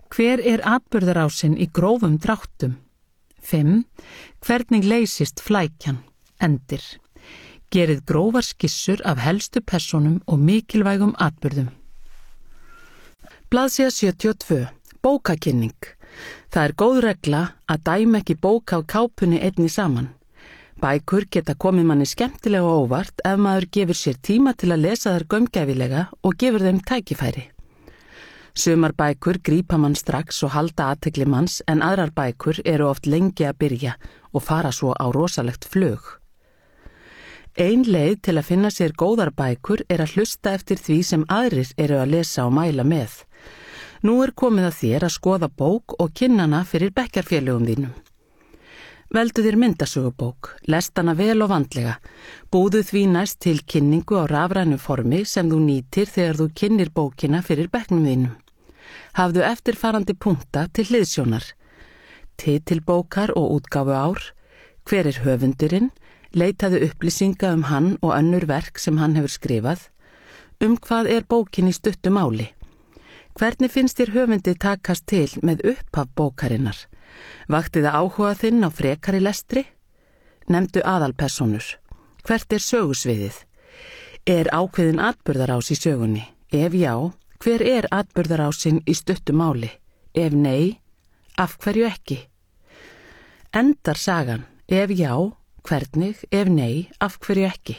Hver atburðarásin í grófum dráttum? 5. Hvernig leysist flækjan? Endir. Gerið grófar skissur af helstu persónum og mikilvægum atburðum. Blaðsíða 72. Bókakynning. Það góð regla að dæma ekki bók af kápunni einni saman. Bækur geta komið manni skemmtilega og óvart ef maður gefur sér tíma til að lesa þær gaumgæfilega og gefur þeim tækifæri. Sumar bækur grípa mann strax og halda athygli manns en aðrar bækur eru oft lengi að byrja og fara svo á rosalegt flug. Ein leið til að finna sér góðar bækur að hlusta eftir því sem aðrir eru að lesa og mæla með. Nú komið að þér að skoða bók og kynna hana fyrir bekkjarfélögum þínum. Veldu þér myndasögubók, lest hana vel og vandlega, búðu því næst til kynningu á rafrænu formi sem þú nýtir þegar þú kynnir bókina fyrir bekknum þínum. Hafðu eftirfarandi punkta til hliðsjónar. Titil bókar og útgáfu ár, hver höfundurinn, leitaðu upplýsinga hann og önnur verk sem hann hefur skrifað, hvað bókin í stuttu máli. Hvernig finnst þér höfundi takast til með upphaf bókarinnar? Vakti það áhuga þinn á frekari lestri? Nefndu aðalpersónur. Hvert sögusviðið? Ákveðin atburðarás í sögunni? Ef já, hver atburðarásin í stuttu máli? Ef nei, af hverju ekki? Endar sagan? Ef já, hvernig? Ef nei, af hverju ekki?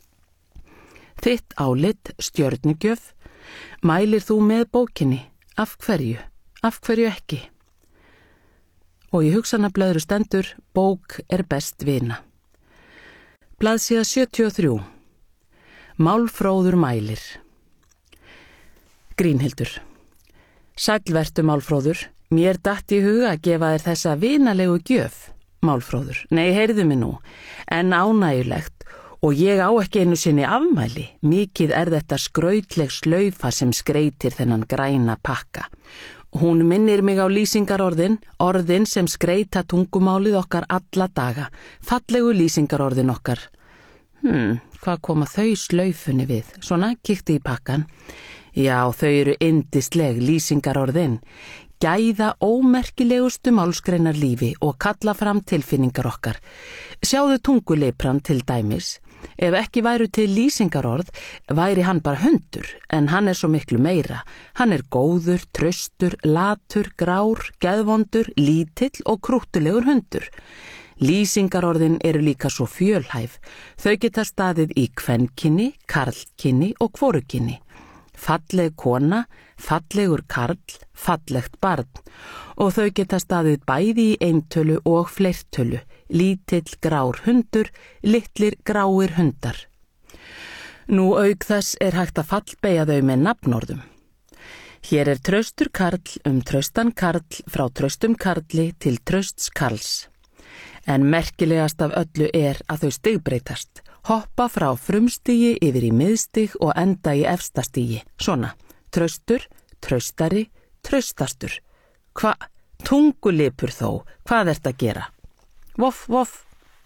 Þitt álit, stjörnugjöf. Mælir þú með bókinni? Af hverju? Af hverju ekki? Og í hugsanablöðru stendur, bók best vina. Blaðsíða 73. Málfróður mælir. Grínhildur. Sælvertu Málfróður, mér datt í hug að gefa þér þessa vinalegu gjöf. Málfróður, nei, heyrðu mig nú, en ánægjulegt. Og ég á ekki einu sinni afmæli, mikið þetta skrautleg slaufa sem skreitir þennan græna pakka. Hún minnir mig á lýsingarorðin, orðin sem skreita tungumálið okkar alla daga, fallegu lýsingarorðin okkar. Hvað koma þau slaufunni við? Svona, kíkti í pakkan. Já, þau yndisleg lýsingarorðin. Gæða ómerkilegustu málsgreinar lífi og kalla fram tilfinningar okkar. Sjáðu tunguleipran til dæmis. Ef ekki væru til lýsingarorð, væri hann bara hundur, en hann svo miklu meira. Hann góður, traustur, latur, grár, geðvondur, lítill og krúttulegur hundur. Lýsingarorðin líka svo fjölhæf. Þau geta staðið í kvenkyni, karlkyni og hvorukyni. Falleg kona, fallegur karl, fallegt barn og þau geta staðið bæði í eintölu og fleirtölu, lítill grár hundur, litlir gráir hundar. Nú auk þess hægt að fallbeygja þau með nafnorðum. Hér traustur karl traustan karl frá traustum karli til trausts karls. En merkilegast af öllu að þau stigbreytast. Hoppa frá frumstigi yfir í miðstig og enda í efstastigi. Svona, traustur, traustari, traustastur. Tungulipur þó, hvað að gera? Voff, voff.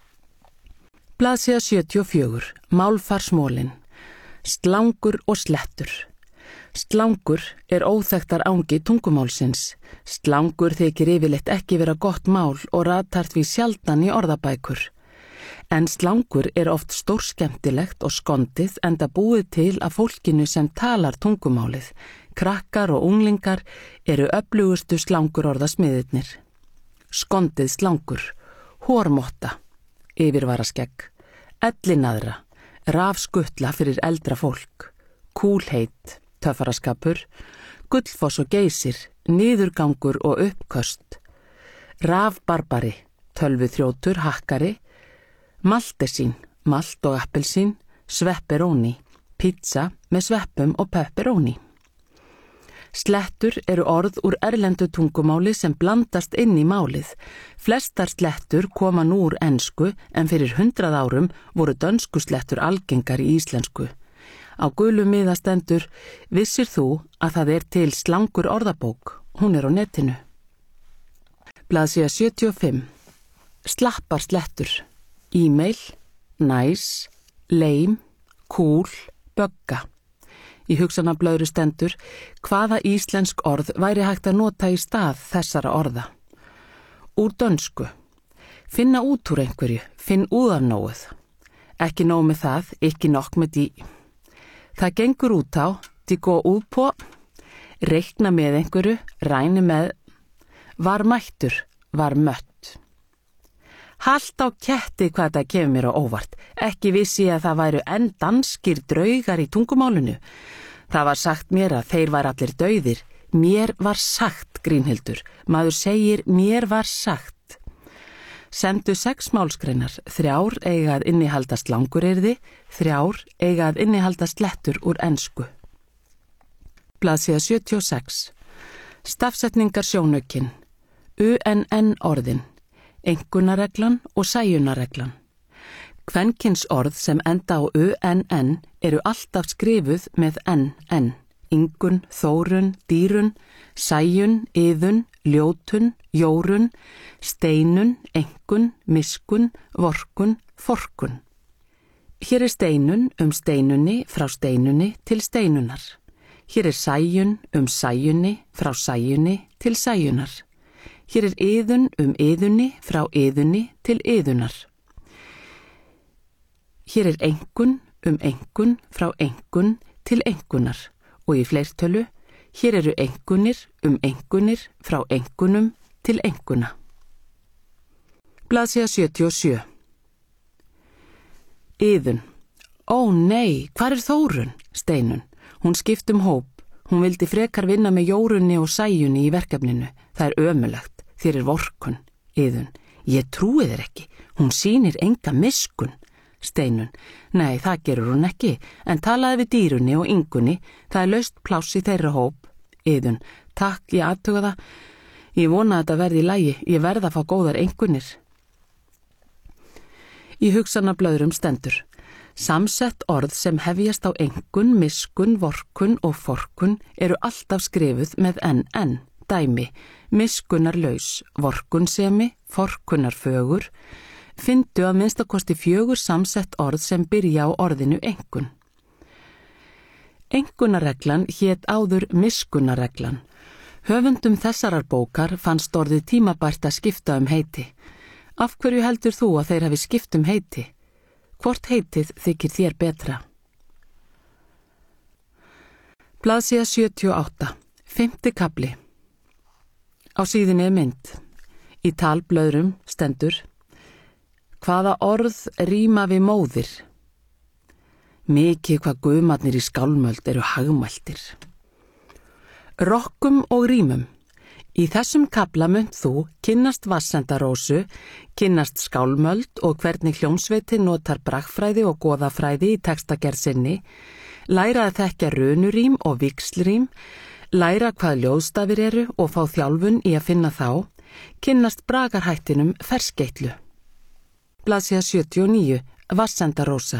Blaðsíða 74, málfarsmólin. Slangur og slettur. Slangur óþekktar angi tungumálsins. Slangur þykir yfirleitt ekki vera gott mál og ratar því sjaldan í orðabækur. En slangur oft stórskemmtilegt og skondið enda búið til að fólkinu sem talar tungumálið. Krakkar og unglingar öflugustu slangurorðasmiðirnir. Skondið slangur, hórmotta, yfirvaraskegg, ellinaðra, rafskutla fyrir eldra fólk, kúlheit, töffaraskapur, gullfoss og geysir, niðurgangur og uppköst, rafbarbari, tölvuþrjótur, hakkari, maltesín, malt og appelsín, svepperóni, pizza með sveppum og pepperóni. Slettur orð úr erlendu tungumáli sem blandast inn í málið. Flestar slettur koma nú úr ensku en fyrir 100 árum voru dönsku slettur algengar í íslensku. Á gulu miða stendur, vissir þú að það til slangur orðabók, hún á netinu. Blaðsíða 75. Slappar slettur. E-mail, næs, leim, kúl, bögga. Í hugsanablöðru stendur hvaða íslensk orð væri hægt að nota í stað þessara orða. Úr dönsku. Finna út úr einhverju, finn út af nóguð. Ekki nóg með það, ekki nokk með því. Það gengur út á, de går ud på, reikna með einhverju, ræni með, var mættur, var mött. Halt á ketti hvað það kemur mér á óvart. Ekki vissi að það væru enn danskir draugar í tungumálinu. Það var sagt mér að þeir væru allir dauðir. Mér var sagt, Grínhildur. Maður segir mér var sagt. Semdu 6 málsgreinar, 3 eiga að innihalda slanguryrði, 3 eiga að innihalda slettur úr ensku. Blaðsíða 76. Stafsetningar sjónaukin. UNN orðin. Einkunnareglan og sæjunareglan. Kvenkins orð sem enda á UNN eru alltaf skrifuð með NN. Ingun, þórun, dýrun, sæjun, iðun, ljótun, jórun, steinun, enkun, miskun, vorkun, forkun. Hér steinun steinunni frá steinunni til steinunar. Hér sæjun sæjunni frá sæjunni til sæjunar. Hér iðun iðunni frá iðunni til iðunar. Hér enkun enkun frá enkun til enkunar. Og í fleirtölu, hér eru enkunir enkunir frá enkunum til enkuna. Blaðsíða 77. Iðun. Ó nei, hvar Þórun? Steinun. Hún skipt hóp. Hún vildi frekar vinna með jórunni og sæjunni í verkefninu. Það ömurlegt. Þér vorkun. Iðun. Ég trúi þér ekki. Hún sýnir enga miskun. Steinun. Nei, það gerur hún ekki, en talaði við dýrunni og ingunni, það laust pláss í þeirra hóp. Iðun. Takk, ég athuga það. Ég vona að þetta verði í lagi, ég verð að fá góðar engunir. Í hugsanablöðrum stendur. Samsett orð sem hefjast á engun, miskun, vorkun og forkun eru alltaf skrifuð með NN. Dæmi. Miskunarlaus, vorkunsemi, forkunarfögur. Findu að minnstakosti 4 samsett orð sem byrja á orðinu enkun. Enkunarreglan hét áður miskunarreglan. Höfundum þessarar bókar fannst orðið tímabært að skipta heiti. Af hverju heldur þú að þeir hafi skipt heiti? Hvort heitið þykir þér betra? Blaðsíða 78. 5. kafli. Á síðunni mynd. Í talblöðrum stendur. Hvaða orð ríma við móðir? Mikið hvað guðmarnir í skálmöld eru hagmæltir. Rokkum og rímum. Í þessum kafla munt þú kynnast vatnsendarósu, kynnast skálmöld og hvernig hljómsveitin notar bragfræði og goðafræði í textagerð sinni, læra að þekkja runurím og víxlrím, læra hvað ljóðstafir eru og fá þjálfun í að finna þá, kynnast bragarhættinum ferskeitlu. Blaðsíða 79. Vatnsendarósa.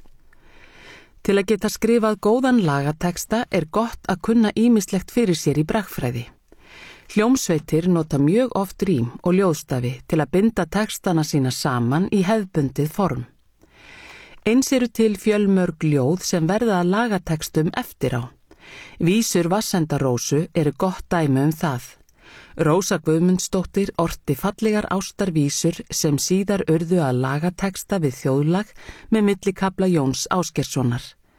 Til að geta skrifað góðan lagateksta er gott að kunna ýmislegt fyrir sér í bragfræði. Hljómsveitir nota mjög oft rím og ljóðstafi til að binda tekstana sína saman í hefðbundið form. Eins eru til fjölmörg ljóð sem verða að lagatekstum eftir á. Vísur vatnsendarósu eru gott dæmi það. Rósa Guðmundsdóttir orti fallegar ástarvísur sem síðar urðu að lagateksta við þjóðlag með millikafla Jóns Ásgeirssonar.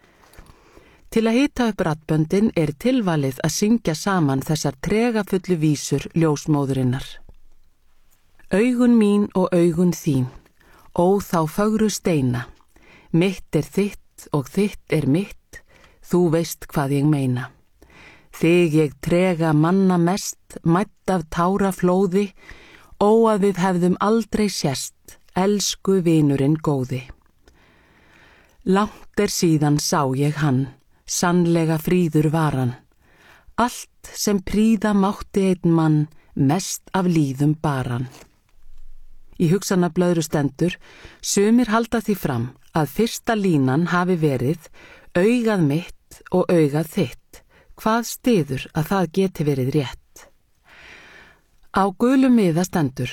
Til að hita upp raddböndin er tilvalið að syngja saman þessar tregafullu vísur ljósmóðurinnar. Augun mín og augun þín, ó þá fögru steina, mitt þitt og þitt mitt, þú veist hvað ég meina. Þig ég trega manna mest, mætt af táraflóði, ó að við hefðum aldrei sést, elsku vinurinn góði. Langt síðan sá ég hann, sannlega fríður var hann. Allt sem príða mátti einn mann, mest af líðum bar hann. Í hugsanablöðru stendur, sumir halda því fram að fyrsta línan hafi verið augað mitt og augað þitt. Hvað styður að það geti verið rétt? Á gulum miða stendur,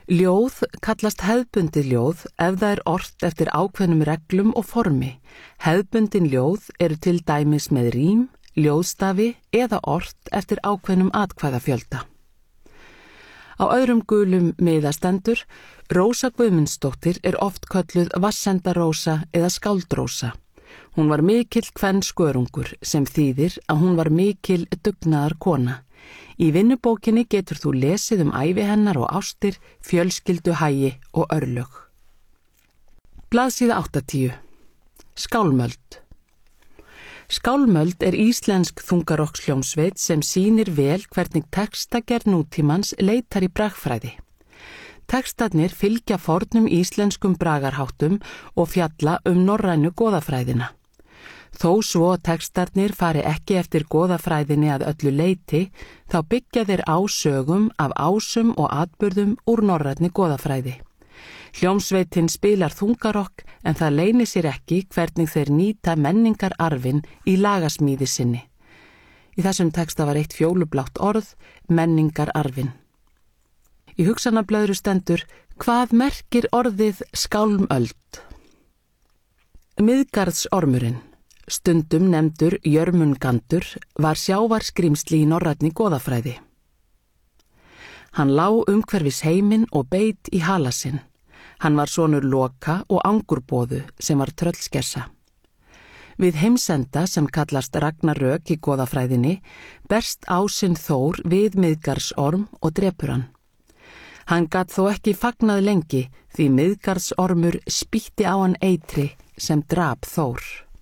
Ljóð kallast hefðbundið ljóð ef það ort eftir ákveðnum reglum og formi. Hefðbundin ljóð eru til dæmis með rím, ljóðstafi eða ort eftir ákveðnum atkvæðafjölda. Á öðrum gulum miða stendur: Rósa Guðmundsdóttir er oft kölluð Vatnsendarósa eða Skáldrósa. Hún var mikill kvenskörungur sem þýðir að hún var mikil dugnaðar kona. Í vinnubókinni getur þú lesið ævi hennar og ástir, fjölskylduhagi og örlög. Blaðsíða 80. Skálmöld. Skálmöld er íslensk þungarokkshljómsveit sem sýnir vel hvernig textagerð nútímans leitar í bragfræði. Textarnir fylgja fornum íslenskum bragarháttum og fjalla norrænu goðafræðina. Þó svo textarnir fari ekki eftir goðafræðinni að öllu leyti, þá byggja þeir á sögum af ásum og atburðum úr norrænni goðafræði. Hljómsveitin spilar þungarokk en það leynir sér ekki hvernig þeir nýta menningararfin í lagasmíði sinni. Í þessum texta var eitt fjólublátt orð, menningararfin. Í hugsanablöðru stendur: Hvað merkir orðið skálmöld? Miðgarðsormurinn, stundum nefndur Jörmungandur, var sjávarskrímsli í norrænni goðafræði. Hann lá umhverfis heiminn og beit í hala sinn. Hann var sonur Loka og Angurboðu sem var tröllskessa. Við heimsenda sem kallast Ragnarök í goðafræðinni berst ásinn Þór við Miðgarðsorm og drepur hann. Hann gat þó ekki fagnað lengi því Miðgarðsormur spýtti á hann eitri sem drap Þór.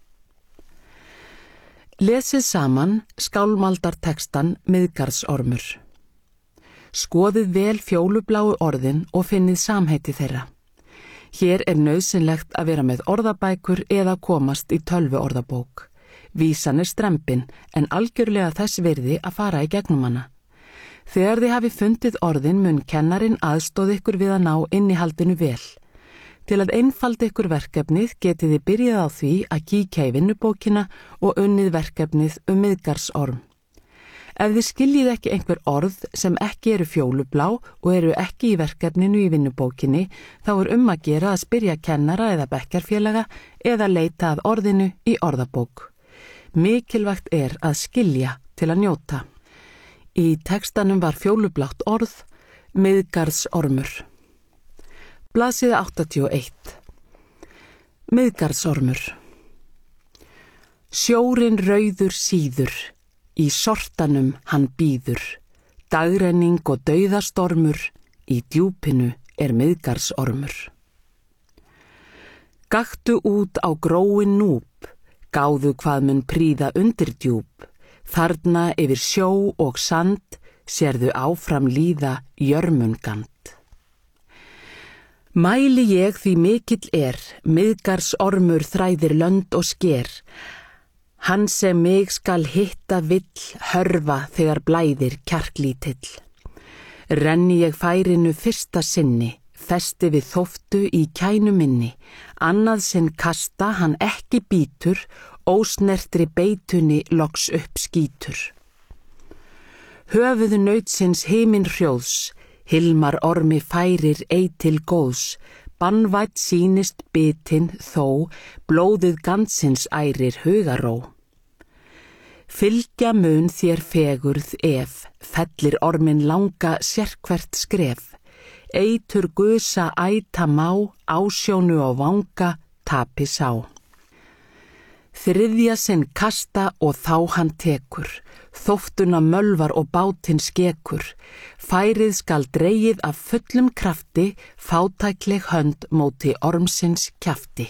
Lesið saman skálmaldartextan Miðgarðsormur. Skoðið vel fjólubláu orðin og finnið samheiti þeirra. Hér er nauðsynlegt að vera með orðabækur eða komast í tölvuorðabók. Vísan er strembin en algjörlega þess virði að fara í gegnum hana. Þegar þið hafi fundið orðin mun kennarinn aðstóð ykkur við að ná innihaldinu vel. Til að einfalda ykkur verkefnið getið þið byrjað á því að kíkja í vinnubókina og unnið verkefnið Miðgarðsorm. Ef þið skiljið ekki einhver orð sem ekki eru fjólublá og eru ekki í verkefninu í vinnubókinni, þá er að gera að spyrja kennara eða bekkjarfélaga eða leita að orðinu í orðabók. Mikilvægt er að skilja til að njóta. Í textanum var fjólublátt orð, Miðgarðsormur. Blaðsíða 81. Miðgarðsormur. Sjórinn rauður síður, í sortanum hann bíður, dagrenning og dauðastormur, í djúpinu er Miðgarðsormur. Gakktu út á gróin núp, gáðu hvað mun príða undir djúp, þarna yfir sjó og sand, sérðu áfram líða Jörmungand. Mæli ég því mikill er, Miðgarðsormur þræðir lönd og sker, hann sem mig skal hitta vill, hörfa þegar blæðir kjarklítill. Renni ég færinu fyrsta sinni, festi við þóftu í kænu minni, annað sinn kasta hann ekki bítur, ósnertri beitunni loks upp skítur. Höfuðu nautsins himinn hrjóðs, Hilmar ormi færir ei til góðs, bannvætt sýnist bitin þó, blóðið gansins ærir hugaró. Fylgja mun þér fegurð ef, fellir ormin langa sérkvert skref, eitur gusa æta má, ásjónu og vanga tapi sá. Þriðja sinn kasta og þá hann tekur, þóftuna mölvar og bátinn skekur, færið skal dregið af fullum krafti, fátækleg hönd móti ormsins kjafti.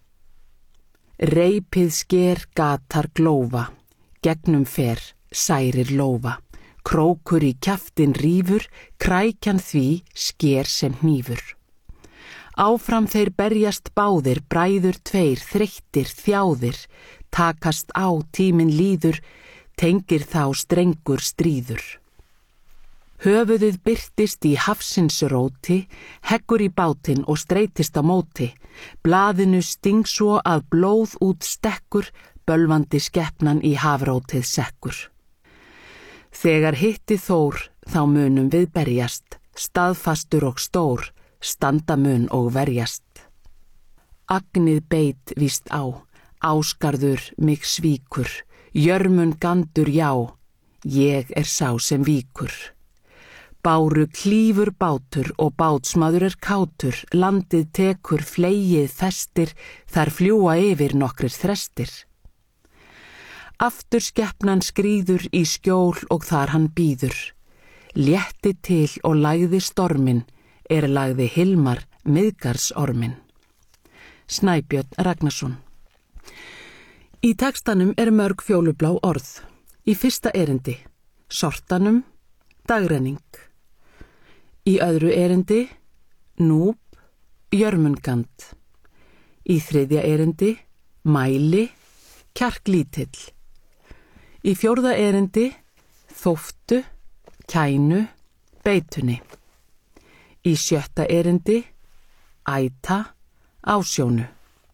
Reipið sker gatar glófa, gegnum fer, særir lófa, krókur í kjaftin rífur, krækjan því sker sem hnífur. Áfram þeir berjast báðir, bræður tveir, þreyttir, þjáðir, takast á tíminn líður, tengir þá strengur stríður. Höfuðið birtist í hafsins róti, heggur í bátinn og streytist á móti, blaðinu sting svo að blóð út stekkur, bölvandi skepnan í hafrótið sekkur. Þegar hitti Þór, þá munum við berjast, staðfastur og stór, standa mun og verjast. Agnið beit víst á, Ásgarður mig svíkur, Jörmungandur já, ég sá sem víkur. Báru klífur bátur og bátsmaður kátur, landið tekur, flegið festir, þar fljúa yfir nokkrir þrestir. Aftur skepnan skríður í skjól og þar hann bíður. Létti til og lagði storminn, lagði Hilmar Miðgarðsorminn. Snæbjörn Ragnarsson. Í textanum mörg fjólublá orð. Í fyrsta erindi, sortanum, dagrenning. Í öðru erindi, núb, Jörmungand. Í þriðja erindi, mæli, kjarklítill. Í fjórða erindi, þóftu, kænu, beitunni. Í sjötta erindi, æta, ásjónu.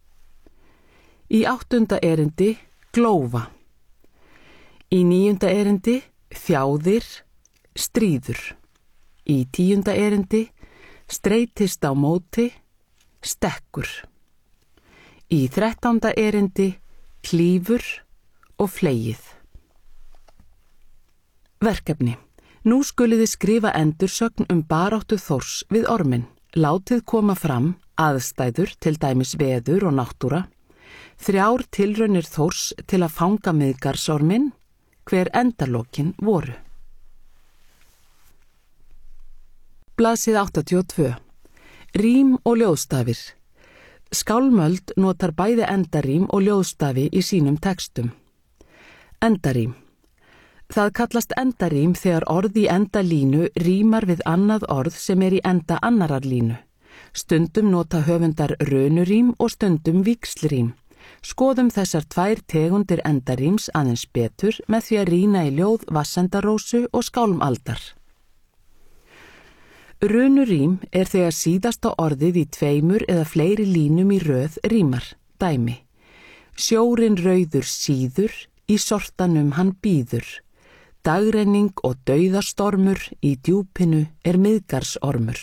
Í áttunda erindi, glófa. Í níunda erindi, þjáðir, stríður. Í tíunda erindi, streitist á móti, stekkur. Í 13. erindi, klífur og flegið. Verkefni. Nú skuliði skrifa endursögn baráttu Þórs við orminn. Látið koma fram aðstæður, til dæmis veður og náttúra. 3 tilraunir Þórs til að fanga Miðgarðsorminn, hver endalokin voru. Blaðsíða 82. Rím og ljóðstafir. Skálmöld notar bæði endarím og ljóðstafi í sínum textum. Endarím. Það kallast endarím þegar orð í endalínu rímar við annað orð sem í enda annarar línu. Stundum nota höfundar rönurím og stundum víxlrím. Skoðum þessar 2 tegundir endaríms aðeins betur með því að rýna í ljóð Vatnsendarósu og Skálmaldar. Rönurím þegar síðasta orðið í 2 eða fleiri línum í röð rímar. Dæmi. Sjórinn rauður síður, í sortanum hann bíður. Dagrenning og dauðastormur, í djúpinu Miðgarðsormur.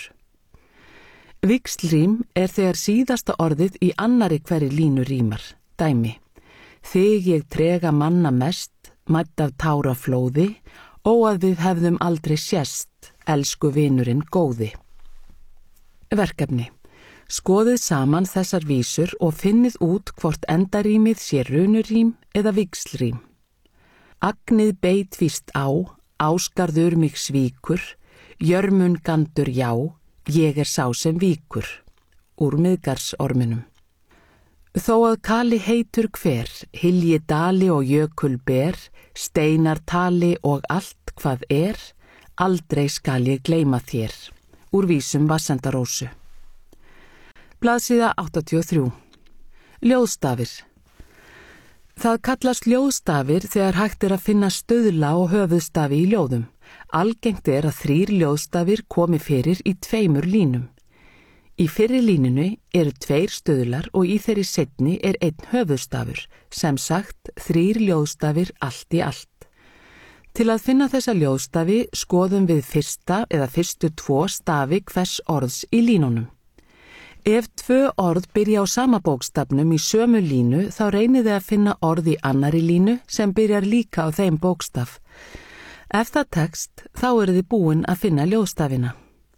Víxlrím þegar síðasta orðið í annari hverri línu rímar. Dæmi. Þig ég trega manna mest, mætt af táraflóði, og að við hefðum aldrei sést, elsku vinurinn góði. Verkefni. Skoðið saman þessar vísur og finnið út hvort endarímið sé rönurím eða víxlrím. Agnið beit víst á, Ásgarður mig svíkur, Jörmungandur já, ég sá sem víkur. Úr Miðgarðsorminum. Þó að kali heitur hver, hylji dali og jökul ber, steinar tali og allt hvað aldrei skal ég gleyma þér. Úr vísum Vatnsendarósu. Blaðsíða 83. Ljóðstafir. Það kallast ljóðstafir þegar hægt að finna stöðla og höfuðstafi í ljóðum. Algengt að 3 ljóðstafir komi fyrir í 2 línum. Í fyrri línunni 2 stöðlar og í þeirri seinni 1 höfuðstafur, sem sagt 3 ljóðstafir allt í allt. Til að finna þessa ljóðstafi skoðum við fyrsta eða fyrstu 2 stafi hvers orðs í línunum. Ef 2 orð byrja á sama bókstafnum í sömu línu þá reynið þið að finna orð í annari línu sem byrjar líka á þeim bókstaf. Ef það tekst þá þið búin að finna ljóðstafina.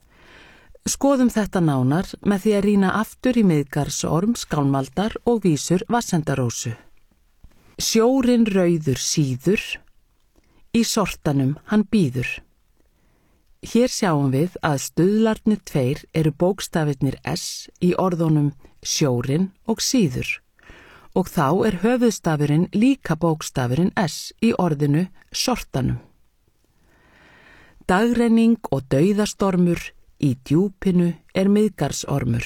Skoðum þetta nánar með því að rýna aftur í Miðgarðsorm, Skálmaldar og vísur Vatnsendarósu. Sjórinn rauður síður, í sortanum hann bíður. Hér sjáum við að stuðlarnir 2 bókstafirnir S í orðunum sjórinn og síður og þá höfuðstafurinn líka bókstafurinn S í orðinu sortanum. Dagrenning og dauðastormur, í djúpinu Miðgarðsormur.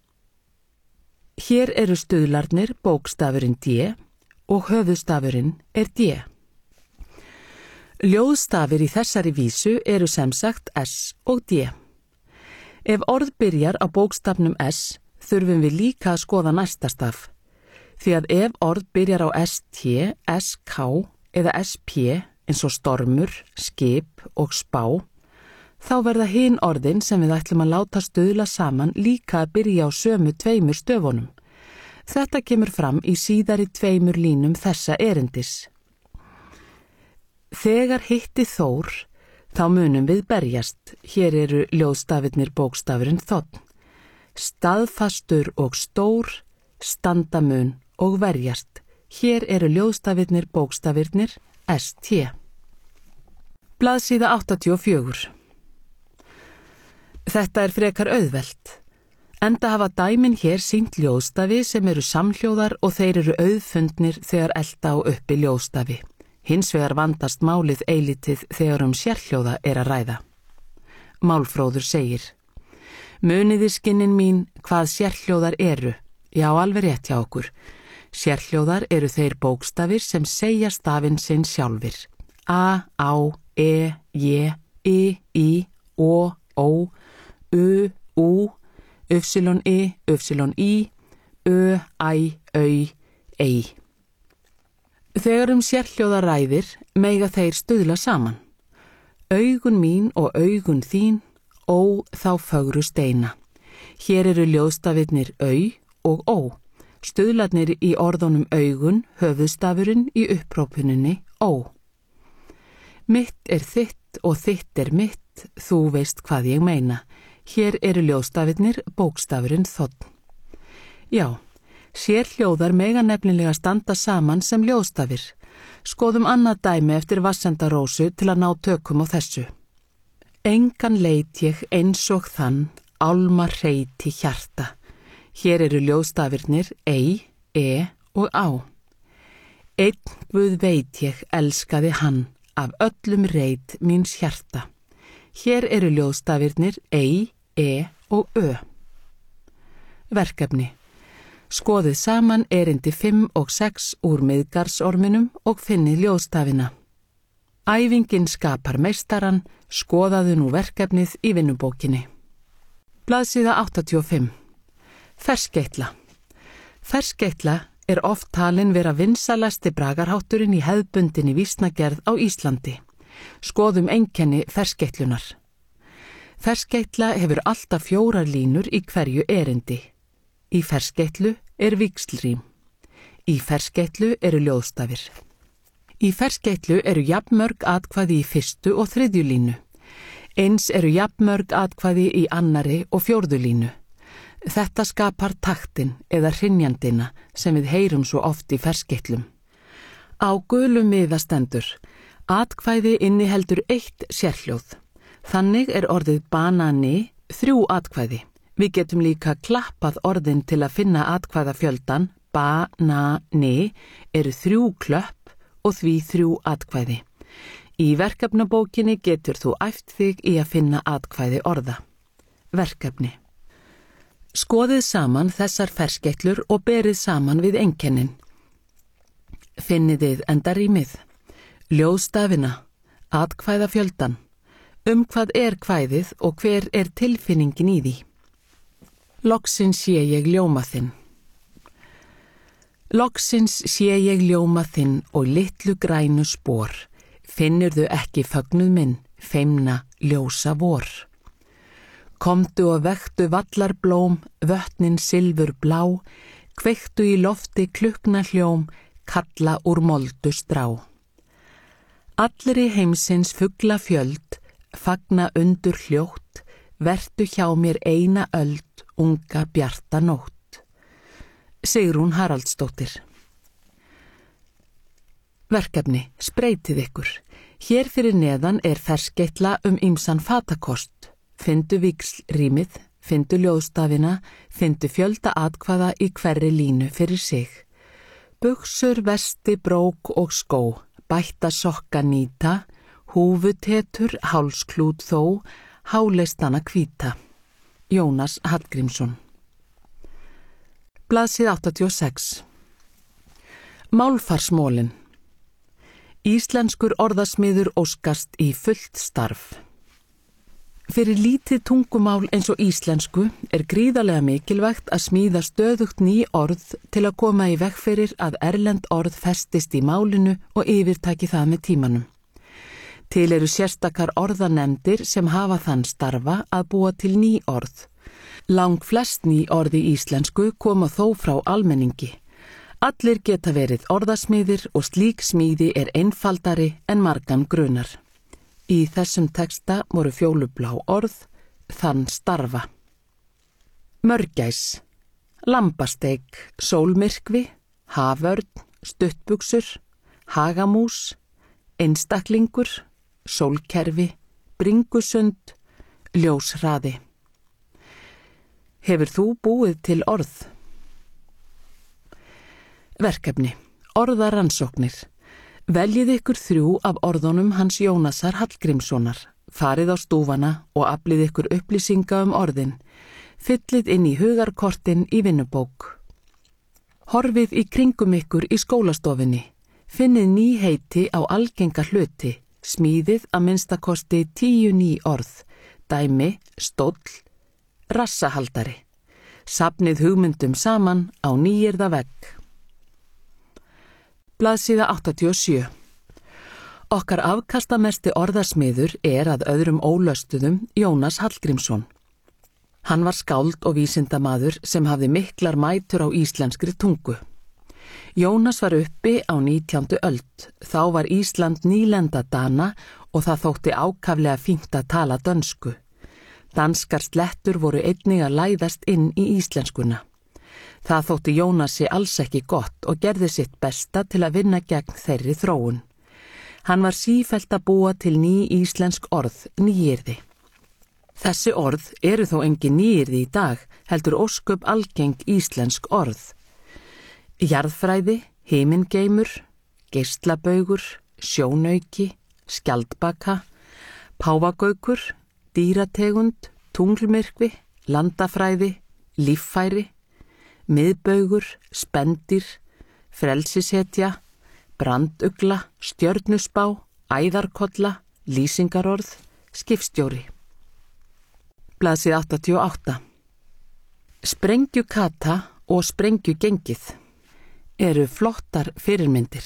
Hér stuðlarnir bókstafurinn D og höfuðstafurinn D. Ljóðstafir í þessari vísu sem sagt S og D. Ef orð byrjar á bókstafnum S þurfum við líka að skoða næsta staf. Því að ef orð byrjar á ST, SK eða SP eins og stormur, skip og spá, Þá verða hin orðin sem við ætlum að láta stuðla saman líka að byrja á sömu 2 stöfunum. Þetta kemur fram í síðari 2 línum þessa erindis. Þegar hitti Þór, þá munum við berjast. Hér eru ljóðstafirnir bókstafurinn þ. Staðfastur og stór, standamun og verjast. Hér eru ljóðstafirnir bókstafirnir st. Blaðsíða 84. Þetta er frekar auðvelt. Enda hafa dæmin hér sýnt ljóðstafi sem eru samhljóðar og þeir eru auðfundnir þegar elta á uppi ljóðstafi. Hins vegar vandast málið eilítið þegar sérhljóða er að ræða. Málfróður segir: Muniði skinnin mín hvað sérhljóðar eru? Já, alveg rétt hjá okkur. Sérhljóðar eru þeir bókstafir sem segja stafinn sinn sjálfir. A, á, e, j, I, ó, ó, u, ypsilon, ypsilon, I, ö, æ, au, ei. Þegar sérhljóða ræðir, mega þeir stuðla saman. Augun mín og augun þín, ó þá fögru steina. Hér eru ljóðstafirnir au og ó. Stuðlarnir í orðunum augun, höfuðstafurinn í upprópuninni ó. Mitt er þitt og þitt er mitt, þú veist hvað ég meina. Hér eru ljóðstafirnir bókstafurinn þ. Já. Sérhljóðar mega nefnilega standa saman sem ljóðstafir. Skoðum annað dæmi eftir Vatnsenda-Rósu til að ná tökum á þessu. Engan leit ég eins og þann, álma hreiti hjarta. Hér eru ljóðstafirnir ei, og á. Einn Guð veit ég elskaði hann, af öllum reit míns hjarta. Hér eru ljóðstafirnir ei, og ö. Verkefni. Skoðið saman erindi 5 og 6 úr Miðgarðsorminum og finnið ljóðstafina. Æfingin skapar meistaran, skoðaðu nú verkefnið í vinnubókinni. Blaðsíða 85. Ferskeitla. Ferskeitla er oft talin vera vinsalasti bragarhátturinn í hefðbundinni vísnagerð á Íslandi. Skoðum einkenni ferskeitlunar. Ferskeitla hefur alltaf 4 línur í hverju erindi. Í ferskeitlu er víxlrím. Í ferskeitlu eru ljóðstafir. Í ferskeitlu eru jafnmörg atkvæði í 1. og 3. línu. Eins eru jafnmörg atkvæði í 2. og 4. línu. Þetta skapar taktin eða hrynjandina sem við heyrum svo oft í ferskeitlum. Á gulum miða stendur: atkvæði inniheldur 1 sérhljóð. Þannig er orðið banani 3 atkvæði. Við getum líka klappað orðin til að finna atkvæðafjöldan. Ba-na-ni eru 3 klöpp og því 3 atkvæði. Í verkefnabókinni getur þú æft þig í að finna atkvæði orða. Verkefni. Skoðið saman þessar ferskeitlur og berið saman við einkennin. Finniðið endarýmið, ljóðstafina, atkvæðafjöldan, hvað er kvæðið og hver er tilfinningin í því. Loksins sé ég ljóma þinn. Loksins sé ég ljóma þinn og litlu grænu spor. Finnurðu ekki fögnuð minn, feimna ljósa vor. Komdu og vektu vallarblóm, vötnin silfur blá, kveiktu í lofti klukkna hljóm, kalla úr moldu strá. Allri heimsins fugla fjöld, fagna undur hljótt, vertu hjá mér eina öld, unga bjarta nótt. Sigrún Haraldsdóttir. Verkefni, spreytið ykkur. Hér fyrir neðan er ferskeitla ýmsan fatakost. Findu víxlrýmið, findu ljóðstafina, findu fjölda atkvæða í hverri línu fyrir sig. Buxur, vesti, brók og skó, bætta sokka nýta, húfutetur, hálsklút þó, háleistana hvíta. Jónas Hallgrímsson. Blaðsíð 86. Málfarsmólin. Íslenskur orðasmiður óskast í fullt starf. Fyrir lítið tungumál eins og íslensku er gríðarlega mikilvægt að smíða stöðugt ný orð til að koma í veg fyrir að erlend orð festist í málinu og yfirtaki það með tímanum. Til eru sérstakar orðanemdir sem hafa þann starfa að búa til ný orð. Langflest ný orð í íslensku koma þó frá almenningi. Allir geta verið orðasmíðir og slík smíði er einfaldari en margan grunar. Í þessum texta voru fjólublá orð, þann starfa. Mörgæs, lambasteik, sólmyrkvi, haförn, stuttbuxur, hagamús, einstaklingur, sólkerfi, bringusund, ljóshraði. Hefur þú búið til orð? Verkefni, orðarannsóknir. Veljið ykkur 3 af orðunum hans Jónasar Hallgrímssonar. Farið á stúfana og aflið ykkur upplýsinga orðin. Fyllið inn í hugarkortin í vinnubók. Horfið í kringum ykkur í skólastofinni. Finnið ný heiti á algenga hluti. Smíðið að minnstakosti 10 ný orð. Dæmi, stóll, rassahaldari. Safnið hugmyndum saman á nýyrða vegg. Blaðsíða 87. Okkar afkastamesti orðasmiður að öðrum ólöstuðum Jónas Hallgrímsson. Hann var skáld og vísindamaður sem hafði miklar mætur á íslenskri tungu. Jónas var uppi á 19. öld. Þá var Ísland nýlenda Dana og það þótti ákaflega fínt að tala dönsku. Danskar slettur voru einnig að læðast inn í íslenskuna. Það þótti Jónasi alls ekki gott og gerði sitt besta til að vinna gegn þeirri þróun. Hann var sífellt að búa til ný íslensk orð, nýyrði. Þessi orð eru þó engin nýyrði í dag, heldur ósköp algeng íslensk orð. Jarðfræði, himingeimur, geislabaugur, sjónauki, skjaldbaka, páfagaukur, dýrategund, tunglmyrkvi, landafræði, líffæri, miðbaugur, spendýr, frelsishetja, brandugla, stjörnuspá, æðarkolla, lýsingarorð, skipstjóri. Blaðsíða 88. Sprengjukata og sprengjugengið eru flottar fyrirmyndir.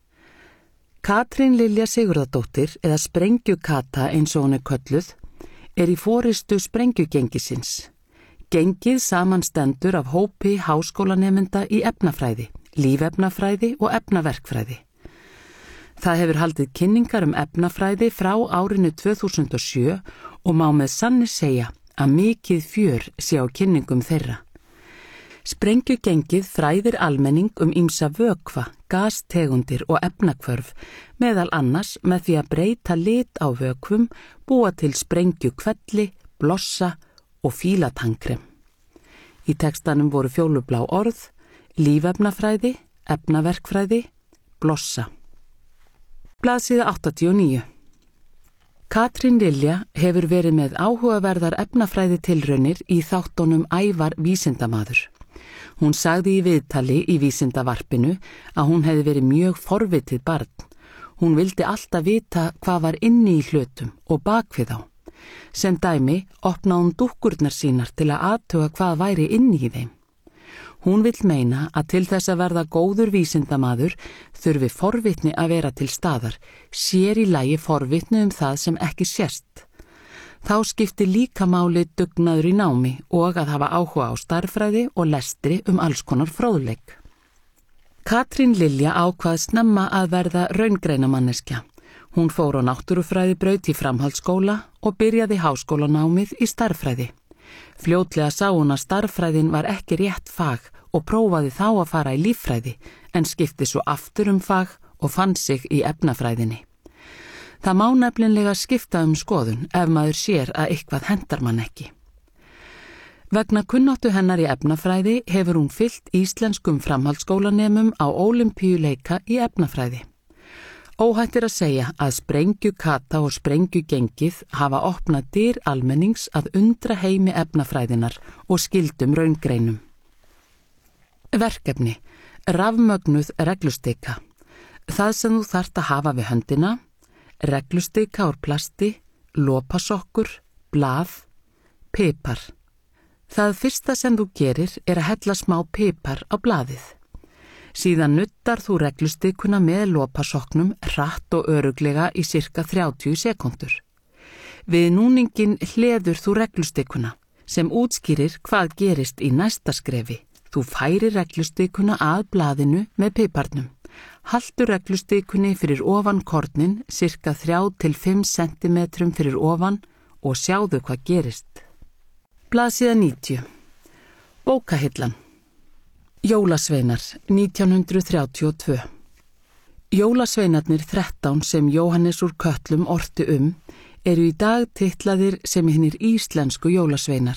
Katrín Lilja Sigurðardóttir, eða Sprengjukata eins og hún kölluð, í forystu sprengjugengisins. Gengið samanstendur af hópi háskólanemenda í efnafræði, lífefnafræði og efnaverkfræði. Það hefur haldið kynningar efnafræði frá árinu 2007 og má með sanni segja að mikið fjör sé á kynningum þeirra. Sprengjugengið fræðir almenning ýmsa vökva, gastegundir og efnahvörf, meðal annars með því að breyta lit á vökvum, búa til sprengjukvelli, blossa og fílatankrem. Í textanum voru fjólublá orð, lífefnafræði, efnaverkfræði, blossa. Blaðsíða 89. Katrín Lilja hefur verið með áhugaverðar efnafræði tilraunir í þáttunum Ævar vísindamaður. Hún sagði í viðtali í Vísindavarpinu að hún hefði verið mjög forvitið barn. Hún vildi alltaf vita hvað var inni í hlutum og bakvið á. Sem dæmi opnaði hún dúkkurnar sínar til að athuga hvað væri inni í þeim. Hún vill meina að til þess að verða góður vísindamaður þurfi forvitni að vera til staðar, sér í lagi forvitni það sem ekki sést. Þá skipti líka máli dugnaður í námi og að hafa áhuga á stærðfræði og lestri alls konar fróðleik. Katrín Lilja ákvað snemma að verða raungreinamanneskja. Hún fór á náttúrufræðibraut í framhaldsskóla og byrjaði háskólanámið í stærðfræði. Fljótlega sá hún að stærðfræðin var ekki rétt fag og prófaði þá að fara í líffræði en skipti svo aftur fag og fann sig í efnafræðinni. Það má nefnilega skipta skoðun ef maður sér að eitthvað hentar mann ekki. Vegna kunnáttu hennar í efnafræði hefur hún fylgt íslenskum framhaldsskólanemum á ólympíuleika í efnafræði. Óhætt að segja að Sprengjukata og sprengjugengið hafa opnað dyr almennings að undra heimi efnafræðinar og skildum raungreinum. Verkefni, rafmögnuð reglustika. Það sem þú þarft að hafa við höndina, reglustika úr plasti, lopasokkur, blað, pipar. Það fyrsta sem þú gerir að hella smá pipar á blaðið. Síðan nuttar þú reglustikuna með lopasoknum hratt og öruglega í cirka 30 sekúndur. Við núningin hleður þú reglustikuna sem útskýrir hvað gerist í næsta skrefi. Þú færir reglustikuna að blaðinu með piparnum. Haltu reglustikunni fyrir ofan kornin cirka 3 til 5 cm fyrir ofan og sjáðu hvað gerist. Blaðsíða 90. Bókahillan. Jólasveinar 1932. Jólasveinarnir 13 sem Jóhannes úr Kötlum orti eru í dag titlaðir sem hinir íslensku jólasveinar.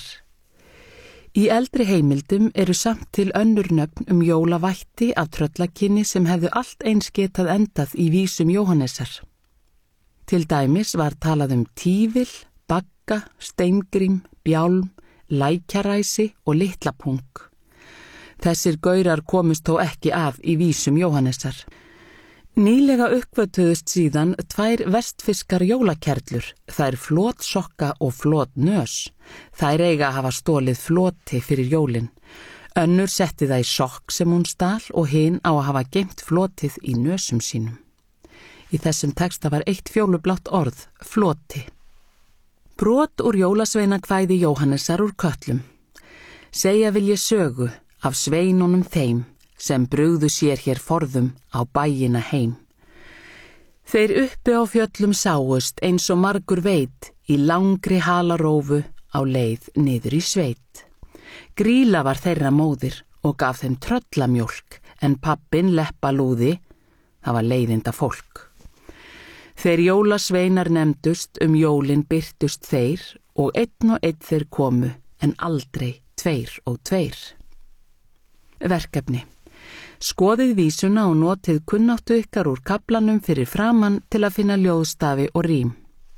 Í eldri heimildum eru samt til önnur nöfn jólavætti af tröllakinni sem hefðu allt eins getað endað í vísum Jóhannesar. Til dæmis var talað tífil, bagga, steingrím, bjálm, lækjaræsi og litlapung. Þessir gaurar komust þó ekki af í vísum Jóhannesar. Nýlega uppgötuðust síðan 2 vestfiskar jólakerlur, þær flotsokka og flotnös. Þær eiga að hafa stólið floti fyrir jólin. Önnur setti það í sokk sem hún stal og hin á að hafa geymt flotið í nösum sínum. Í þessum texta var eitt fjólublátt orð, floti. Brot úr jólasveinakvæði Jóhannesar úr Kötlum. Segja vil ég sögu af sveinunum þeim sem brugðu sér hér forðum á bæina heim. Þeir uppi á fjöllum sáust eins og margur veit í langri halarófu á leið niður í sveit. Grýla var þeirra móðir og gaf þeim tröllamjólk en pappin leppalúði, það var leiðinda fólk. Þeir jólasveinar nefndust jólin birtust þeir og einn þeir komu en aldrei 2 og 2. Verkefni. Skoðið vísuna og notið kunnáttu ykkar úr kaflanum fyrir framan til að finna ljóðstafi og rím.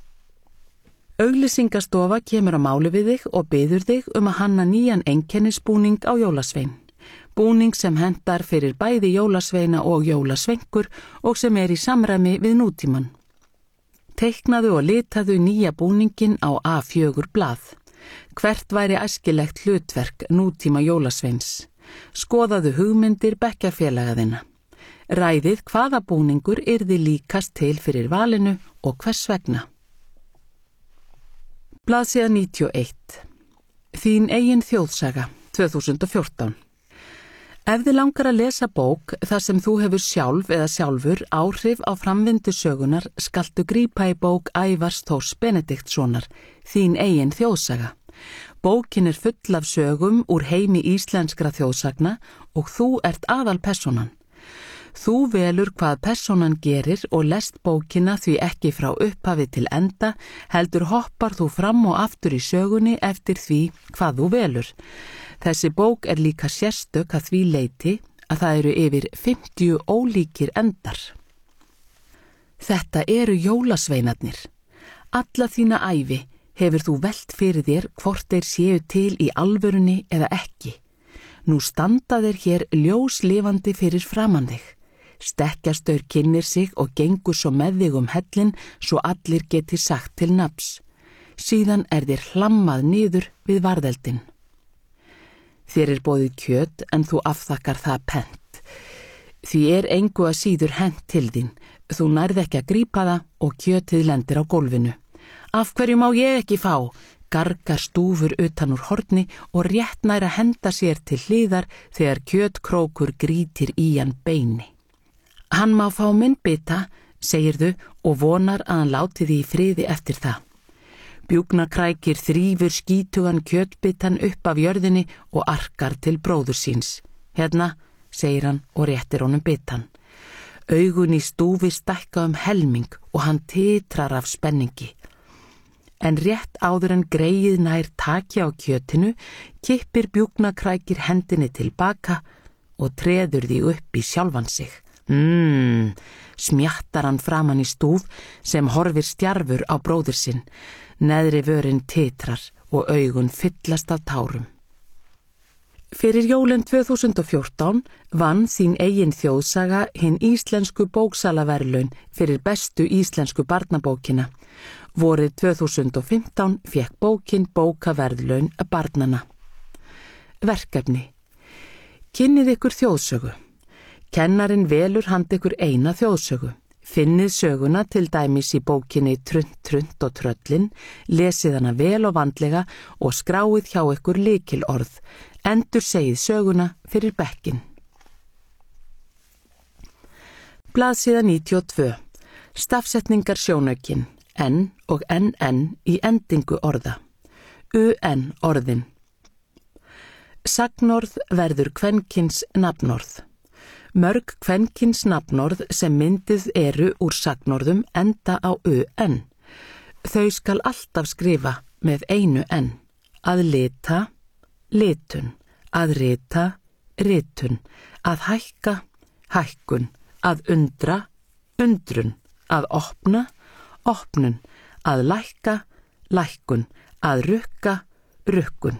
Auglýsingastofa kemur á máli við þig og biður þig að hanna nýjan einkennisbúning á jólasvein. Búning sem hentar fyrir bæði jólasveina og jólasveinkur og sem í samræmi við nútíman. Teiknaðu og litaðu nýja búningin á A4 blað. Hvert væri æskilegt hlutverk nútíma jólasveins? Skoðaðu hugmyndir bekkjarfélagaðina. Ræðið hvaða búningur yrði líkast til fyrir valinu og hvers vegna. Blaðsíða 91. Þín eigin þjóðsaga, 2014. Ef þið langar að lesa bók þar sem þú hefur sjálf eða sjálfur áhrif á framvindu sögunar skaltu grípa í bók Ævars Þórs Benediktssonar, Þín eigin þjóðsaga. Bókin full af sögum úr heimi íslenskra þjóðsagna og þú ert aðalpersonan. Þú velur hvað personan gerir og lest bókina því ekki frá upphafi til enda, heldur hoppar þú fram og aftur í sögunni eftir því hvað þú velur. Þessi bók líka sérstök að því leyti að það eru yfir 50 ólíkir endar. Þetta eru jólasveinarnir. Alla þína ævi hefur þú velt fyrir þér hvort þeir séu til í alvörunni eða ekki. Nú standa þeir hér ljóslifandi fyrir framan þig. Stekkjastaur kynnir sig og gengur svo með þig hellin svo allir geti sagt til nafns. Síðan þér hlammað niður við varðeldin. Þér boðið kjöt en þú afþakkar það pent. Því engu að síður hent til þín. Þú nærð ekki að grípa það og kjötið lendir á gólfinu. Af hverju má ég ekki fá? Gargar stúfur utan úr horni og rétt nær að henda sér til hliðar þegar kjötkrókur grýtir í hann beini. Hann má fá minn bita, segirðu og vonar að hann láti því í friði eftir það. Bjúgnakrækir þrífur skítugan kjötbitan upp af jörðinni og arkar til bróður síns. Hérna, segir hann og réttir honum bitan. Augun í stúfi stækka helming og hann titrar af spenningi. En rétt áður en greyið nær taki á kjötinu, kippir bjúgnakrækir hendinni tilbaka og treður því upp í sjálfan sig. Smjattar hann framan í stúf sem horfir stjarfur á bróður sinn. Neðri vörin titrar og augun fyllast af tárum. Fyrir jólin 2014 vann þín eigin þjóðsaga hinn íslensku bóksalaverðlaun fyrir bestu íslensku barnabókina. Vorið 2015 fékk bókin bókaverðlaun barnanna. Verkefni. Kynnið ykkur þjóðsögu. Kennarin velur handa ykkur eina þjóðsögu. Finnið söguna til dæmis í bókinni Trunt, trunt og tröllin, lesið hana vel og vandlega og skráið hjá ykkur lykilorð. Endursegið söguna fyrir bekkin. Blaðsíða 92. Stafsetningar sjónaukin. N og NN í endingu orða. UN orðin. Sagnorð verður kvenkins nafnorð. Mörg kvenkins nafnorð sem myndið eru úr sagnorðum enda á UN. Þau skal alltaf skrifa með einu N. Að lita, litun. Að rita, ritun. Að hækka, hækkun. Að undra, undrun. Að opna, opnun. Að lækka, lækkun. Að rukka, rukkun.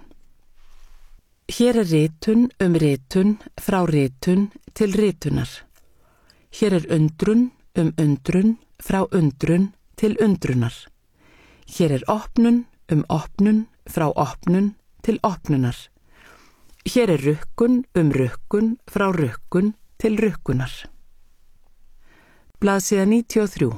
Hér ritun ritun frá ritun til ritunar. Hér undrun undrun frá undrun til undrunar. Hér opnun opnun frá opnun til opnunar. Hér rukkun rukkun frá rukkun til rukkunar. Blaðsíða 93.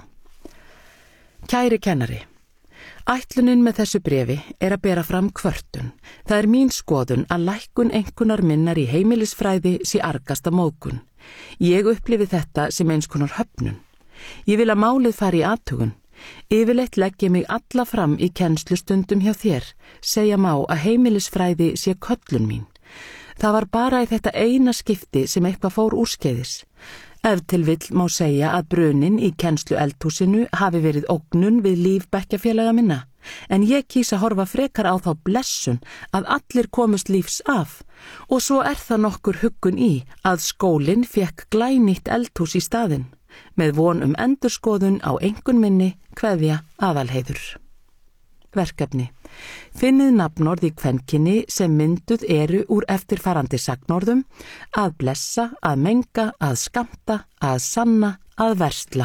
Kæri kennari. Ætlunin með þessu bréfi að bera fram kvörtun. Það mín skoðun að lækkun einhverjar minnar í heimilisfræði sé argasta móðgun. Ég upplifi þetta sem eins konar höfnun. Ég vil að málið fari í athugun. Yfirleitt legg ég mig alla fram í kennslustundum hjá þér. Segja má að heimilisfræði sé köllun mín. Það var bara í þetta eina skipti sem eitthvað fór úrskeiðis. Ef til vill má segja að brunin í kennslu eldhúsinu hafi verið ógnun við líf bekkjarfélaga minna, en ég kýs að horfa frekar á þá blessun að allir komust lífs af og svo það nokkur huggun í að skólinn fékk glænýtt eldhús í staðinn, með von endurskoðun á einhvern minni kveðja Aðalheiður. Verkefni. Finnið nafnorð í kvenkinni sem mynduð eru úr eftirfarandi sagnorðum: að blessa, að menga, að skammta, að sanna, að versla.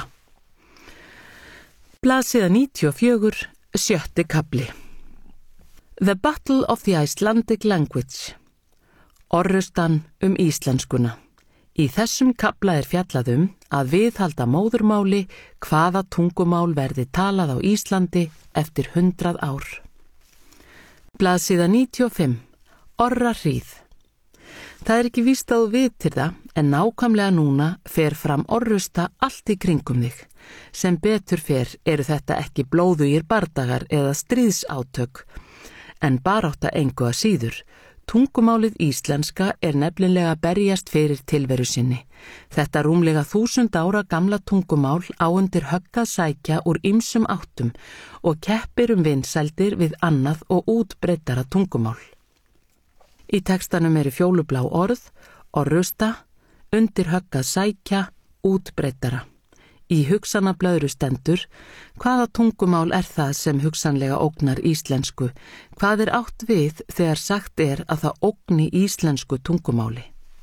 Blaðsíða 94, 7. kafli. The Battle of the Icelandic Language. Orrustan íslenskuna. Í þessum kafla fjallað að viðhalda móðurmáli hvaða tungumál verði talað á Íslandi eftir 100 ár. Blaðsíða 95. Orrahríð. Það ekki víst að þú vitir það, en nákvæmlega núna fer fram orrusta allt í kringum þig. Sem betur fer eru þetta ekki blóðugir bardagar eða stríðsátök, en barátta engu að síður. Tungumálið íslenska nefnilega að berjast fyrir tilveru sinni. Þetta rúmlega 1000 ára gamla tungumál á undir högg að sækja úr ýmsum áttum og keppir vinsældir við annað og útbreiddara tungumál. Í textanum eru fjólublá orð, orrusta, undir högg að sækja, útbreiddara. Í hugsanablöðru stendur: hvaða tungumál það sem hugsanlega ógnar íslensku? Hvað átt við þegar sagt að það ógni íslensku tungumáli?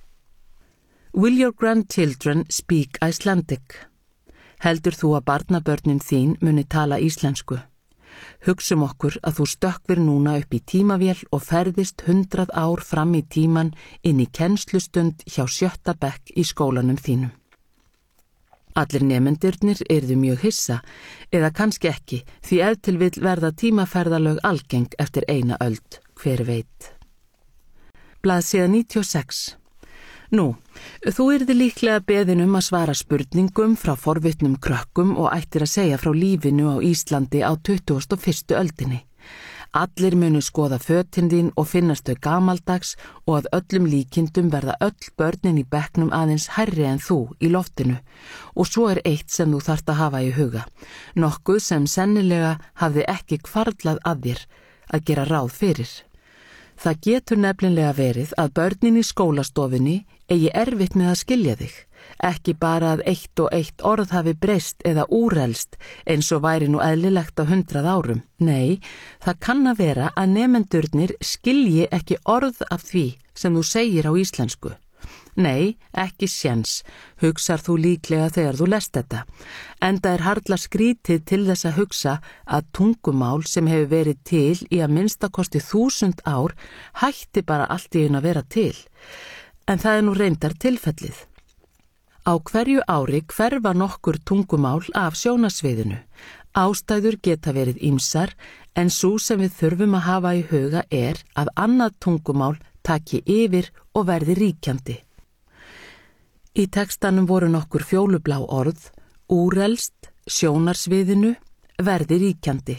Will your grandchildren speak Icelandic? Heldur þú að barnabörnin þín muni tala íslensku? Hugsum okkur að þú stökkvir núna upp í tímavél og ferðist 100 ár fram í tíman inn í kennslustund hjá 7. bekk í skólanum þínum. Allir nemendirnir yrðu mjög hissa, eða kannski ekki, því ef til vill verða tímaferðalög algeng eftir eina öld, hver veit. Blaðsíða 96. Nú, þú yrði líklega beðin að svara spurningum frá forvitnum krökkum og ættir að segja frá lífinu á Íslandi á 21. öldinni. Allir munu skoða fötin þín og finnast þau gamaldags og að öllum líkindum verða öll börnin í bekknum aðeins hærri en þú í loftinu. Og svo eitt sem þú þarft að hafa í huga, nokkuð sem sennilega hafði ekki hvarflað að þér að gera ráð fyrir. Það getur nefnilega verið að börnin í skólastofunni eigi erfitt með að skilja þig. Ekki bara að eitt og eitt orð hafi breyst eða úrelst eins og væri nú eðlilegt á 100 árum. Nei, það kann að vera að nemendurnir skilji ekki orð af því sem þú segir á íslensku. Nei, ekki séns, hugsar þú líklega þegar þú lest þetta. Enda harla skrítið til þess að hugsa að tungumál sem hefur verið til í að minnstakosti 1000 ár hætti bara allt í einu að vera til. En það nú reyndar tilfellið. Á hverju ári hverfa nokkur tungumál af sjónarsviðinu. Ástæður geta verið ýmsar, en sú sem við þurfum að hafa í huga að annað tungumál taki yfir og verði ríkjandi. Í textanum voru nokkur fjólublá orð, úrelst, sjónarsviðinu, verði ríkjandi.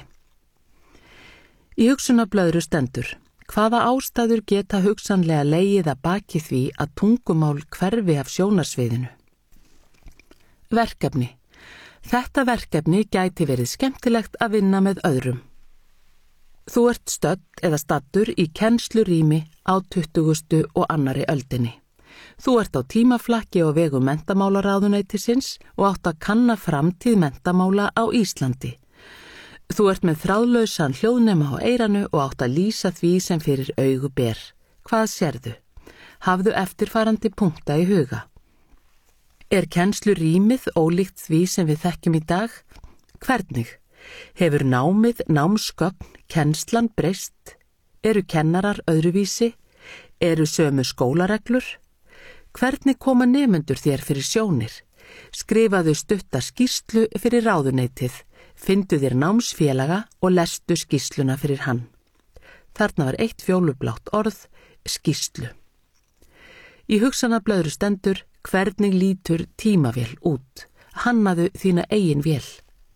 Í hugsunarblöðru stendur: hvaða ástæður geta hugsanlega legið að baki því að tungumál hverfi af sjónarsviðinu? Verkefni. Þetta verkefni gæti verið skemmtilegt að vinna með öðrum. Þú ert stödd eða staddur í kennslurými á 20. og annarri öldinni. Þú ert á tímaflakki á vegum menntamálaráðuneytisins og átt að kanna framtíð menntamála á Íslandi. Þú ert með þráðlausan hljóðnema á eyranu og átt að lýsa því sem fyrir augu ber. Hvað sérðu? Hafðu eftirfarandi punkta í huga. Er kennslurýmið ólíkt því sem við þekkjum í dag? Hvernig? Hefur námið, námsgögn, kennslan breyst? Eru kennarar öðruvísi? Eru sömu skólareglur? Hvernig koma nemendur þér fyrir sjónir? Skrifaðu stutta skýrslu fyrir ráðuneytið. Fyndu þér námsfélaga og lestu skýrsluna fyrir hann. Þarna var eitt fjólublátt orð, skýrslu. Í hugsanarblöðru stendur: hvernig lítur tímavél út? Hannaðu þína eigin vél.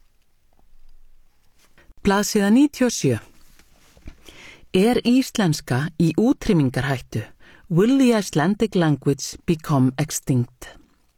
Blaðsíða 97. Er íslenska í útrýmingarhættu? Will the Icelandic language become extinct?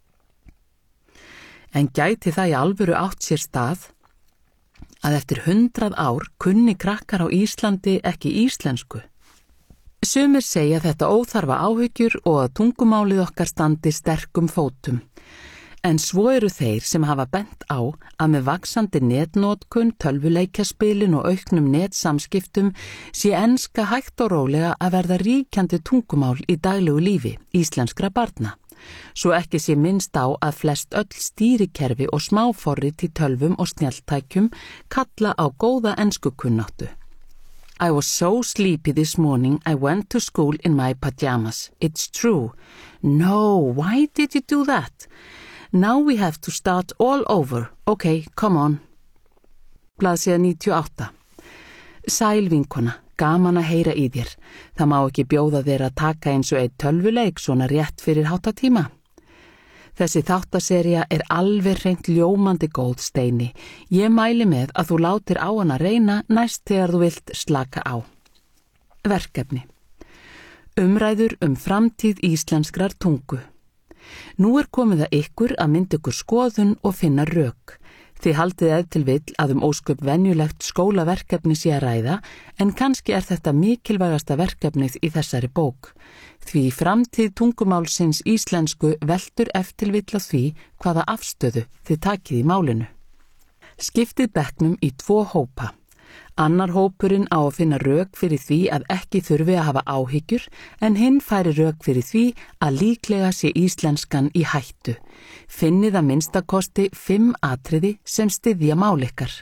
En gæti það í alvöru átt sér stað að eftir 100 ár kunni krakkar á Íslandi ekki íslensku? Sumir segja þetta óþarfa áhyggjur og að tungumálið okkar standi sterkum fótum. En svo eru þeir sem hafa bent á að með vaxandi netnotkun, tölvuleikjaspilin og auknum netsamskiptum sé enska hægt og rólega að verða ríkjandi tungumál í daglegu lífi íslenskra barna. Svo ekki sé minnst á að flest öll stýrikerfi og smáforrit í tölvum og snjalltækjum kalla á góða enskukunnáttu. I was so sleepy this morning I went to school in my pajamas. It's true. No, why did you do that? Now we have to start all over. Okay, come on. Blaðsíða 98. Sæl vinkona, gaman að heyra í þér. Það má ekki bjóða þér að taka eins og eitt tölvuleik svona rétt fyrir háttatíma. Þessi þáttaserja er alveg hreint ljómandi góð, Steini. Ég mæli með að þú látir á hana reyna næst þegar þú vilt slaka á. Verkefni. Umræður framtíð íslenskrar tungu. Nú er komið að ykkur að mynda ykkur skoðun og finna rök. Þið haldið ef til vill að ósköp venjulegt skólaverkefni sé að ræða, en kannski er þetta mikilvægasta verkefnið í þessari bók. Því framtíð tungumálsins íslensku veltur ef til vill á því hvaða afstöðu þið takið í málinu. Skiptið bekknum í 2 hópa. Annar hópurinn á að finna rök fyrir því að ekki þurfi að hafa áhyggjur, en hinn færi rök fyrir því að líklega sé íslenskan í hættu. Finnið að minnstakosti 5 atriði sem styðja mál ykkar.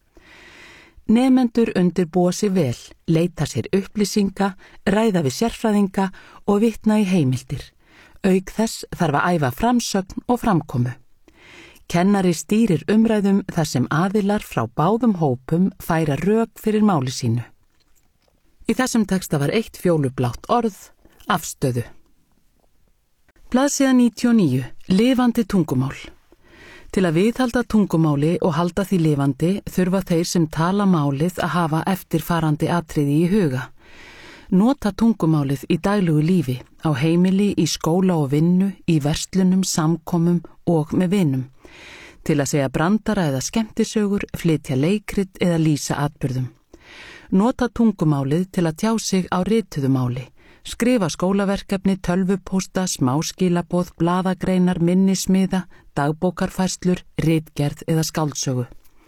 Nemendur undirbúa sig vel, leita sér upplýsinga, ræða við sérfræðinga og vitna í heimildir. Auk þess þarf að æfa framsögn og framkomu. Kennari stýrir umræðum þar sem aðilar frá báðum hópum færa rök fyrir máli sínu. Í þessum texta var eitt fjólublátt orð, afstöðu. Blaðsíða 99. Lifandi tungumál. Til að viðhalda tungumáli og halda því lifandi þurfa þeir sem tala málið að hafa eftirfarandi atriði í huga. Nota tungumálið í daglugu lífi, á heimili, í skóla og vinnu, í verslunum, samkomum og með vinum. Til að segja brandara eða skemmtisögur, flytja leikrit eða lýsa atburðum. Nota tungumálið til að tjá sig á rituðu máli. Skrifa skólaverkefni, tölvupósta, smáskilaboð, blaðagreinar, minnismiða, dagbókarfærslur, ritgerð eða skáldsögu.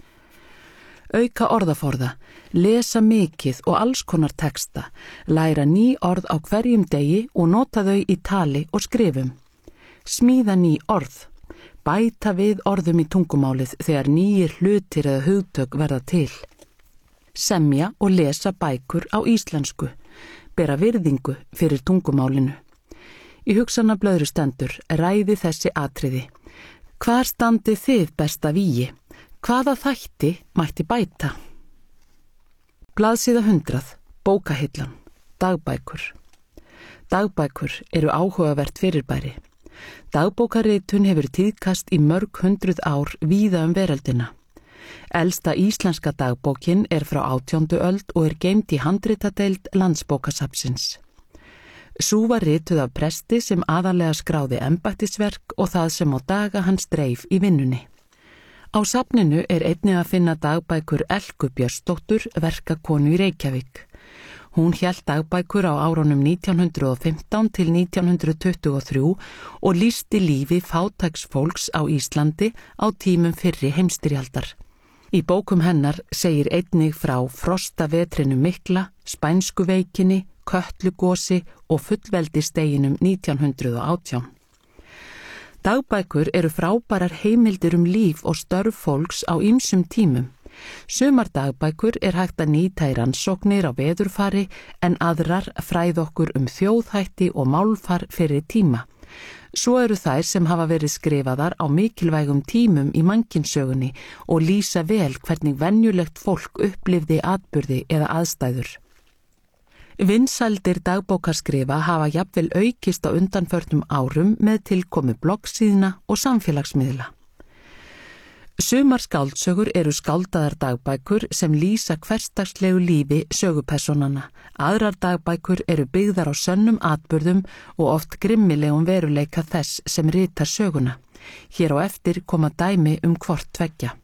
Auka orðaforða, lesa mikið og alls konar texta, læra ný orð á hverjum degi og nota þau í tali og skrifum. Smíða ný orð, bæta við orðum í tungumálið þegar nýjir hlutir eða hugtök verða til. Semja og lesa bækur á íslensku, bera virðingu fyrir tungumálinu. Í hugsanablöðru stendur ræði þessi atriði. Hvar standið þið besta vígi? Hvaða þætti mætti bæta? Blaðsíða 100, bókahillan, dagbækur. Dagbækur eru áhugavert fyrirbæri. Dagbókaritun hefur tíðkast í mörg 100 ár víða veröldina. Elsta íslenska dagbókin er frá 18. öld og er geymd í handritadeild Landsbókasafnsins. Sú var rituð af presti sem aðallega skráði embættisverk og það sem á daga hans dreif í vinnunni. Á safninu er einnig að finna dagbækur Elku Björnsdóttur, verkakonu í Reykjavík. Hún hélt dagbækur á árunum 1915 til 1923 og lýsti lífi fátæks fólks á Íslandi á tímum fyrri heimsstyrjaldar. Í bókum hennar segir einnig frá frostavetrinu mikla, spænskuveikinni, Kötlugosi og fullveldisteginum 1918. Dagbækur eru frábærar heimildir líf og störf fólks á ýmsum tímum. Sumar dagbækur er hægt að nýta í rannsóknir á veðurfari en aðrar fræð okkur þjóðhætti og málfar fyrir tíma. Svo eru þær sem hafa verið skrifaðar á mikilvægum tímum í mannkynnssögunni og lýsa vel hvernig venjulegt fólk upplifði atburði eða aðstæður. Vinsældir dagbókarskrifa hafa jafnvel aukist á undanförnum árum með tilkomu bloggsíðna og samfélagsmiðla. Sumar skáldsögur eru skáldaðar dagbækur sem lýsa hversdagslegu lífi sögupersónanna. Aðrar dagbækur eru byggðar á sönnum atburðum og oft grimmilegum veruleika þess sem ritar söguna. Hér á eftir koma dæmi hvort tveggja.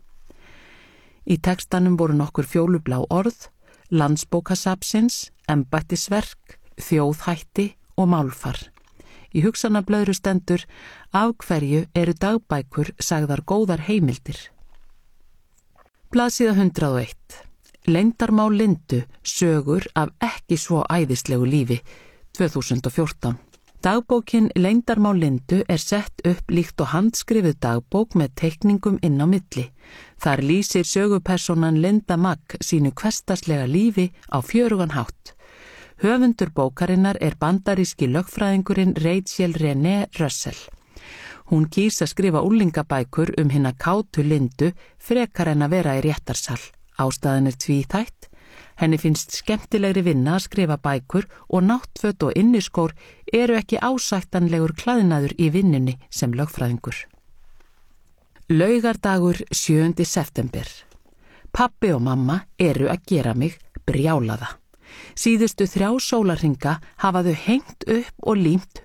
Í textanum voru nokkur fjólublá orð, Landsbókasafnsins, embættisverk, þjóðhætti og málfar. Í hugsanablöðru stendur af hverju eru dagbækur sagðar góðar heimildir. Blaðsíða 101. Leyndarmál Lindu, sögur af ekki svo æðislegu lífi, 2014. Dagbókin Leyndarmál Lindu er sett upp líkt og handskrifuð dagbók með teikningum inn á milli. Þar lýsir sögupersonan Linda Magg sínu hversdagslega lífi á fjörugan hátt. Höfundur bókarinnar er bandaríski lögfræðingurinn Rachel Renee Russell. Hún kýs að skrifa unglingabækur hina kátu Lindu frekar en að vera í réttarsal. Ástæðan er tvíþætt. Henni finnst skemmtilegri vinna að skrifa bækur og náttföt og inniskór eru ekki ásættanlegur klæðnaður í vinnunni sem lögfræðingur. Laugardagur 7. september. Pabbi og mamma eru að gera mig brjálaða. Síðustu 3 sólarhringa hafa þau hengt upp og límt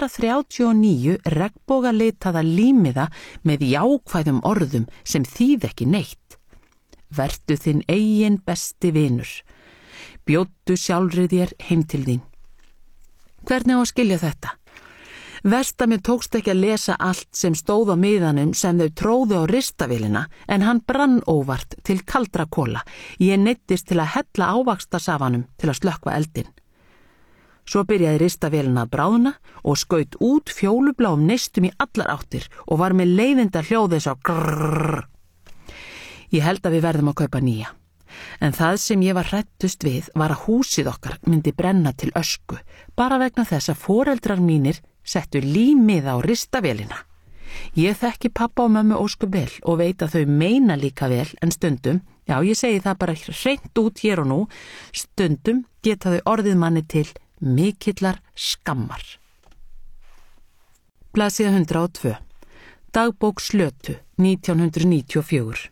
139 regnbogalitaða límiða með jákvæðum orðum sem þýð ekki neitt. Vertu þinn eigin besti vinur. Bjóddu sjálfri þér heim til þín. Hvernig á að skilja þetta? Verst að mér tókst ekki að lesa allt sem stóð á miðanum sem þau tróðu á ristavélina en hann brann óvart til kaldra kola. Ég neyddist til að hella ávaxtasafanum til að slökkva eldinn. Svo byrjaði ristavélina að bráðna og skaut út fjólubláum neistum í allar áttir og var með leiðinda hljóð eins og grrrr. Ég held að við verðum að kaupa nýja. En það sem ég var hræddust við var að húsið okkar myndi brenna til ösku, bara vegna þess að foreldrar mínir settu límið á ristavélina. Ég þekki pappa og mömmu ósköp vel og veit að þau meina líka vel en stundum, já ég segi það bara hreint út hér og nú, stundum geta þau orðið manni til mikillar skammar. Blaðsíða 102. Dagbók Slötu, 1994.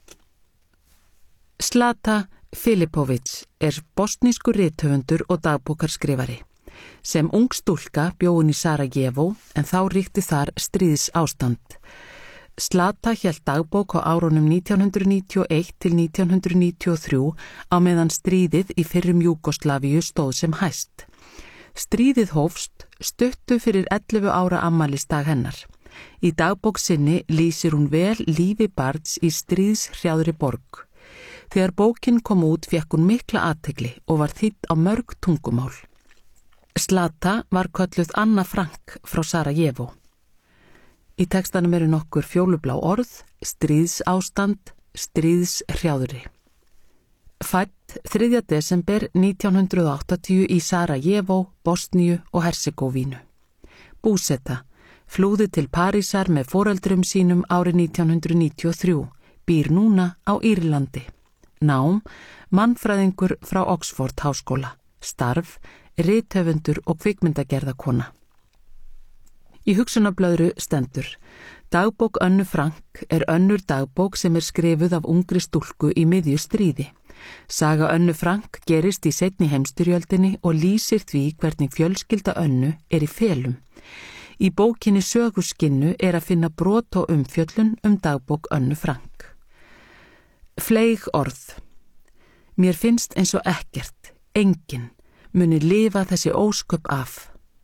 Zlata Filipović er bosnískur rithöfundur og dagbókarskrifari. Sem ung stúlka bjó hún í Sarajevo en þá ríkti þar stríðsástand. Zlata hélt dagbók á árunum 1991 til 1993 á meðan stríðið í fyrrum Júgóslavíu stóð sem hæst. Stríðið hófst stuttu fyrir 11 ára afmælisdag hennar. Í dagbók sinni lýsir hún vel lífi barns í stríðshrjáðri borg. Þegar bókin kom út fékk hún mikla athygli og var þýdd á mörg tungumál. Zlata var kölluð Anna Frank frá Sarajevo. Í textanum eru nokkur fjólublá orð, stríðsástand, stríðshrjáðri. Fædd 3. desember 1980 í Sarajevo, Bosníu og Herzegovínu. Búseta, flúði til Parísar með foreldrum sínum árið 1993, býr núna á Írlandi. Nám, mannfræðingur frá Oxford háskóla, starf, rithöfundur og kvikmyndagerðarkona. Í hugsunarblöðru stendur: Dagbók Önnu Frank er önnur dagbók sem er skrifuð af ungri stúlku í miðju stríði. Saga Önnu Frank gerist í seinni heimsstyrjöldinni og lýsir því hvernig fjölskylda Önnu er í felum. Í bókinni Söguskinnu er að finna brot og umfjöllun dagbók Önnu Frank. Fleyg orð. Mér finnst eins og ekkert, enginn, muni lifa þessi ósköp af.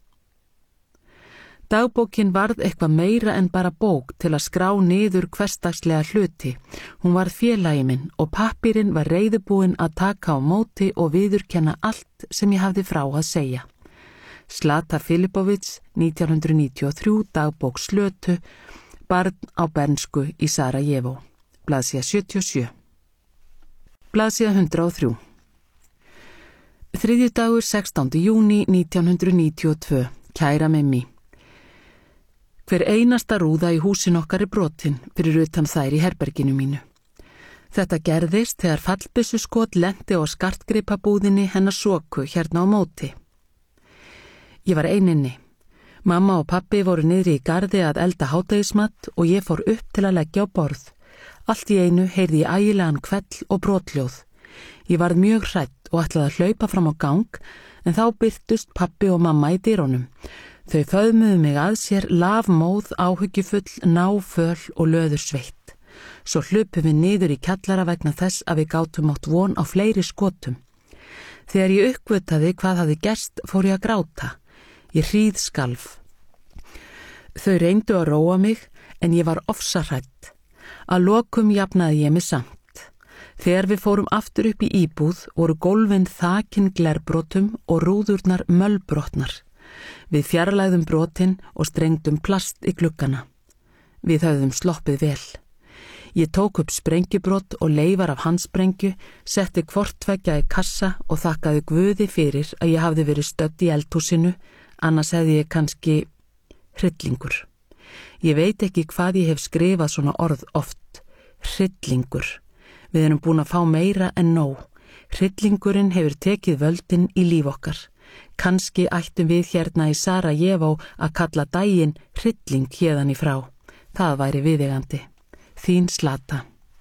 Dagbókin varð eitthvað meira en bara bók til að skrá niður hversdagslega hluti. Hún varð félagi minn og pappírinn var reiðubúinn að taka á móti og viðurkenna allt sem ég hafði frá að segja. Zlata Filipovits, 1993, dagbók Slötu, barn á bernsku í Sarajevo, blaðsíða 77. Blaðsíða 103. Þriðjudagur 16. júní 1992, kæra Mimmi. Hver einasta rúða í húsin okkar er brotin fyrir utan þær í herberginu mínu. Þetta gerðist þegar fallbyssuskot lenti á skartgripabúðinni hennar Soku hérna á móti. Ég var ein inni. Mamma og pappi voru niðri í garði að elda hádegismat og ég fór upp til að leggja á borð. Allt í einu heyrði ég ægilegan hvell og brothljóð. Ég varð mjög hrædd og ætlaði að hlaupa fram á gang, en þá birtust pappi og mamma í dyrunum. Þau föðmuðu mig að sér, lafmóð, áhyggjufull, náföl og löðursveitt. Svo hlupum við niður í kjallara vegna þess að við gátum átt von á fleiri skotum. Þegar ég uppgötaði hvað hafði gerst, fór ég að gráta. Ég hríðskalf. Þau reyndu að róa mig, en ég var ofsahrædd. Að lokum jafnaði ég mig samt. Þegar við fórum aftur upp í íbúð, voru gólfin þakin glerbrotum og rúðurnar mölbrotnar. Við fjarlægðum brotin og strengdum plast í gluggana. Við höfðum sloppið vel. Ég tók upp sprengjubrot og leifar af handsprengju, setti hvort tveggja í kassa og þakkaði Guði fyrir að ég hafði verið stödd í eldhúsinu, annars hefði ég kannski hryllingur. Ég veit ekki hvað ég hef skrifað svona orð oft. Hryllingur. Við erum búin að fá meira en nóg. Hryllingurinn hefur tekið völdin í líf okkar. Kannski ættum við hérna í Sarajevo að kalla daginn hrylling héðan í frá. Það væri viðeigandi. Þín Zlata.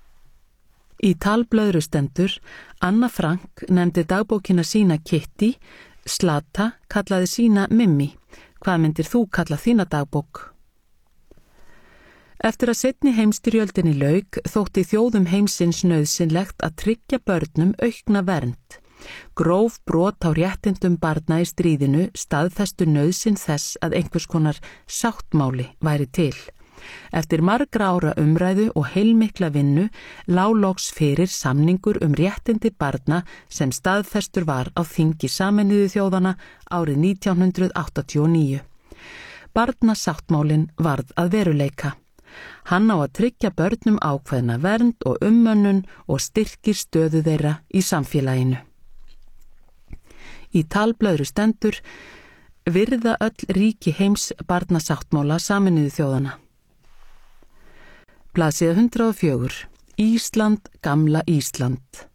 Í talblöðru stendur: Anna Frank nefndi dagbókina sína Kitty, Zlata kallaði sína Mimmi. Hvað myndir þú kalla þína dagbók? Eftir að seinni heimsstyrjöldinni lauk þótti þjóðum heimsins nauðsynlegt að tryggja börnum aukna vernd. Gróf brot á réttindum barna í stríðinu staðfestu nauðsyn þess að einhvers konar sáttmáli væri til. Eftir margra ára umræðu og heilmikla vinnu lá loks fyrir samningur réttindi barna sem staðfestur var á þingi Sameinuðu þjóðanna árið 1989. Barnasáttmálinn varð að veruleika. Hann á að tryggja börnum ákveðna vernd og ummönnun og styrkir stöðu þeirra í samfélaginu. Í talblöðru stendur: Virða öll ríki heims barnasáttmála Sameinuðu þjóðanna. Blaðsíða 104. Ísland, gamla Ísland.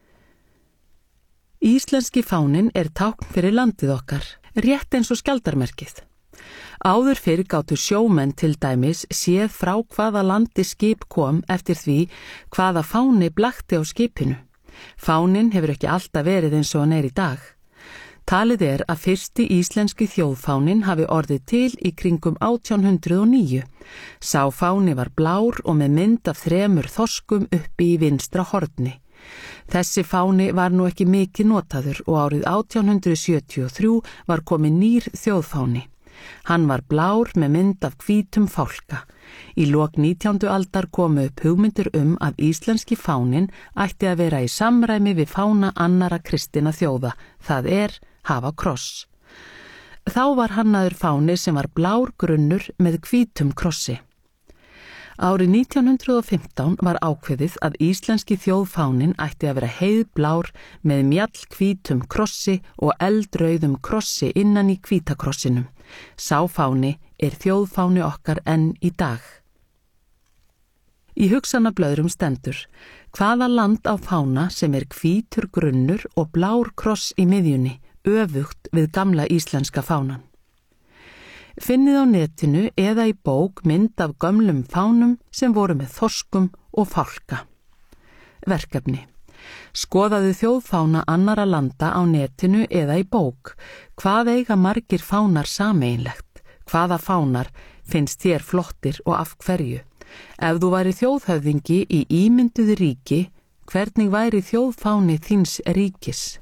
Íslenski fáninn er tákn fyrir landið okkar, rétt eins og skjaldarmerkið. Áður fyrr gátu sjómenn til dæmis séð frá hvaða landi skip kom eftir því hvaða fáni blakti á skipinu. Fáninn hefur ekki alltaf verið eins og hann er í dag. Talið er að fyrsti íslenski þjóðfáninn hafi orðið til í kringum 1809. Sá fáni var blár og með mynd af 3 þorskum uppi í vinstra horni. Þessi fáni var nú ekki mikið notaður og árið 1873 var kominn nýr þjóðfáni. Hann var blár með mynd af hvítum fálka. Í lok 19. aldar komu upp hugmyndir að íslenski fáninn ætti að vera í samræmi við fána annara kristinna þjóða, það er hafa kross. Þá var hannaður fáni sem var blár grunnur með hvítum krossi. Árið 1915 var ákveðið að íslenski þjóðfáninn ætti að vera heiðblár með mjallhvítum krossi og eldrauðum krossi innan í hvítakrossinum. Sá fáni er þjóðfáni okkar enn í dag. Í hugsanablöðrum stendur: hvaða land á fána sem er hvítur grunnur og blár kross í miðjunni, öfugt við gamla íslenska fánan. Finnið á netinu eða í bók mynd af gömlum fánum sem voru með þorskum og fálka. Verkefni: skoðaðu þjóðfána annara landa á netinu eða í bók. Hvað eiga margir fánar sameiginlegt? Hvaða fánar finnst þér flottir og af hverju? Ef þú væri þjóðhöfðingi í ímynduðu ríki, hvernig væri þjóðfáni þíns ríkis?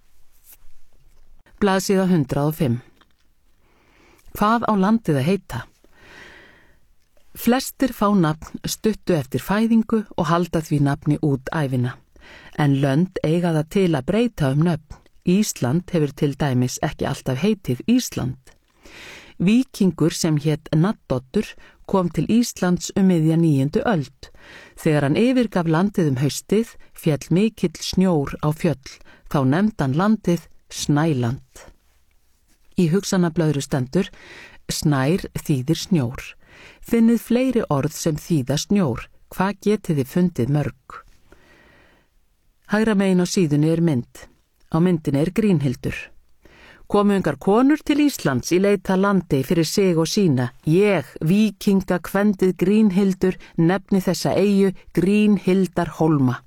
Blaðsíða 105. Hvað á landið að heita? Flestir fá nafn stuttu eftir fæðingu og halda því nafni út ævina. En lönd eiga það til að breyta nöfn. Ísland hefur til dæmis ekki alltaf heitið Ísland. Víkingur sem hét Naddoddur kom til Íslands miðja 9. öld. Þegar hann yfirgaf landið haustið, féll mikill snjór á fjöll, þá nefndi hann landið Snæland. Í hugsanablöðru stendur: snær þýðir snjór. Finnið fleiri orð sem þýða snjór. Hvað getið þið fundið mörg? Hægra megin á síðunni er mynd. Á myndinni er Grínhildur. Komu ungar konur til Íslands í leita landi fyrir sig og sína. Ég, víkinga kvendið Grínhildur, nefni þessa eyju Grínhildar Hólma.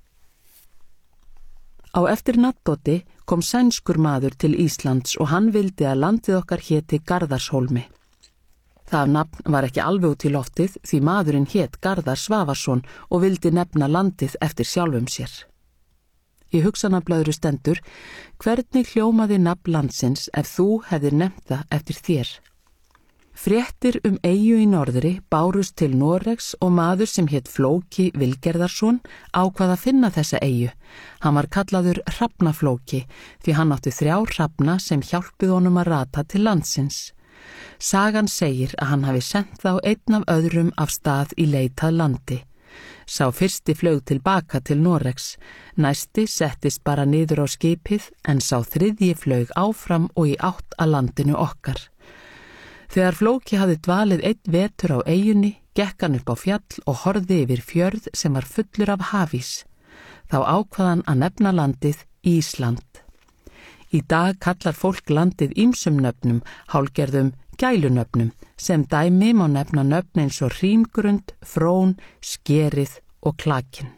Á eftir Naddoddi kom sænskur maður til Íslands og hann vildi að landið okkar héti Garðarshólmi. Það nafn var ekki alveg út í loftið því maðurinn hét Garðar Svavarsson og vildi nefna landið eftir sjálfum sér. Í hugsanablöðru stendur: hvernig hljómaði nafn landsins ef þú hefðir nefnt það eftir þér? Fréttir eyju í norðri bárust til Noregs og maður sem hét Flóki Vilgerðarsson ákvað að finna þessa eyju. Hann var kallaður Hrafnaflóki því hann átti 3 hrafna sem hjálpuðu honum að rata til landsins. Sagan segir að hann hafi sent þá einn af öðrum af stað í leitað landi. Sá fyrsti flaug tilbaka til Noregs, næsti settist bara niður á skipið en sá þriðji flaug áfram og í átt að landinu okkar. Þegar Flóki hafði dvalið 1 vetur á eyjunni, gekk hann upp á fjall og horfði yfir fjörð sem var fullur af hafís. Þá ákvað hann að nefna landið Ísland. Í dag kallar fólk landið ýmsum nöfnum, hálfgerðum gælunöfnum, sem dæmi má nefna nöfn eins og Hrímgrund, Frón, Skerið og Klakin.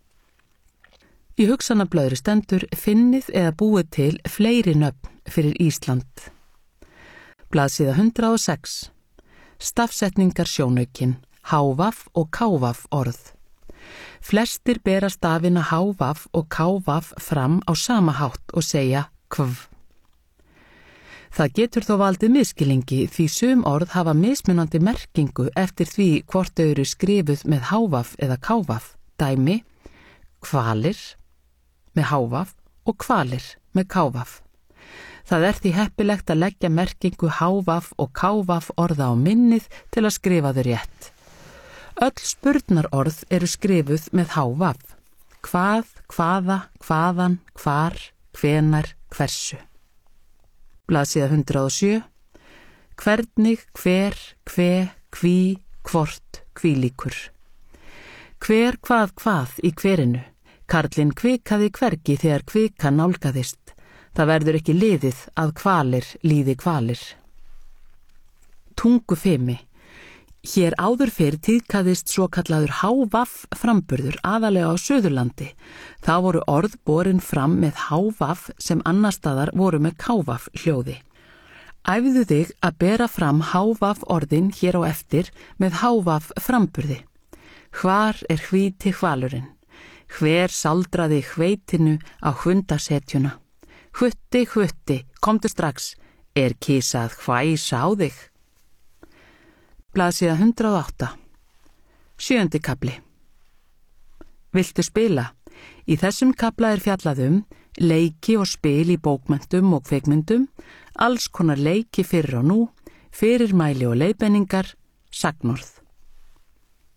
Í hugsanablöðru stendur: finnið eða búið til fleiri nöfn fyrir Ísland. Blaðsíða 106. Stafsetningar sjónaukin, hávaf og kávaf orð. Flestir bera stafina hávaf og kávaf fram á sama hátt og segja kv. Það getur þó valdið misskilingi því sum orð hafa mismunandi merkingu eftir því hvort þau eru skrifuð með hávaf eða kávaf. Dæmi: hvalir með hávaf og hvalir með kávaf. Það er því heppilegt að leggja merkingu hávaf og kávaf orða á minnið til að skrifa þau rétt. Öll spurnarorð eru skrifuð með hávaf. Hvað, hvaða, hvaðan, hvar, hvenar, hversu. Blaðsíða 107. Hvernig, hver, hve, hví, hvort, hvílíkur. Hver, hvað í hverinu. Karlinn kvikaði hvergi þegar kvika nálgaðist. Það verður ekki liðið að hvalir líði hvalir. Tungufimi. Hér áður fyrr tíðkaðist svo kallaður hávaf framburður aðalega á Suðurlandi. Þá voru orð borin fram með hávaf sem annar staðar voru með kávaf hljóði. Æfðu þig að bera fram hávaf orðin hér á eftir með hávaf framburði. Hvar er hvíti hvalurinn? Hver saldraði hveitinu á hundasetjuna? Hutti, hutti, komdu strax, er kísa að hvæsa á þig? Blaðsíða 108. 7. kafli. Viltu spila? Í þessum kafla er fjallað leiki og spil í bókmenntum og kvikmyndum, alls konar leiki fyrir og nú, fyrirmæli og leiðbeiningar, sagnorð.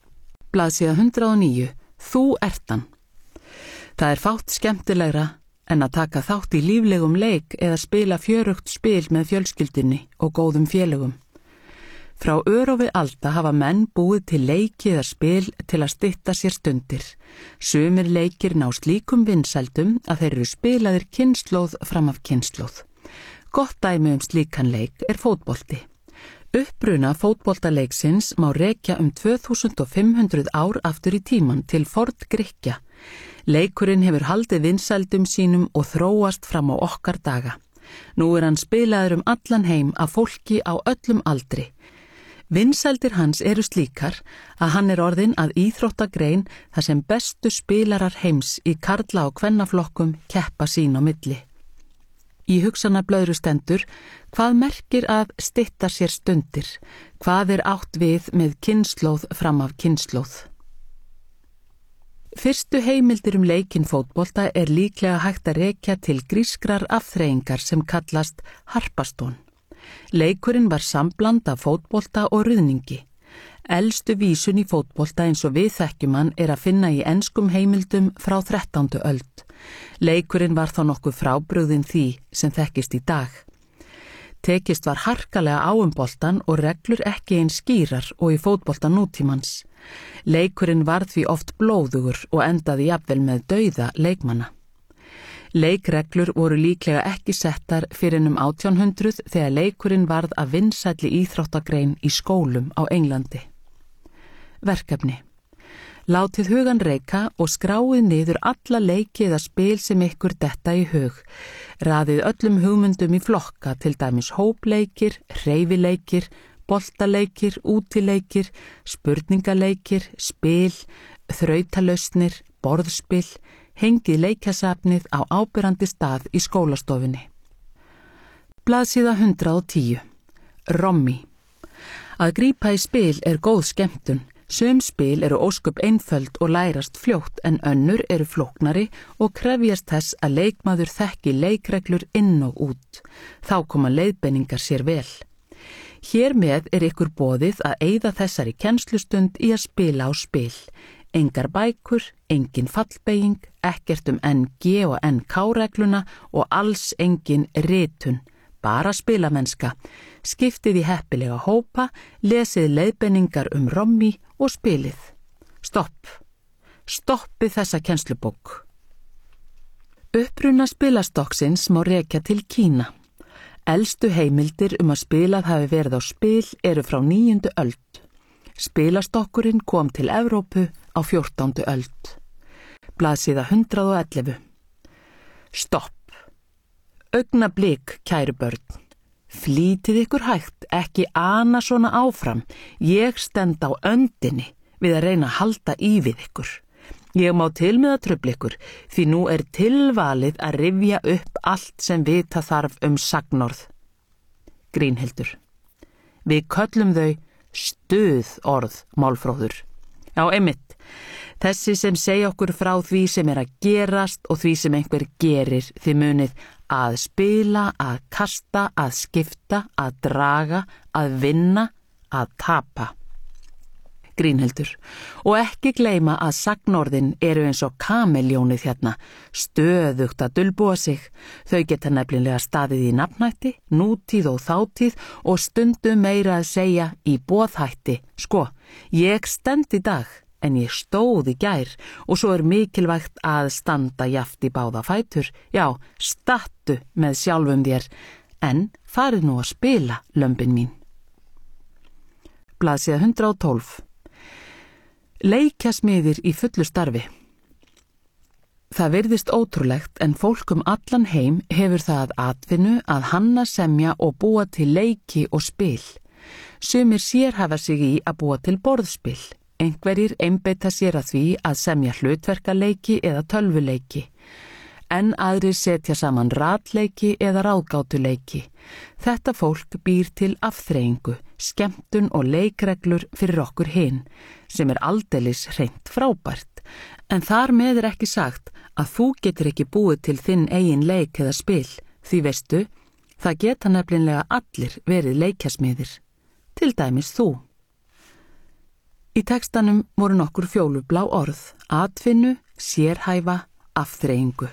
Blaðsíða 109. Þú ert hann. Það er fátt skemmtilegra en að taka þátt í líflegum leik eða spila fjörugt spil með fjölskyldunni og góðum félögum. Frá örófi alda hafa menn búið til leiki eða spil til að stytta sér stundir. Sumir leikir ná slíkum vinsældum að þeir eru spilaðir kynslóð fram af kynslóð. Gott dæmi slíkan leik er fótbolti. Uppruna fótboltaleiksins má rekja 2500 ár aftur í tíman til Forn-Grikkja. Leikurinn hefur haldið vinsældum sínum og þróast fram á okkar daga. Nú er hann spilaður allan heim af fólki á öllum aldri. Vinsældir hans eru slíkar að hann er orðinn að íþróttagrein þar sem bestu spilarar heims í karla- og kvennaflokkum keppa sín á milli. Í hugsanablöðru stendur, hvað merkir að stytta sér stundir? Hvað er átt við með kynslóð fram af kynslóð? Fyrstu heimildir leikinn fótbolta er líklega hægt að rekja til grískrar afþreyingar sem kallast harpastón. Leikurinn var sambland af fótbolta og ruðningi. Elstu vísun í fótbolta eins og við þekkjum hann er að finna í enskum heimildum frá 13. öld. Leikurinn var þá nokkuð frábrugðinn því sem þekkist í dag. Tekist var harkalega á boltan og reglur ekki eins skýrar og í fótbolta nútímans. Leikurinn var því oft blóðugur og endaði jafnvel með dauða leikmanna. Leikreglur voru líklega ekki settar fyrir 1800 þegar leikurinn varð að vinsælli íþróttagrein í skólum á Englandi. Verkefni. Látið hugan reika og skráið niður alla leiki eða spil sem ykkur detta í hug. Raðið öllum hugmyndum í flokka, til dæmis hópleikir, hreyfileikir, boltaleikir, útileikir, spurningaleikir, spil, þrautalausnir, borðspil, hengið leikjasafnið á áberandi stað í skólastofunni. Blaðsíða 110. Rommi. Að grípa í spil er góð skemmtun. Sum spil eru ósköp einföld og lærast fljótt en önnur eru flóknari og krefjast þess að leikmaður þekki leikreglur inn og út. Þá koma leiðbeiningar sér vel. Hér með er ykkur boðið að eyða þessari kennslustund í að spila á spil. Engar bækur, engin fallbeyging, ekkert NG og NK-regluna og alls engin ritun. Bara spilamennska. Skiptið í heppilega hópa, lesið leiðbeiningar rommi og spilið. Stopp. Stoppið þessa kennslubók. Uppruna spilastokksins má rekja til Kína. Elstu heimildir að spilað hafi verið á spil eru frá 9. öld. Spilastokkurinn kom til Evrópu á 14. öld. Blaðsíða 111. Stopp. Augnablik, kæru börn. Flýtið ykkur hægt, ekki ana svona áfram. Ég stend á öndinni við að reyna að halda í við ykkur. Ég má til með að trufla ykkur, því nú er tilvalið að rifja upp allt sem vita þarf sagnorð. Grínhildur. Við köllum þau stuðorð, málfróður. Já, einmitt. Þessi sem segja okkur frá því sem er að gerast og því sem einhver gerir, þið munið að spila, að kasta, að skipta, að draga, að vinna, að tapa. Grínhildur. Og ekki gleyma að sagnorðin eru eins og kameljónið hérna, stöðugt að dulbúa sig. Þau geta nefnilega staðið í nafnhætti, nútíð og þátíð og stundum meira að segja í boðhætti. Sko, ég stend í dag, en ég stóð í gær og svo er mikilvægt að standa jaft í báða fætur. Já, stattu með sjálfum þér, en farið nú að spila, lömbin mín. Blaðsíða 112. Leikjasmiðir í fullu starfi. Það virðist ótrúlegt en fólk allan heim hefur það að atvinnu að hanna, semja og búa til leiki og spil. Sumir sérhæfa sig í að búa til borðspil. Einhverjir einbeita sér að því að semja hlutverkaleiki eða tölvuleiki. En aðrir setja saman ratleiki eða ráðgátuleiki. Þetta fólk býr til afþreyingu, skemmtun og leikreglur fyrir okkur hin, sem er aldeilis hreint frábært. En þar með er ekki sagt að þú getur ekki búið til þinn eigin leik eða spil, því veistu, það geta nefnilega allir verið leikjasmiðir, til dæmis þú. Í textanum voru nokkur fjólublá orð, atvinnu, sérhæfa, afþreyingu.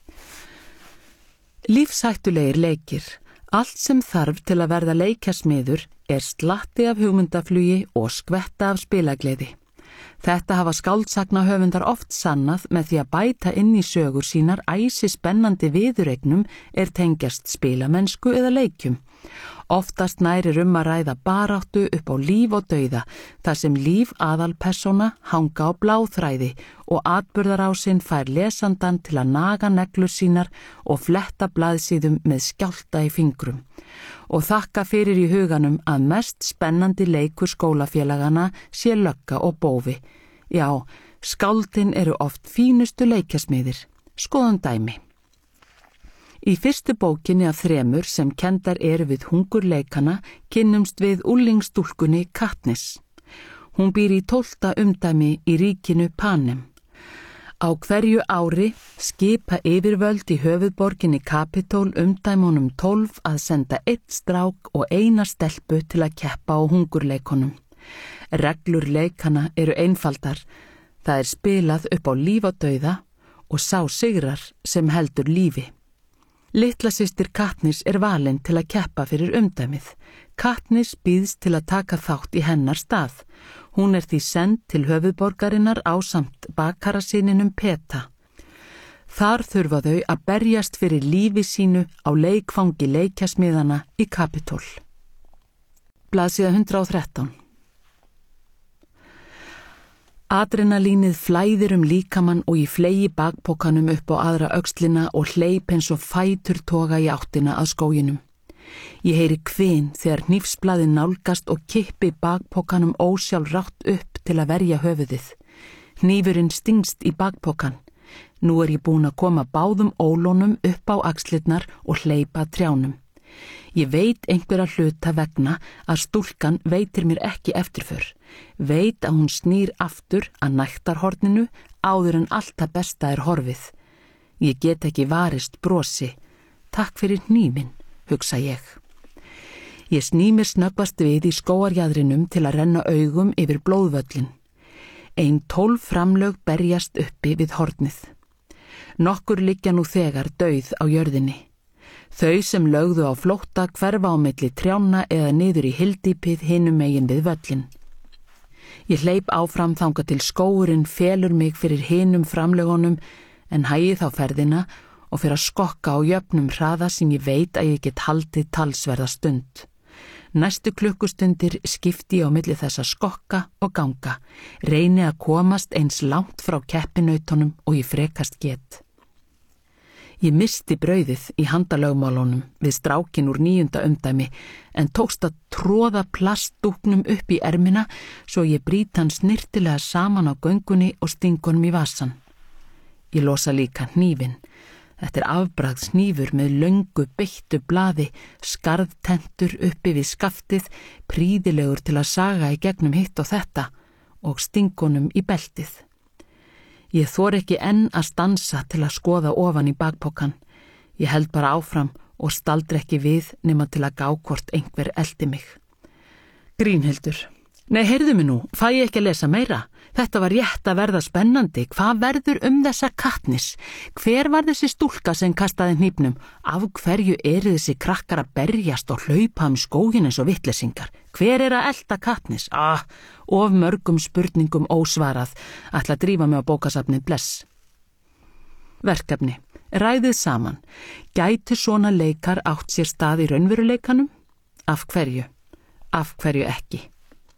Lífshættulegir leikir. Allt sem þarf til að verða leikjasmiður slatti af hugmyndaflugi og skvetta af spilagleði. Þetta hafa skáldsagna oft sannað með því að bæta inn í sögur sínar æsispennandi viðureignum tengjast spilamennsku eða leikjum. Oftast nærir að ræða baráttu upp á líf og dauða, þar sem líf aðalpersóna hanga á bláþræði og atburðarásinn fær lesandan til að naga neglur sínar og fletta blaðsíðum með skjálta í fingrum. Og þakka fyrir í huganum að mest spennandi leikur skólafélagana sé lögga og bófi. Já, skáldin eru oft fínustu leikjasmiðir. Skoðum dæmi. Í fyrstu bókinni af 3 sem kenndar eru við hungurleikana kynnumst við unglingsstúlkunni Katniss. Hún býr í 12. umdæmi í ríkinu Panem. Á hverju ári skipa yfirvöld í höfuðborginni Kapitól umdæmunum 12 að senda 1 strák og 1 stelpu til að keppa á hungurleikunum. Reglur leikana eru einfaldar. Það spilað upp á líf og dauða og sá sigrar sem heldur lífi. Litla systir Katniss valin til að keppa fyrir umdæmið. Katniss býðst til að taka þátt í hennar stað. Hún því send til höfuðborgarinnar ásamt bakarasíninum Peta. Þar þurfa þau að berjast fyrir lífi sínu á leikfangi leikjasmiðana í Kapitól. Blaðsíða 113. Adrenalínið flæðir líkamann og ég fleygi bakpokanum upp á aðra öxlina og hleyp eins og fætur toga í áttina að skóginum. Ég heyri kvin þegar hnífsblaðið nálgast og kippi bakpokanum ósjálfrátt upp til að verja höfuðið. Hnífurinn stingst í bakpokan. Nú ég búin að koma báðum ólónum upp á axlirnar og hleypa trjánum. Ég veit einhverja hluta vegna að stúlkan veitir mér ekki eftirför. Veit að hún snýr aftur að nægtarhorninu áður en allt það besta horfið. Ég get ekki varist brosi. Takk fyrir hnífinn, hugsa ég. Ég sný mér snöggvast við í skógarjaðrinum til að renna augum yfir blóðvöllin. 12 framlög berjast uppi við hornið. Nokkur liggja nú þegar dauð á jörðinni. Þau sem lögðu á flótta hverfa á milli trjána eða niður í hyldýpið hinum megin við völlin. Ég hleyp áfram þangað til skógurinn felur mig fyrir hinum framlögunum en hægi þá ferðina og fyrir að skokka á jöfnum hraða sem ég veit að ég get haldið talsverða stund. Næstu klukkustundir skipti ég á milli þess að skokka og ganga, reyni að komast eins langt frá keppinautunum og ég frekast get. Ég misti brauðið í handalögmálunum við strákin úr 9. umdæmi en tókst að tróða plastdúknum upp í ermina svo ég brýt hann snirtilega saman á göngunni og stingunum í vasan. Ég losa líka hnífinn. Þetta afbragðshnífur með löngu beittu blaði, skarðtentur uppi við skaftið, prýðilegur til að saga í gegnum hitt og þetta og stingunum í beltið. Ég þor ekki enn að stansa til að skoða ofan í bakpokan. Ég held bara áfram og staldri ekki við nema til að gá hvort einhver eldi mig. Grínhildur. Nei, heyrðu mig nú, fæ ég ekki að lesa meira? Þetta var rétt að verða spennandi. Hvað verður þessa Katniss? Hver var þessi stúlka sem kastaði hnífnum? Af hverju þessi krakkar að berjast og hlaupa skóginn eins og vitleysingar? Hver að elta Katniss? Of mörgum spurningum ósvarað. Ætla að drífa mig á bókasafnið bless. Verkefni. Ræðið saman. Gætu svona leikar átt sér stað í raunveruleikanum? Af hverju? Af hverju ekki?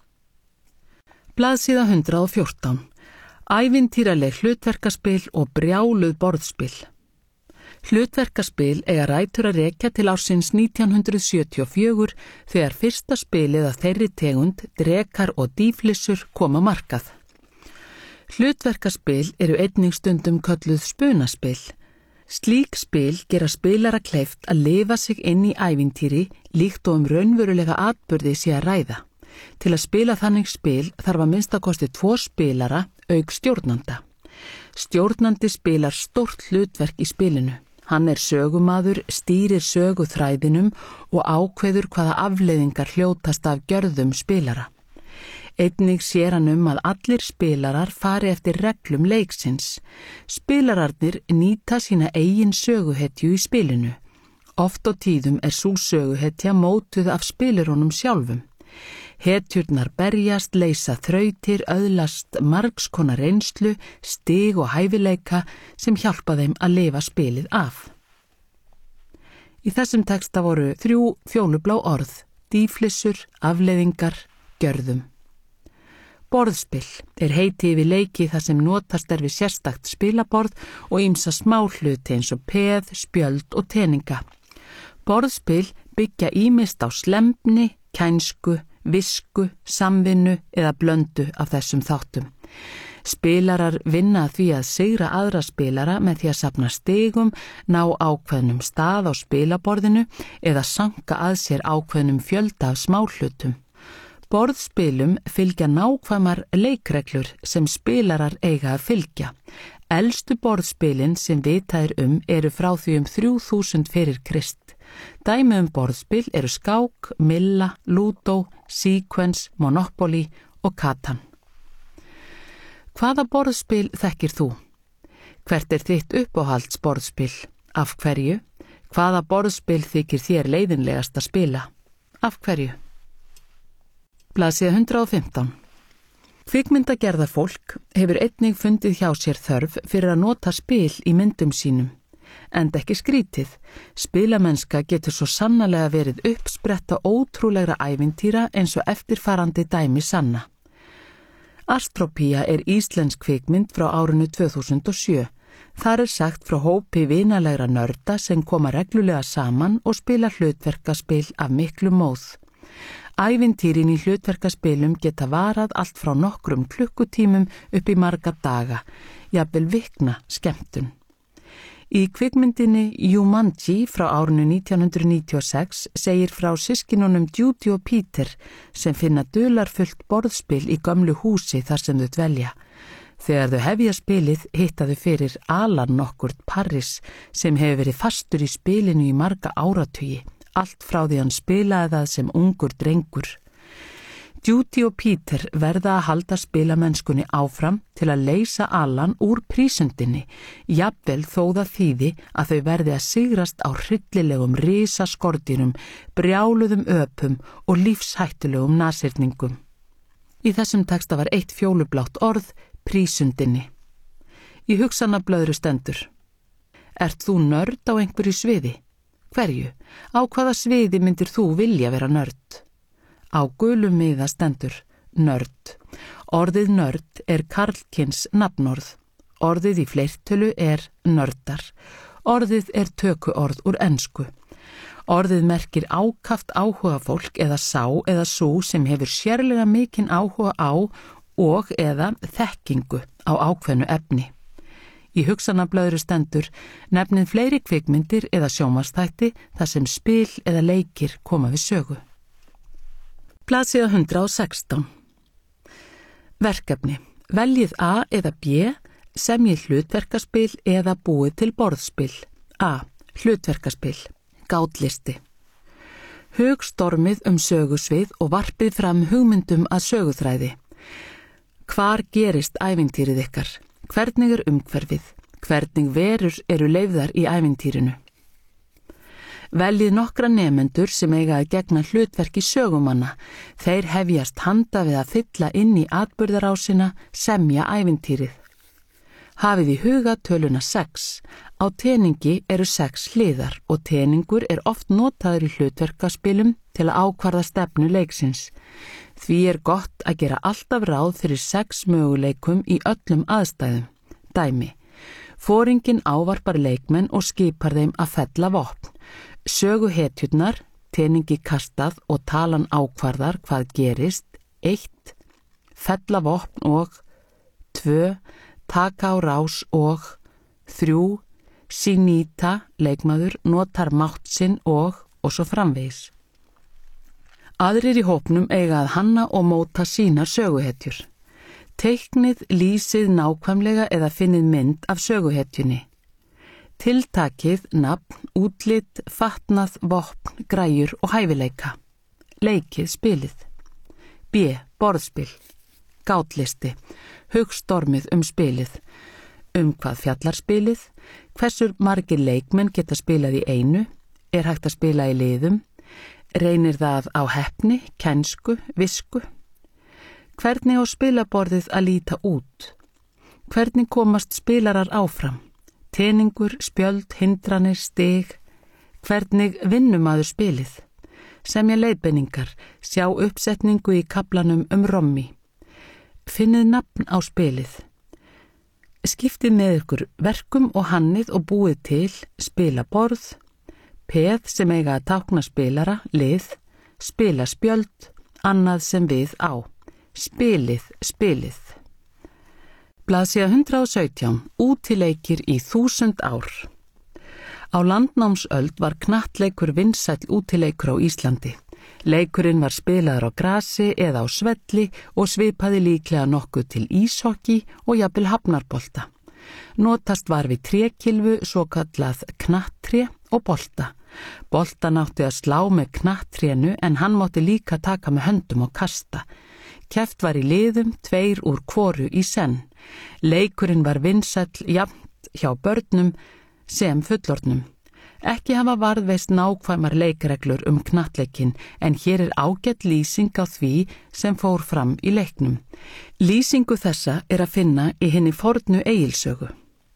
Blaðsíða 114. Ævintýraleg hlutverkaspil og brjáluð borðspil. Hlutverkaspil eiga rætur að rekja til ársins 1974 þegar fyrsta spilið af þeirri tegund, drekar og dýflissur koma markað. Hlutverkaspil eru einnig stundum kölluð spunaspil. Slík spil gera spilara kleift að lifa sig inn í ævintýri líkt og raunverulega atburði sé að ræða. Til að spila þannig spil þarf að minnstakosti 2 spilara auk stjórnanda. Stjórnandi spilar stórt hlutverk í spilinu. Hann sögumaður, stýrir söguþræðinum og ákveður hvaða afleiðingar hljótast af gjörðum spilara. Einnig sér hann að allir spilarar fari eftir reglum leiksins. Spilararnir nýta sína eigin söguhetju í spilinu. Oft og tíðum sú söguhetja mótuð af spilurunum sjálfum. Hetjurnar berjast, leysa þrautir, öðlast margskonar reynslu, stig og hæfileika sem hjálpa þeim að lifa spilið af. Í þessum texta voru 3 fjólublá orð, dýflissur, afleiðingar, gjörðum. Borðspil heiti yfir leiki þar sem notast við sérstakt spilaborð og ýmsa smáhluti eins og peð, spjöld og teninga. Borðspil byggja ýmist á slembni, kænsku, visku, samvinnu eða blöndu af þessum þáttum. Spilarar vinna því að sigra aðra spilara með því að safna stigum, ná ákveðnum stað á spilaborðinu eða sanka að sér ákveðnum fjölda af smáhlutum. Borðspilum fylgja nákvæmar leikreglur sem spilarar eiga að fylgja. Elstu borðspilin sem vitað eru frá því 3000 fyrir Krist. Dæmi borðspil eru skák, milla, lúdó, sequence, monopoly og Catan. Hvaða borðspil þekkir þú? Hvert þitt uppáhalds borðspil? Af hverju? Hvaða borðspil þykir þér leiðinlegast að spila? Af hverju? Blaðsíða 115. Kvikmyndagerðarfólk hefur einnig fundið hjá sér þörf fyrir að nota spil í myndum sínum. Enda ekki skrítið. Spilamennska getur svo sannarlega verið uppspretta ótrúlegra ævintýra eins og eftirfarandi dæmi sanna. Astropía íslensk kvikmynd frá árinu 2007. Þar sagt frá hópi vinalegra nörda sem koma reglulega saman og spila hlutverkaspil af miklu móð. Ævintýrin í hlutverkaspilum geta varað allt frá nokkrum klukkutímum upp í marga daga, jafnvel vikna skemmtun. Í kvikmyndinni Jumanji frá árinu 1996 segir frá systkinunum Judy og Peter sem finna dularfullt borðspil í gömlu húsi þar sem þau dvelja. Þegar þau hefja spilið hitta þau fyrir Alan nokkurt Parris sem hefur verið fastur í spilinu í marga áratugi, allt frá því hann spilaði það sem ungur drengur. Judy og Peter verða að halda spilamennskunni áfram til að leysa Alan úr prísundinni, jafnvel þó það þýði að þau verði að sigrast á hryllilegum risaskordýrum, brjáluðum öpum og lífshættulegum nasirningum. Í þessum texta var 1 fjólublátt orð, prísundinni. Í hugsanablöðru stendur: Ert þú nörd á einhverju sviði? Hverju? Á hvaða sviði myndir þú vilja vera nörd? Á gulum miða stendur nörd. Orðið nörd karlkyns nafnorð. Orðið í fleirtölu nördar. Orðið tökuorð úr ensku. Orðið merkir ákaft áhuga fólk eða sá eða sú sem hefur sérlega mikinn áhuga á og eða þekkingu á ákveðnu efni. Í hugsanablöðru stendur nefnið fleiri kvikmyndir eða sjónvarpsþætti þar sem spil eða leikir koma við sögu. Blaðsíða 116. Verkefni. Veljið A eða B, semjið hlutverkaspil eða búið til borðspil. A. Hlutverkaspil. Gátlisti. Hugstormið sögusvið og varpið fram hugmyndum að söguþræði. Hvar gerist ævintýrið ykkar? Hvernig umhverfið? Hvernig verur eru leyfðar í ævintýrinu? Veljið nokkra nemendur sem eiga að gegna hlutverki sögumanna. Þeir hefjast handa við að fylla inn í atburðarásina, semja ævintýrið. Hafið í huga töluna 6. Á teningi 6 hliðar og teningur oft notaður í hlutverkaspilum til að ákvarða stefnu leiksins. Því gott að gera alltaf ráð fyrir 6 möguleikum í öllum aðstæðum. Dæmi. Foringinn ávarpar leikmenn og skipar þeim að fella vopn. Söguhetjurnar, teningi kastað og talan ákvarðar hvað gerist. 1. Fella vopn og 2. Taka á rás og 3. Sýnýta, leikmaður, notar mátt sinn og svo framvegis. Aðrir í hópnum eiga að hanna og móta sínar söguhetjur. Teiknið, lýsið nákvæmlega eða finnið mynd af söguhetjunni. Tiltakið, nafn, útlit, fatnað, vopn, græjur og hæfileika. Leikið spilið. B. B. Borðspil. Gátlisti. Hugstormið spilið. Hvað fjallar spilið? Hversu margir leikmenn geta spilað í einu? Er hægt að spila í liðum? Reynir það á heppni, kænsku, visku? Hvernig á spilaborðið að líta út? Hvernig komast spilarar áfram? Teningur, spjöld, hindranir, stig. Hvernig vinnur maður spilið? Semja leiðbeiningar, sjá uppsetningu í kaflanum rommi. Finnið nafn á spilið. Skiptið með ykkur verkum og hannið og búið til spilaborð, peð sem eiga að tákna spilara, lið, spilaspjöld, annað sem við á. Spilið. Blaðsíða 117. Útileikir í 1000 ár. Á landnámsöld var knattleikur vinsæll útileikur á Íslandi. Leikurinn var spilaður á grasi eða á svelli og svipaði líklega nokkuð til íshokki og jafnvel hafnarbolta. Notast var við trékylfu, svo kallað knattré og bolta. Boltan átti að slá með knattrénu en hann mátti líka taka með höndum og kasta. Keppt var í liðum, 2 úr hvoru í senn. Leikurinn var vinsæll jafnt hjá börnum sem fullorðnum. Ekki hafa varðveist nákvæmar leikreglur knattleikinn en hér er ágætt lýsing á því sem fór fram í leiknum. Lýsingu þessa er að finna í hinni fornu Egilssögu.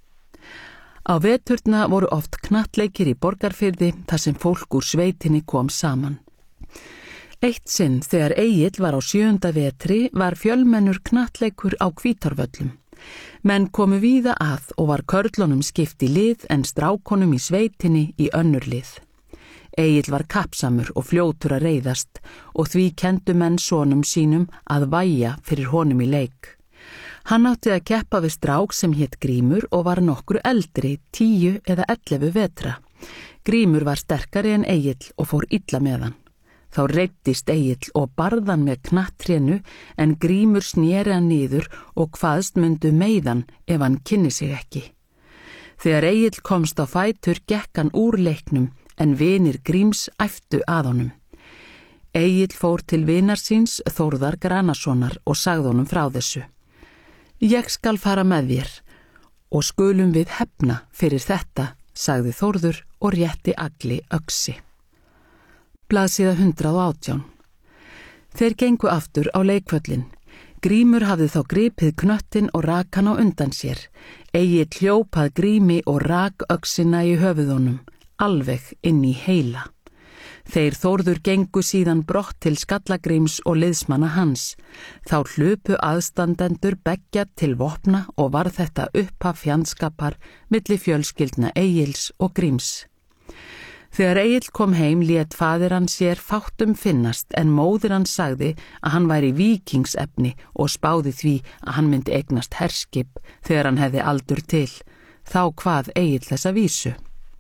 Á veturna voru oft knattleikir í Borgarfirði þar sem fólk úr sveitinni kom saman. Eitt sinn þegar Egill var á 7. vetri var fjölmennur knattleikur á Hvítárvöllum. Menn komu víða að og var körlunum skipt í lið en strákonum í sveitinni í önnur lið. Egill var kappsamur og fljótur að reiðast og því kendu menn sonum sínum að væja fyrir honum í leik. Hann átti að keppa við strák sem hét Grímur og var nokkru eldri, 10 eða 11 vetra. Grímur var sterkari en Egill og fór illa með hann. Þá reiddist Egill og barðan með knattrénu en Grímur sneri hann niður og kvaðst myndu meiðan ef hann kynni sig ekki. Þegar Egill komst á fætur gekk hann úr leiknum en vinir Gríms æptu að honum. Egill fór til vinar síns Þórðar Granasonar og sagði honum frá þessu. Ég skal fara með þér og skulum við hefna fyrir þetta, sagði Þórður og rétti Agli öxi. Blaðsíða 118. Þeir gengu aftur á leikvöllin. Grímur hafði þá gripið knöttin og rak hann á undan sér. Egill hljóp að Grími og rak öxina í höfuðunum, alveg inn í heila. Þeir Þórður gengu síðan brott til Skallagríms og liðsmanna hans. Þá hlupu aðstandendur beggja til vopna og var þetta upphaf fjandskapar milli fjölskyldna Egils og Gríms. Þegar Egill kom heim lét faðir hann sér fátt finnast en móðir hann sagði að hann væri víkingsefni og spáði því að hann myndi eignast herskip þegar hann hefði aldur til. Þá kvað Egill þessa vísu.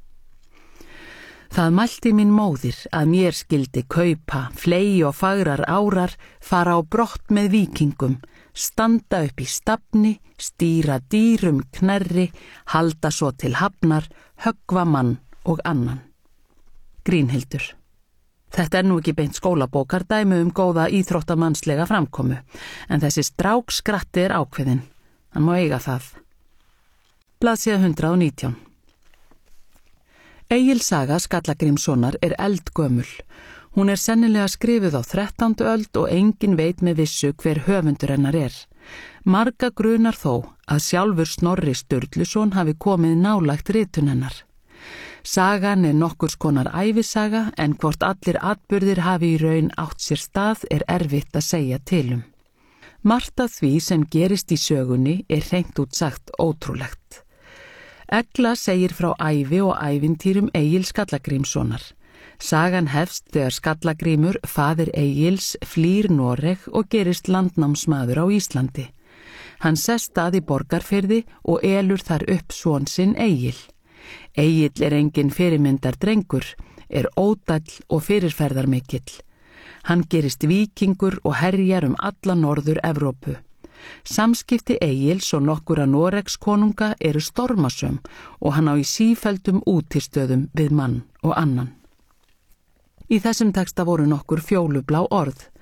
Það mælti mín móðir að mér skildi kaupa, fley og fagrar árar, fara á brott með víkingum, standa upp í stafni, stýra dýrum knerri, halda svo til hafnar, höggva mann og annan. Grínhildur. Þetta nú ekki beint skólabókardæmi góða íþróttamannslega framkomu, en þessi strákskratti ákveðin. Hann má eiga það. Blaðsíða 119. Egils saga Skallagrímssonar eldgömul. Hún sennilega skrifuð á 13. öld og enginn veit með vissu hver höfundur hennar Marga grunar þó að sjálfur Snorri Sturluson hafi komið nálægt ritun hennar. Sagan nokkurs konar ævisaga en hvort allir atburðir hafi í raun átt sér stað erfitt að segja til Margt af því sem gerist í sögunni hreint út sagt ótrúlegt. Egla segir frá ævi og ævintýrum Egils Skallagrímssonar. Sagan hefst þegar Skallagrímur, faðir Egils, flýr Noreg og gerist landnámsmaður á Íslandi. Hann sest að í Borgarfirði og elur þar upp son sinn Egil. Egill engin fyrirmyndar drengur, ódæll og fyrirferðarmikill. Hann gerist víkingur og herjar alla Norður-Evrópu. Samskipti Egils og nokkura Noregs konunga stormasöm og hann á í sífelldum útistöðum við mann og annan. Í þessum texta voru nokkur fjólublá orð.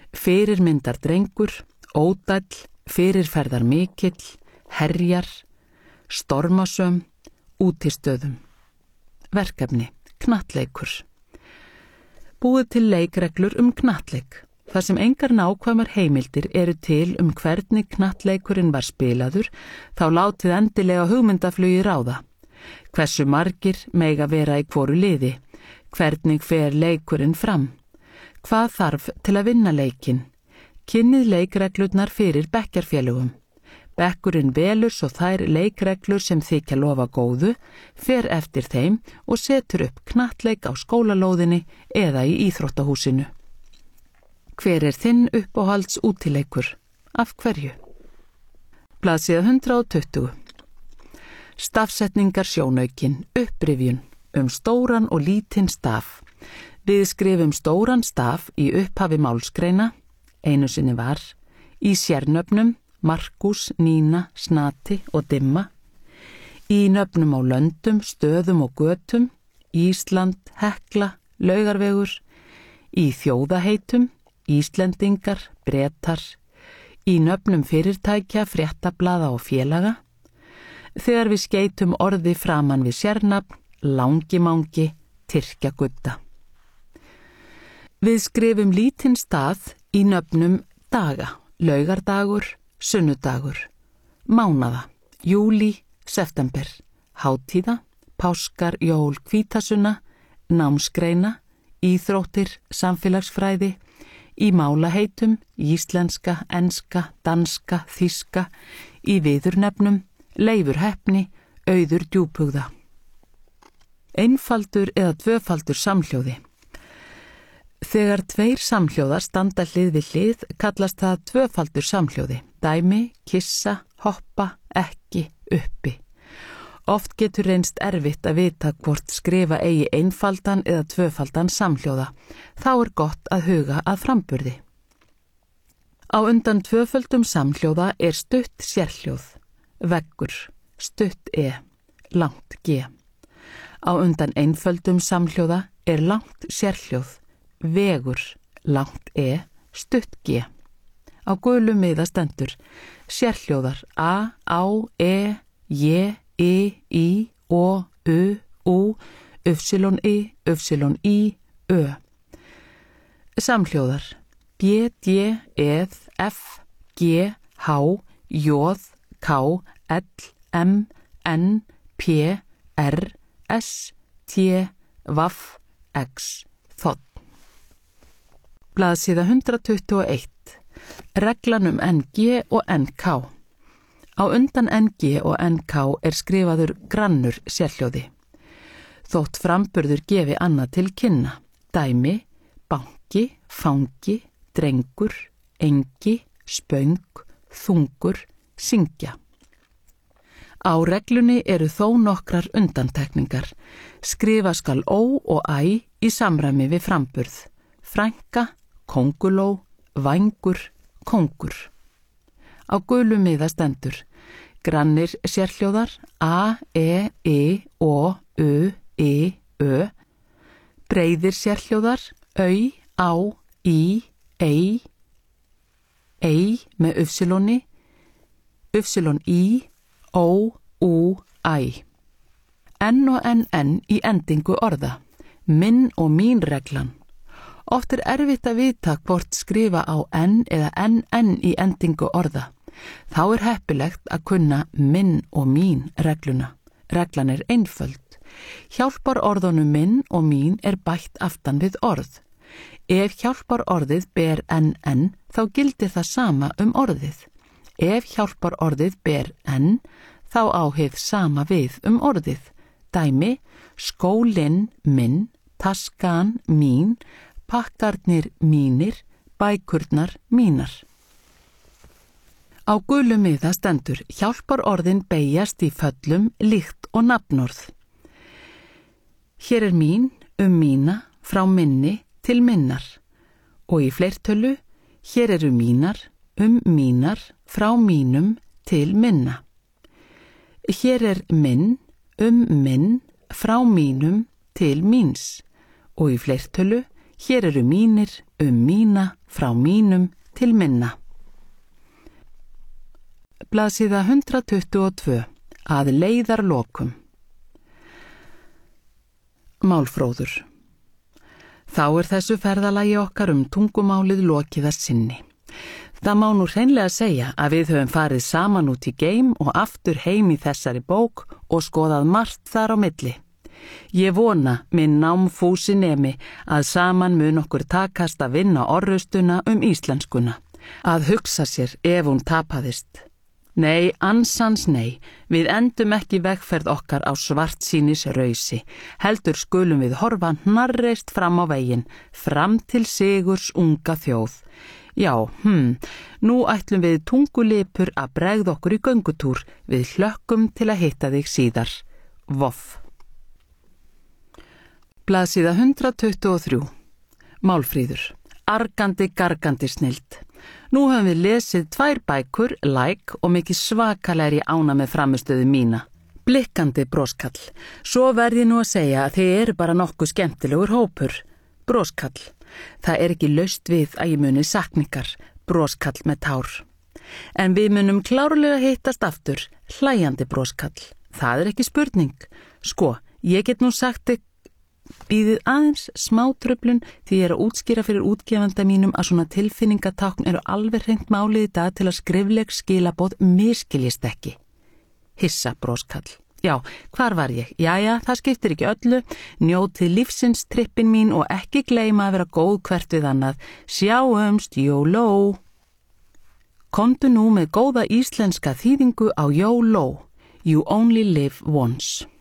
fyrirmyndar drengur, ódæll, fyrirferðar mikill, herjar, stormasöm, útistöðum. Verkefni, knattleikur. Búið til leikreglur knattleik. Þar sem engar nákvæmar heimildir eru til hvernig knattleikurinn var spilaður, þá látið endilega hugmyndaflugi ráða. Hversu margir mega vera í hvoru liði? Hvernig fer leikurinn fram? Hvað þarf til að vinna leikinn? Kynnið leikreglurnar fyrir bekkjarfélögum. Bekkurinn velur svo þær leikreglur sem þykja lofa góðu, fer eftir þeim og setur upp knattleik á skólalóðinni eða í íþróttahúsinu. Hver er þinn uppáhalds útileikur? Af hverju? Blaðsíða 120. Stafsetningar sjónaukin, upprifjun, stóran og lítinn staf. Við skrifum stóran staf í upphafi málsgreina, einu sinni var, í sérnöfnum, Markús, Nína, Snati og Dimma, í nöfnum á löndum, stöðum og götum, Ísland, Hekla, Laugarvegur, í þjóðaheitum, Íslendingar, Bretar, í nöfnum fyrirtækja, fréttablaða og félaga, þegar við skeytum orði framan við sérnafn, langimangi, Tyrkjagudda. Við skrifum lítinn stað í nöfnum daga, laugardagur, sunnudagur, mánaða, júlí, september, hátíða, páskar, jól, hvítasunna, námsgreina, íþróttir, samfélagsfræði, í málaheitum, íslenska, enska, danska, þýska, í viðurnefnum, Leifur heppni, Auður djúphugða. Einfaldur eða tvöfaldur samhljóði. Þegar tveir samhljóðar standa hlið við hlið kallast það tvöfaldur samhljóði. Dæmi, kissa, hoppa, ekki, uppi. Oft getur reynst erfitt að vita hvort skrifa eigi einfaldan eða tvöfaldan samhljóða. Þá er gott að huga að framburði. Á undan tvöföldum samhljóða er stutt sérhljóð. Veggur, stutt langt g. Á undan einföldum samhljóða er langt sérhljóð. Vegur, langt stutt g. Á gulu miða stendur sérhljóðar a, á, j, í, ó, u, ypsilon, ypsilon, ö. Samhljóðar b, d, f, g, h, j, k, l, m, n, p, r, s, t, v, x, þ. Blaðsíða 121. Reglan NG og NK. Á undan NG og NK er skrifaður grannur sérhljóði. Þótt framburður gefi annað til kynna. Dæmi, banki, fangi, drengur, engi, spöng, þungur, syngja. Á reglunni eru þó nokkrar undantekningar. Skrifa skal ó og æ í samræmi við framburð. Frænka, kónguló, vængur, kóngur. Á gulu miða stendur grannir sérhljóðar a, i, ó, ö, ö, breiðir sérhljóðar au, á, í, ei með ypsiloni, ypsilon í, ó, æ. N og NN í endingu orða. Minn og mín reglan. Oft er erfitt að vita hvort skrifa á n eða NN í endingu orða. Þá er heppilegt að kunna minn og mín regluna. Reglan er einföld. Hjálpar orðunum minn og mín er bætt aftan við orð. Ef hjálpar orðið ber NN þá gildir það sama orðið. Ef hjálpar orðið ber N þá á hið sama við orðið. Dæmi, skólinn minn, taskan mín, pakkarnir mínir, bækurnar mínar. Á gulu miða stendur hjálpar orðin beygjast í föllum líkt og nafnorð. Hér er mín, mína, frá minni til minnar. Og í fleirtölu, hér eru mínar, mínar, frá mínum til minna. Hér er minn, minn, frá mínum til míns. Og í fleirtölu, Hér eru mínir, mína, frá mínum til minna. Blaðsíða 122. Að leiðarlokum. Málfróður. Þá þessu ferðalagi okkar tungumálið lokið að sinni. Það má nú hreinlega segja að við höfum farið saman út í geim og aftur heim í þessari bók og skoðað margt þar á milli. Ég vona, minn námfúsi nemi, að saman mun okkur takast að vinna orrustuna íslenskuna, að hugsa sér ef hún tapaðist. Nei, ansans nei, við endum ekki vegferð okkar á svartsýnis rausi, heldur skulum við horfa hnarreist fram á veginn, fram til sigurs unga þjóð. Já, nú ætlum við tungulipur að bregða okkur í göngutúr, við hlökkum til að hitta þig síðar. Voff. Blaðsíða 123. Málfríður. Argandi gargandi snilld. Nú höfum við lesið 2 bækur, og mikið svakalegri ána með framistöðu mína. Blikkandi broskall. Svo verð ég nú að segja að þið eru bara nokkuð skemmtilegur hópur. Broskall. Það ekki laust við að ég muni sakningar, broskall með tár. En við munum klárlega hittast aftur, hlæjandi broskall. Það ekki spurning. Sko, ég get nú sagt þig, bíðið aðeins smá truflun því ég að útskýra fyrir útgefanda mínum að svona tilfinningatákn eru alveg hreint málið í dag til að skrifleg skilaboð misskiljist ekki. Hissa broskall. Já, hvar var ég? Jæja, það skiptir ekki öllu. Njótið lífsins trippin mín og ekki gleyma að vera góð hvert við annað. Sjáumst, YOLO. Komdu nú með góða íslenska þýðingu á YOLO. You only live once.